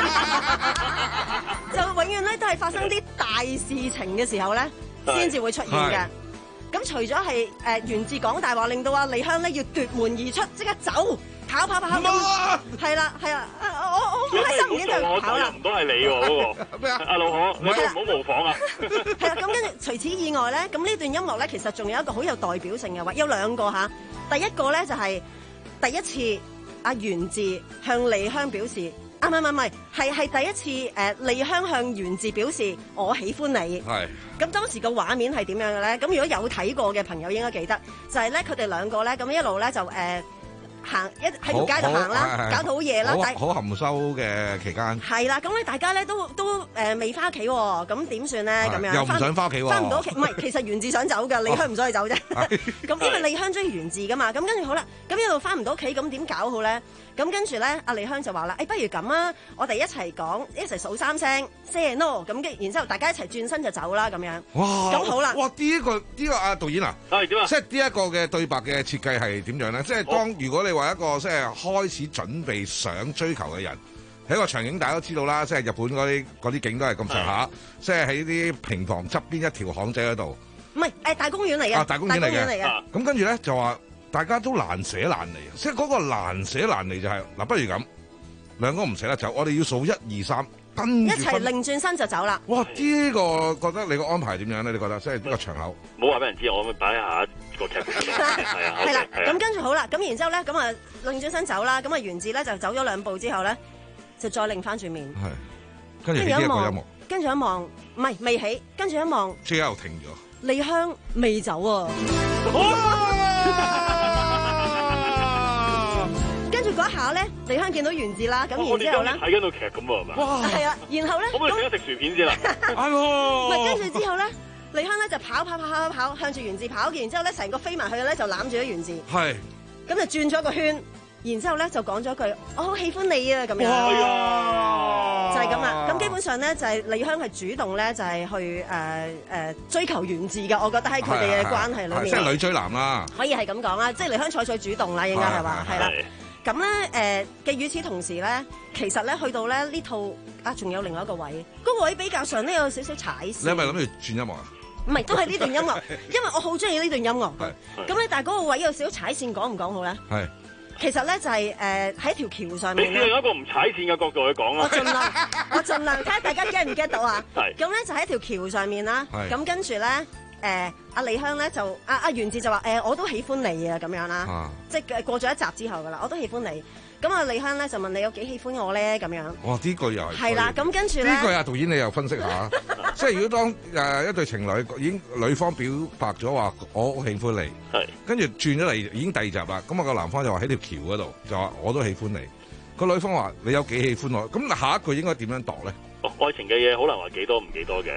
就永遠咧都係發生啲大事情嘅時候咧，先至會出現嘅。咁除咗係誒源自講大話，令到阿李香咧要奪門而出，即刻走，跑跑跑跑，係啦係啦，我我好開心唔記得佢跑啦。 唔都係你喎嗰個咩啊？阿老可，你唔好模仿啊！ 係啦，咁跟住除此以外咧，咁呢段音樂咧其實仲有一個好有代表性嘅話，有兩個嚇。第一個咧就係第一次。阿源自向麗香表示啊，唔係唔係唔係，係係第一次誒、呃，麗香向源自表示我喜歡你。 係。 咁當時個畫面係點樣嘅咧？咁如果有睇過嘅朋友應該記得，就係咧佢哋兩個咧咁一路咧就誒。呃行一喺條街度行啦，搞到好夜啦， 好含羞嘅期間。係啦，咁咧大家咧都都誒未翻屋企喎，咁點算咧？咁樣又唔想翻屋企喎， 翻唔到屋企，唔係其實源自想走㗎，麗香唔想去走啫。咁因為麗香中意源自㗎嘛，咁跟住好啦，咁一路翻唔到屋企，咁點搞好咧？咁跟住咧，阿麗香就話啦：，誒、欸，不如咁啊，我哋一齊講，一齊數三聲 ，say no，咁跟，然之後大家一齊轉身就走啦，咁樣。哇！咁好啦。哇！ 呢、這個呢、這個阿導演啊， 係點啊？ 即係呢一個嘅對白嘅設計係點樣咧？即係當如果你話一個即係開始準備想追求嘅人，喺個場景大家都知道啦，即係日本嗰啲嗰啲景都係咁上下，即係喺啲平房側邊一條巷仔嗰度。 唔係誒，大公園嚟嘅。 啊，大公園嚟嘅。 咁、 啊、跟住咧就話。大家都難捨難離，即係嗰個難捨難離就係、是、嗱，不如咁兩個唔捨得走，我哋要數一二三，跟住一齊擰轉身就走啦。 哇！呢、這個覺得你個安排點樣咧？你覺得即係呢個場口？ 冇話俾人知，我會擺下個劇本。係啊， 係啦。咁跟住好啦，咁然之後咧，咁啊擰轉身走啦。咁啊源自咧就走咗兩步之後咧，就再擰翻轉面。 係。跟住呢一個音樂。 跟住一望，唔係未起，跟住一望。 即刻又停咗。 麗香未走啊！跟住嗰一下咧，麗香見到源自啦，咁然之後咧， 睇緊套劇咁喎，係咪？ 哇！係啊，然後咧， 可唔可以食一食薯片先啦？ 係唔係跟住之後咧，麗香咧就跑跑跑跑跑向住源自跑，然之後咧成個飛埋去咧就攬住咗源自。 係。 咁就轉咗個圈，然之後咧就講咗句我好喜歡你啊咁樣。就係咁啦。咁基本上咧就係麗香係主動咧就係去誒誒追求源自嘅，我覺得喺佢哋嘅關係裏面。 即係女追男啦。 可以係咁講啦，即係麗香採取主動啦，應該係話係啦。咁咧誒嘅與此同時咧，其實咧去到咧呢套啊，仲有另外一個位，嗰個位比較上咧有少少踩線。 你係咪諗住轉音樂啊？ 唔係，都係呢段音樂，因為我好中意呢段音樂。咁咧，但係嗰個位有少少踩線，講唔講好咧？係。其實咧就係誒喺條橋上面。 你用一個唔踩線嘅角度去講啦。 我盡量，我盡量睇下大家 get 唔 get 到啊？ 係。 咁咧就喺條橋上面啦。係。咁跟住咧，誒阿麗香咧就阿阿源自就話誒我都喜歡你啊咁樣啦。啊。即係過咗一集之後噶啦，我都喜歡你。咁啊，麗香咧就問你有幾喜歡我咧咁樣。哇！ 呢句又係。係啦，咁跟住咧。 呢句啊，導演你又分析下。即係如果當誒一對情侶已經女方表白咗話我好喜歡你，係跟住轉咗嚟已經第二集啦。咁啊個男方就話喺條橋嗰度就話我都喜歡你。個女方話你有幾喜歡我？咁下一句應該點樣度咧？ 哦，愛情嘅嘢好難話幾多唔幾多嘅。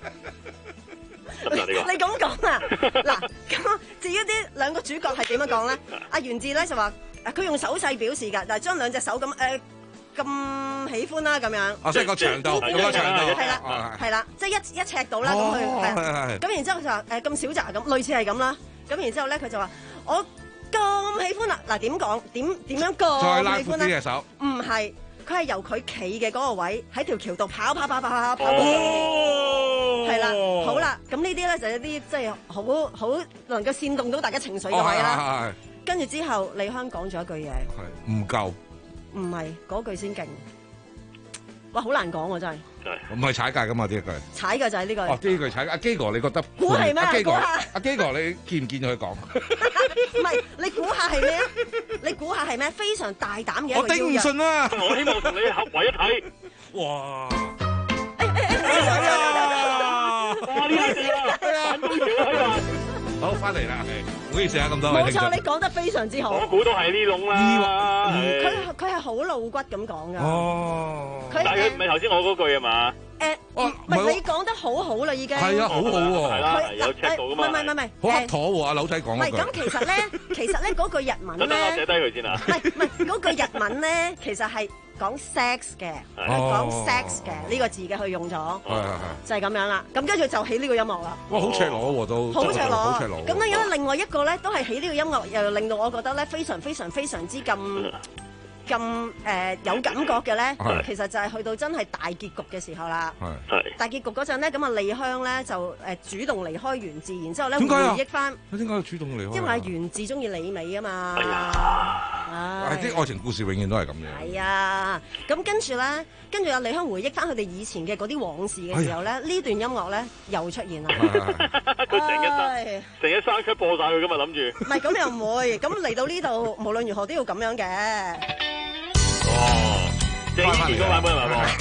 你咁講啊？嗱，咁至於啲兩個主角係點樣講咧？阿源自咧就話佢用手勢表示㗎，但係將兩隻手咁誒。咁喜歡啦咁樣， 哦，即係個長度，咁個長度， 係啦，係啦，即係一一尺到啦，咁佢係，咁然之後佢就話誒咁少咋咁，類似係咁啦，咁然之後咧佢就話我咁喜歡啦，嗱點講點點樣講？ 再拉闊啲隻手， 唔係，佢係由佢企嘅嗰個位喺條橋度跑跑跑跑跑跑，係啦，好啦，咁呢啲咧就係一啲即係好好能夠煽動到大家情緒嘅位啦。跟住之後，麗香講咗一句嘢， 係唔夠。 唔係嗰句先勁，哇！好難講喎，真係。 唔係踩界噶嘛呢一句。踩嘅就係呢句。 哦，呢句踩。阿基哥，你覺得？ 估係咩？ 阿基哥， 阿基哥，你見唔見佢講？ 唔係，你估下係咩啊？你估下係咩？非常大膽嘅一個。 我頂唔順啊！ 我希望同你合為一體。 哇！ 哎呀！哇！呢一句啊，反高潮啊！ 好，翻嚟啦，唔好意思啊，咁多位。 冇錯，你講得非常之好。 我估都係呢種啦。 佢佢係好露骨咁講㗎。 哦。但係佢唔係頭先我嗰句啊嘛。 誒，唔係你講得好好啦，已經。 係啊，好好喎。 係啦，有尺度㗎嘛。 唔係唔係唔係。 好黑妥喎，阿佬仔講。 唔係咁，其實咧，其實咧嗰句日文咧。 等我寫低佢先啊。 唔係唔係，嗰句日文咧，其實係。講 sex 嘅，係講 sex 嘅呢個字嘅，佢用咗，就係咁樣啦。咁跟住就起呢個音樂啦。 哇，好赤裸喎都， 好赤裸， 好赤裸。 咁咧，另外一個咧，都係起呢個音樂，又令到我覺得咧，非常非常非常之咁咁誒有感覺嘅咧。其實就係去到真係大結局嘅時候啦。係大結局嗰陣咧，咁啊麗香咧就誒主動離開源自，然之後咧回憶翻。 點解要主動離開？ 因為源自中意李美啊嘛。 係啲愛情故事永遠都係咁樣。係啊，咁跟住咧，跟住阿麗香回憶翻佢哋以前嘅嗰啲往事嘅時候咧，呢段音樂咧又出現啦。 佢成一成一三級播晒佢噶嘛，諗住。 唔係咁又唔會，咁嚟到呢度，無論如何都要咁樣嘅。 哦， 翻返嚟個版本係咪？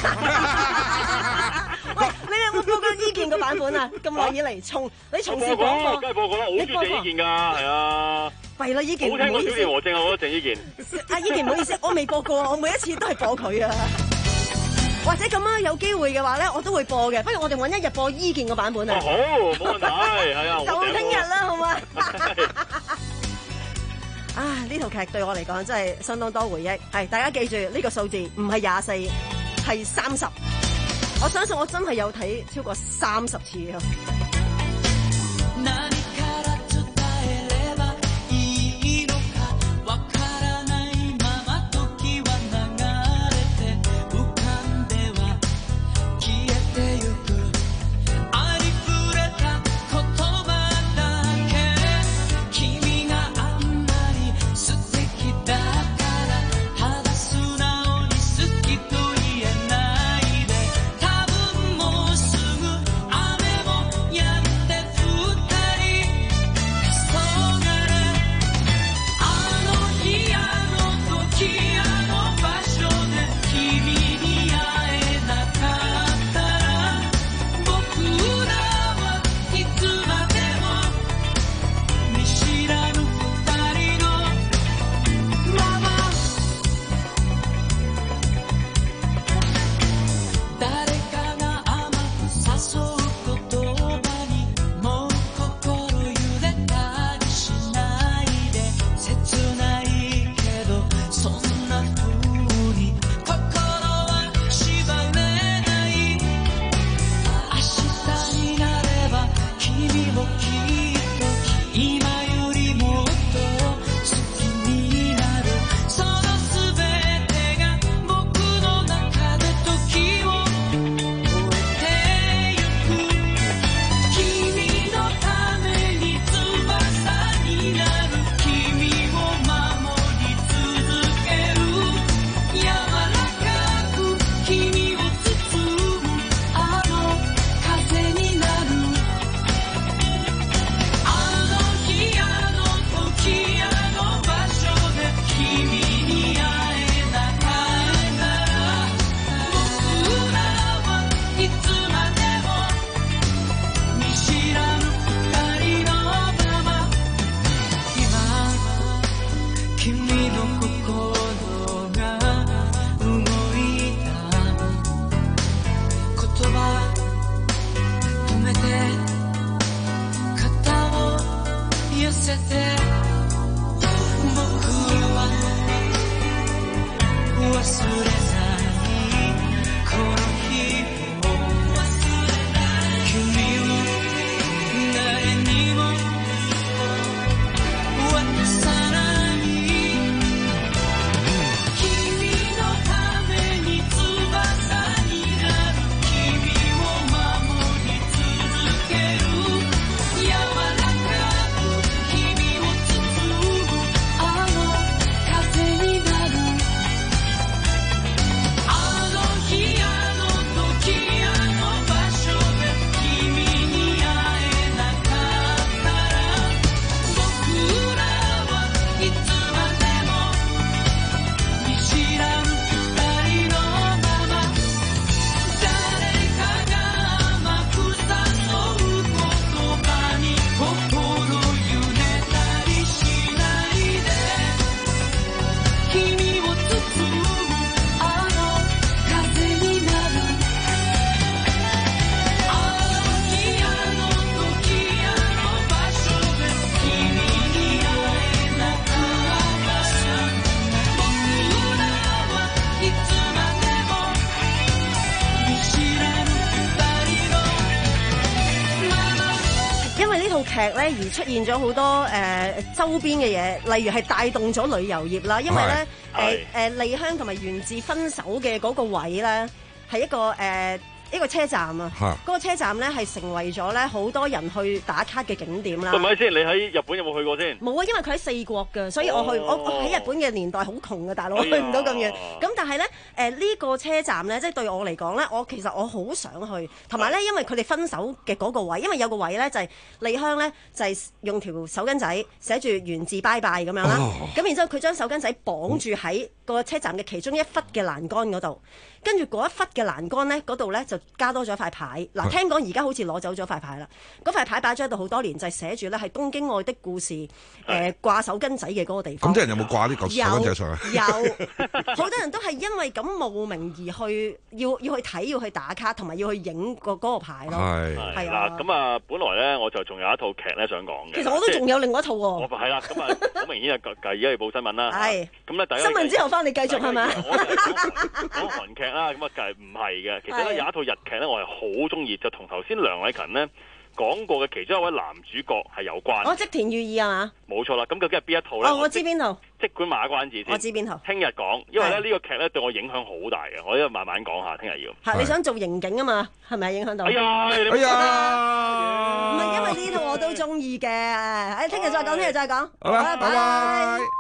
喂，你有冇播過伊健個版本啊？咁耐以嚟，從你從事廣播， 梗係播過啦，我好中意鄭伊健㗎，係啊。 弊啦，伊健好聽過小田和正啊，我覺得鄭伊健。 阿伊健唔好意思，我未播過，我每一次都係播佢啊。或者咁啊，有機會嘅話咧，我都會播嘅。不如我哋揾一日播伊健個版本啊！ 好，冇問題，係啊。 就聽日啦，好嘛？啊！呢套劇對我嚟講真係相當多回憶。係大家記住呢個數字，唔係廿四，係三十。我相信我真係有睇超過三十次啊！劇咧而出現咗好多誒、呃、周邊嘅嘢，例如係帶動咗旅遊業啦。因為咧誒誒麗香同埋源自分手嘅嗰個位咧，係一個誒、呃、 一個車站啊，嗰個車站咧係成為咗咧好多人去打卡嘅景點啦。 係咪先？你喺日本有冇去過先？ 冇啊，因為佢喺四國㗎，所以我去、哦、我我喺日本嘅年代好窮嘅大佬，去唔到咁遠。咁但係咧誒呢個車站咧，即係對我嚟講咧，我其實我好想去，同埋咧因為佢哋分手嘅嗰個位，因為有個位咧就係李香咧就係用條手巾仔寫住原字拜拜咁樣啦。咁、哦、然之後佢將手巾仔綁住喺個車站嘅其中一忽嘅欄杆嗰度，跟住嗰一忽嘅欄杆咧嗰度咧就加多咗塊牌。嗱，聽講而家好似攞走咗塊牌啦。嗰塊牌擺咗喺度好多年，就係、是、寫住咧係東京愛的故事誒、呃、掛手巾仔嘅嗰個地方。 咁啲人有冇掛啲手巾仔上去？ 有，好多人都係因為咁慕名而去，要要去睇，要去打卡，同埋要去影個嗰個牌咯。係係啦，咁啊，本來咧我就仲有一套劇咧想講嘅。 其實我都仲有另外一套喎。我係啦，咁啊好明顯啊，而家要報新聞啦。 係。 咁咧，第一新聞之後翻嚟繼續係咪？ 講韓劇啦，咁啊，梗係唔係嘅。其實咧有一套日劇咧，我係好中意，就同頭先梁偉勤咧講過嘅其中一位男主角係有關。 哦，織田裕二係嘛？ 冇錯啦，咁究竟係邊一套咧？ 哦，我知邊套。 即管馬關子先。 我知邊套。 聽日講，因為咧呢個劇咧對我影響好大嘅，我呢度慢慢講下，聽日要。 係你想做刑警啊嘛？係咪影響到？ 哎呀！哎呀！唔係因為呢套我都中意嘅，誒，聽日再講，聽日再講。 好啦，拜拜。